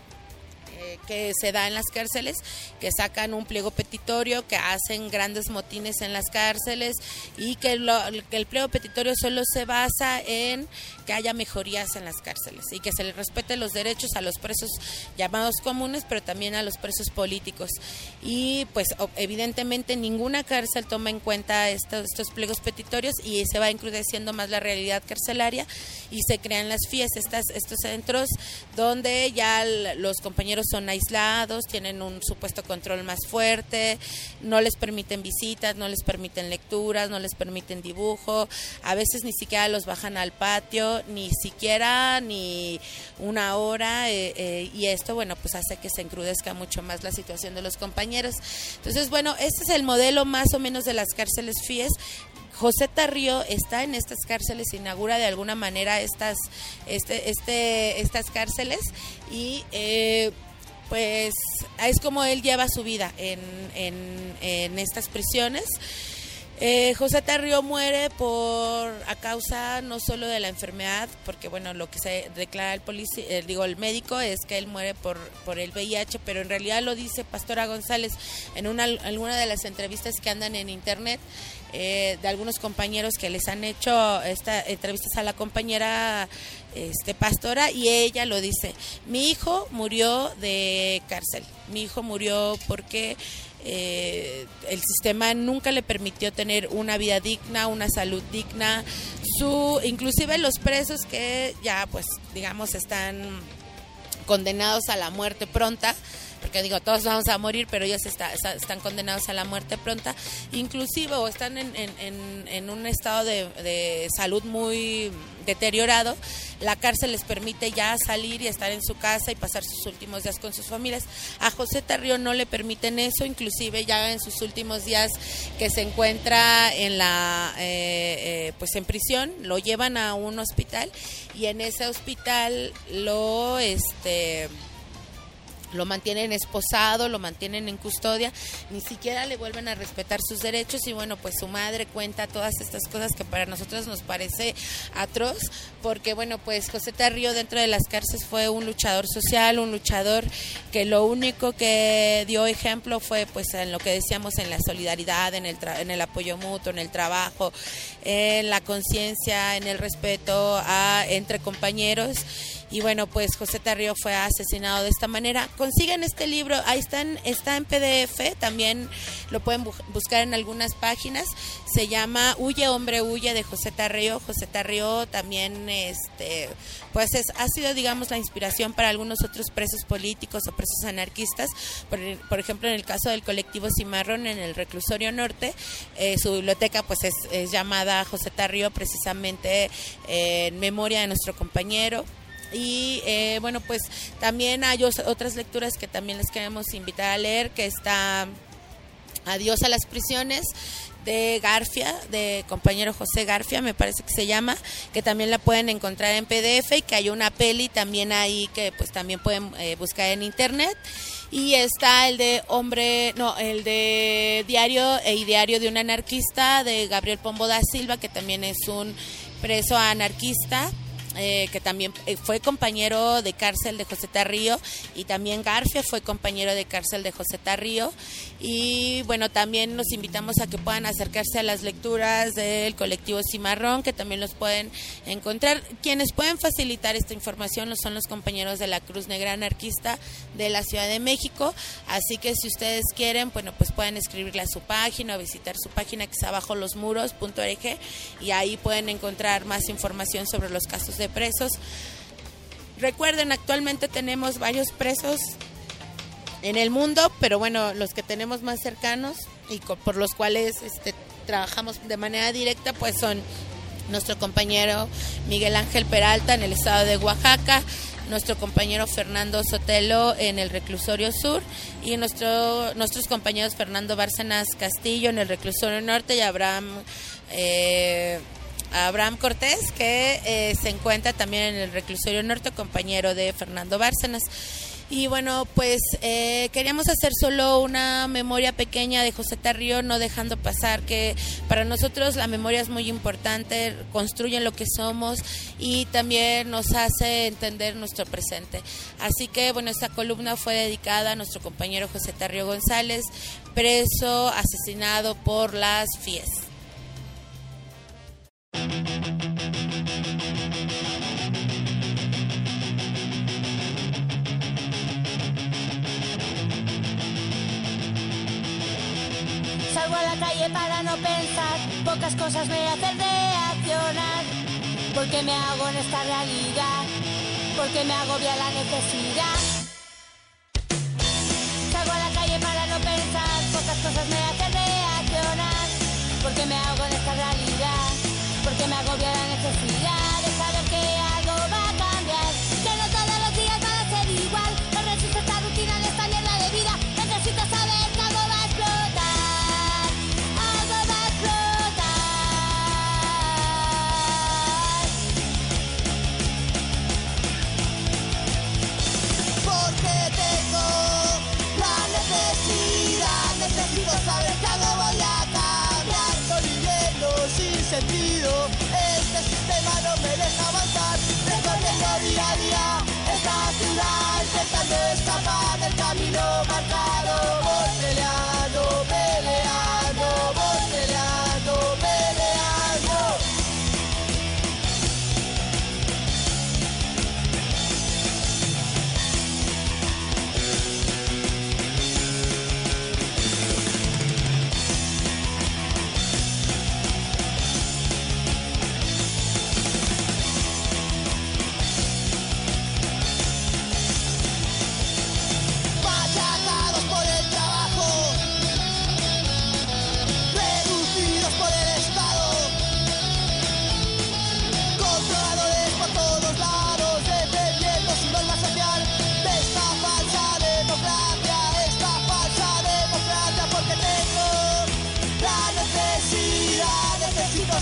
eh, que se da en las cárceles, que sacan un pliego petitorio, que hacen grandes motines en las cárceles, y que, lo, que el pliego petitorio solo se basa en que haya mejorías en las cárceles y que se les respete los derechos a los presos llamados comunes, pero también a los presos políticos. Y pues evidentemente ninguna cárcel toma en cuenta estos, estos pliegos petitorios, y se va encrudeciendo más la realidad carcelaria, y se crean las F I E S, estas, estos centros donde ya los compañeros son aislados, tienen un supuesto control más fuerte, no les permiten visitas, no les permiten lecturas, no les permiten dibujo, a veces ni siquiera los bajan al patio, ni siquiera ni una hora, eh, eh, y esto, bueno, pues hace que se encrudezca mucho más la situación de los compañeros. Entonces, bueno, este es el modelo más o menos de las cárceles F I E S. José Tarrio está en estas cárceles, inaugura de alguna manera estas, este, este, estas cárceles, y eh, pues es como él lleva su vida en, en, en estas prisiones. Eh, José Tarrio muere por a causa no solo de la enfermedad, porque bueno, lo que se declara el polici- eh, digo el médico es que él muere por por el V I H, pero en realidad lo dice Pastora González en una alguna de las entrevistas que andan en internet, eh, de algunos compañeros que les han hecho estas entrevistas a la compañera este Pastora, y ella lo dice: mi hijo murió de cárcel, mi hijo murió porque Eh, el sistema nunca le permitió tener una vida digna, una salud digna. Su, inclusive los presos que ya pues digamos están condenados a la muerte pronta, porque digo, todos vamos a morir, pero ellos está, está, están condenados a la muerte pronta, inclusive o están en, en, en, en un estado de, de salud muy deteriorado. La cárcel les permite ya salir y estar en su casa y pasar sus últimos días con sus familias. A José Tarrio no le permiten eso, inclusive ya en sus últimos días que se encuentra en la eh, eh, pues en prisión, lo llevan a un hospital y en ese hospital lo este lo mantienen esposado, lo mantienen en custodia, ni siquiera le vuelven a respetar sus derechos. Y bueno, pues su madre cuenta todas estas cosas que para nosotros nos parece atroz, porque bueno, pues José Tarrio dentro de las cárceles fue un luchador social, un luchador que lo único que dio ejemplo fue pues en lo que decíamos, en la solidaridad, en el tra- en el apoyo mutuo, en el trabajo, en la conciencia, en el respeto a entre compañeros. Y bueno, pues José Tarrio fue asesinado de esta manera. Consigan este libro, ahí están, está en P D F, también lo pueden bu- buscar en algunas páginas. Se llama Huye, hombre, huye, de José Tarrio. José Tarrio también este pues es, ha sido, digamos, la inspiración para algunos otros presos políticos o presos anarquistas. Por, por ejemplo, en el caso del colectivo Cimarrón en el Reclusorio Norte, eh, su biblioteca pues es, es llamada José Tarrio, precisamente eh, en memoria de nuestro compañero. Y eh, bueno, pues también hay os- otras lecturas que también les queremos invitar a leer, que está Adiós a las prisiones, de Garfia, de compañero José Garfia, me parece que se llama, que también la pueden encontrar en P D F, y que hay una peli también ahí que pues también pueden eh, buscar en internet. Y está el de hombre, no, el de Diario e Ideario de un anarquista, de Gabriel Pombo da Silva, que también es un preso anarquista. Eh, que también eh, fue compañero de cárcel de José Tarrio, y también Garfia fue compañero de cárcel de José Tarrio. Y bueno, también los invitamos a que puedan acercarse a las lecturas del colectivo Cimarrón, que también los pueden encontrar. Quienes pueden facilitar esta información son los compañeros de la Cruz Negra Anarquista de la Ciudad de México, así que si ustedes quieren, bueno, pues pueden escribirle a su página o visitar su página, que es abajo los muros punto org, y ahí pueden encontrar más información sobre los casos de presos. Recuerden, actualmente tenemos varios presos en el mundo, pero bueno, los que tenemos más cercanos y co- por los cuales este, trabajamos de manera directa, pues son nuestro compañero Miguel Ángel Peralta en el estado de Oaxaca, nuestro compañero Fernando Sotelo en el Reclusorio Sur, y nuestro nuestros compañeros Fernando Bárcenas Castillo en el Reclusorio Norte, y Abraham eh, Abraham Cortés, que eh, se encuentra también en el Reclusorio Norte, compañero de Fernando Bárcenas. Y bueno, pues eh, queríamos hacer solo una memoria pequeña de José Tarrio, no dejando pasar que para nosotros la memoria es muy importante, construye lo que somos y también nos hace entender nuestro presente. Así que bueno, esta columna fue dedicada a nuestro compañero José Tarrio González, preso, asesinado por las F I E S. Salgo a la calle para no pensar, pocas cosas me hacen reaccionar. ¿Por qué me hago en esta realidad? ¿Por qué me agobia la necesidad? Salgo a la calle para no pensar, pocas cosas me hacen reaccionar. ¿Por qué me hago en esta realidad? ¿Por qué me agobia la necesidad de saber que algo va a cambiar? Que no todos los días van a ser igual. No resisto esta rutina en esta mierda de vida. Necesito saber que algo va a explotar. Algo va a explotar.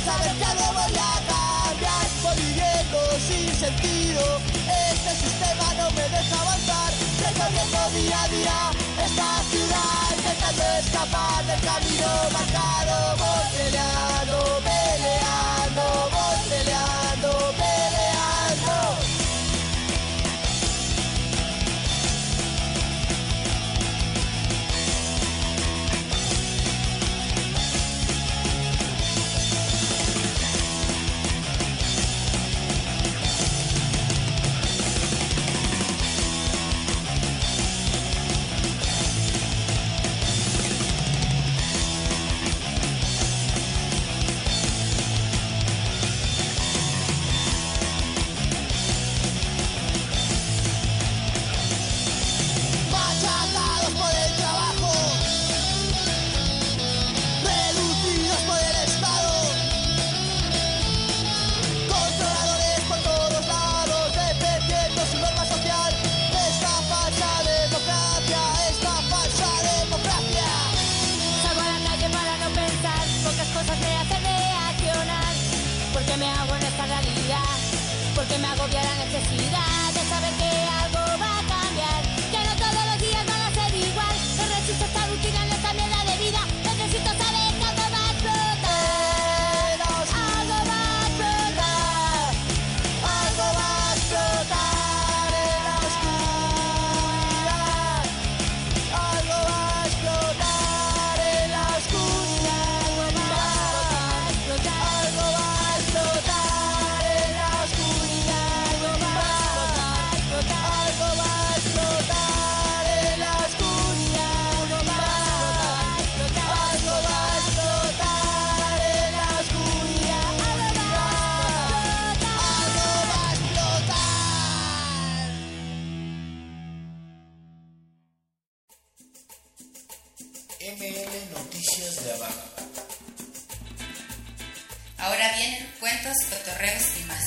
saber que algo voy a cambiar. Voy viviendo sin sentido, este sistema no me deja avanzar. Recorriendo día a día esta ciudad, intentando escapar del camino marcado. Voy peleando, peleando, voy peleando, peleando. Machacados por el trabajo, reducidos por el Estado, controladores por todos lados, defendiendo su norma social. Esta falsa democracia, esta falsa democracia. Salgo a la calle para no pensar, pocas cosas me hacen reaccionar. Porque me hago en esta realidad, porque me agobia la necesidad de saber que algo va a cambiar, que no todos los días van a ser igual. No resisto esta rutina en esta mierda de vida, necesito saber que algo va a explotar. Algo va a explotar, Algo va a explotar en la oscuridad. Algo va a explotar en la oscuridad. Algo va a explotar en la oscuridad. Algo va a explotar. Algo va a explotar en la oscuridad. Algo va a explotar. Algo va a explotar en la oscuridad. Algo va a explotar. M L Noticias de Abajo. Ahora vienen cuentos, cotorreos y más.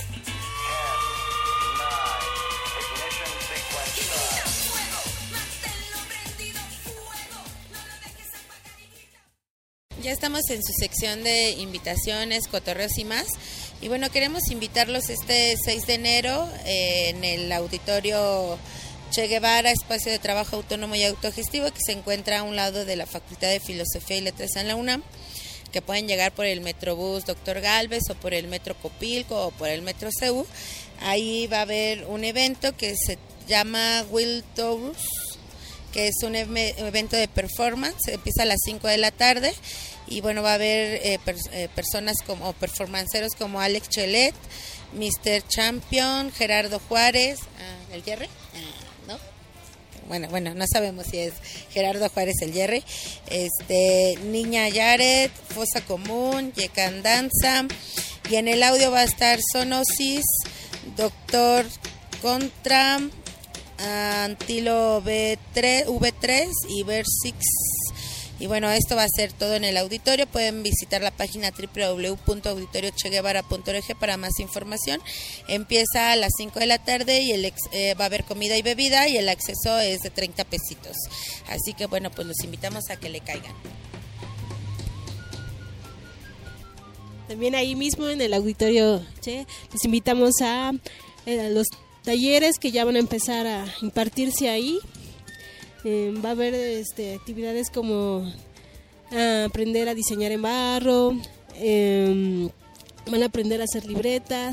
Ya estamos en su sección de invitaciones, cotorreos y más. Y bueno, queremos invitarlos este seis de enero eh, en el auditorio Che Guevara, espacio de trabajo autónomo y autogestivo que se encuentra a un lado de la Facultad de Filosofía y Letras en la UNAM, que pueden llegar por el Metrobús Doctor Gálvez o por el Metro Copilco o por el Metro C U. Ahí va a haber un evento que se llama Will Tours, que es un ev- evento de performance, empieza a las cinco de la tarde y bueno, va a haber eh, per- eh, personas como o performanceros como Alex Chelet, mister Champion, Gerardo Juárez, ah, ¿el Jerry? Ah, ¿no? Bueno, bueno, no sabemos si es Gerardo Juárez el Jerry, este, Niña Yaret, Fosa Común, Yecan Danza, y en el audio va a estar Sonosis, Doctor Contra, Antilo V tres y Versix. Y bueno, esto va a ser todo en el auditorio. Pueden visitar la página doble u doble u doble u punto auditorio che guevara punto org para más información. Empieza a las cinco de la tarde y el ex, eh, va a haber comida y bebida y el acceso es de treinta pesitos. Así que bueno, pues los invitamos a que le caigan. También ahí mismo en el auditorio Che, les invitamos a, eh, a los talleres que ya van a empezar a impartirse ahí. Eh, va a haber este, actividades como a aprender a diseñar en barro, eh, van a aprender a hacer libretas,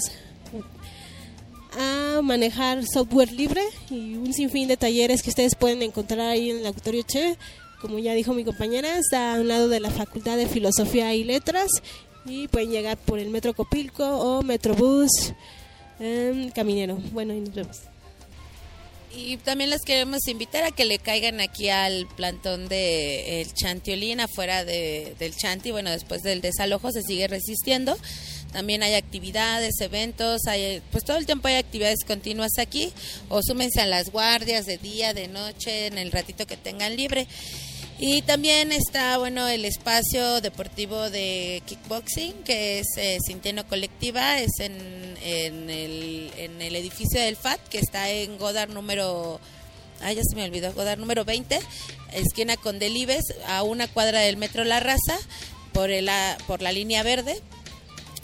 a manejar software libre y un sinfín de talleres que ustedes pueden encontrar ahí en el auditorio Che. Como ya dijo mi compañera, está a un lado de la Facultad de Filosofía y Letras y pueden llegar por el Metro Copilco o Metrobús eh, Caminero. Bueno, y nos vemos. Y también les queremos invitar a que le caigan aquí al plantón de el Chantiolín afuera de, del Chanti. Bueno, después del desalojo se sigue resistiendo. También hay actividades, eventos, hay, pues todo el tiempo hay actividades continuas aquí. O súmense a las guardias de día, de noche, en el ratito que tengan libre. Y también está, bueno, el espacio deportivo de kickboxing, que es eh, Centeno Colectiva, es en, en, el, en el edificio del F A T, que está en Godard número, ah, ya se me olvidó, Godard número veinte, esquina con Delibes, a una cuadra del Metro La Raza, por, el, por la línea verde.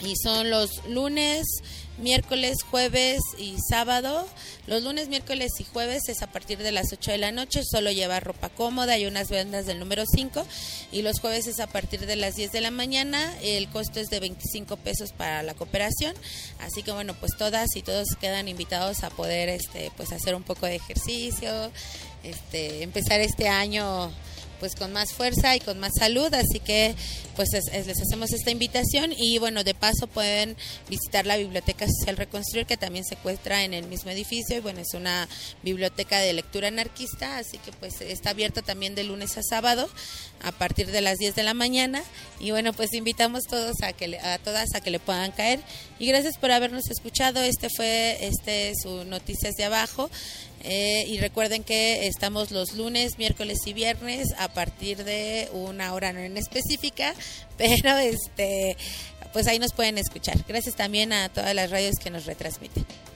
y son los lunes, miércoles, jueves y sábado. Los lunes, miércoles y jueves es a partir de las ocho de la noche, solo lleva ropa cómoda y unas vendas del número cinco, y los jueves es a partir de las diez de la mañana. El costo es de veinticinco pesos para la cooperación, así que bueno, pues todas y todos quedan invitados a poder este pues hacer un poco de ejercicio, este empezar este año pues con más fuerza y con más salud, así que pues es, es, les hacemos esta invitación. Y bueno, de paso pueden visitar la Biblioteca Social Reconstruir, que también se encuentra en el mismo edificio, y bueno, es una biblioteca de lectura anarquista, así que pues está abierta también de lunes a sábado a partir de las diez de la mañana, y bueno, pues invitamos todos a que le, a todas a que le puedan caer, y gracias por habernos escuchado. Este fue este su Noticias de Abajo. Eh, y recuerden que estamos los lunes, miércoles y viernes a partir de una hora no en específica, pero este pues ahí nos pueden escuchar. Gracias también a todas las radios que nos retransmiten.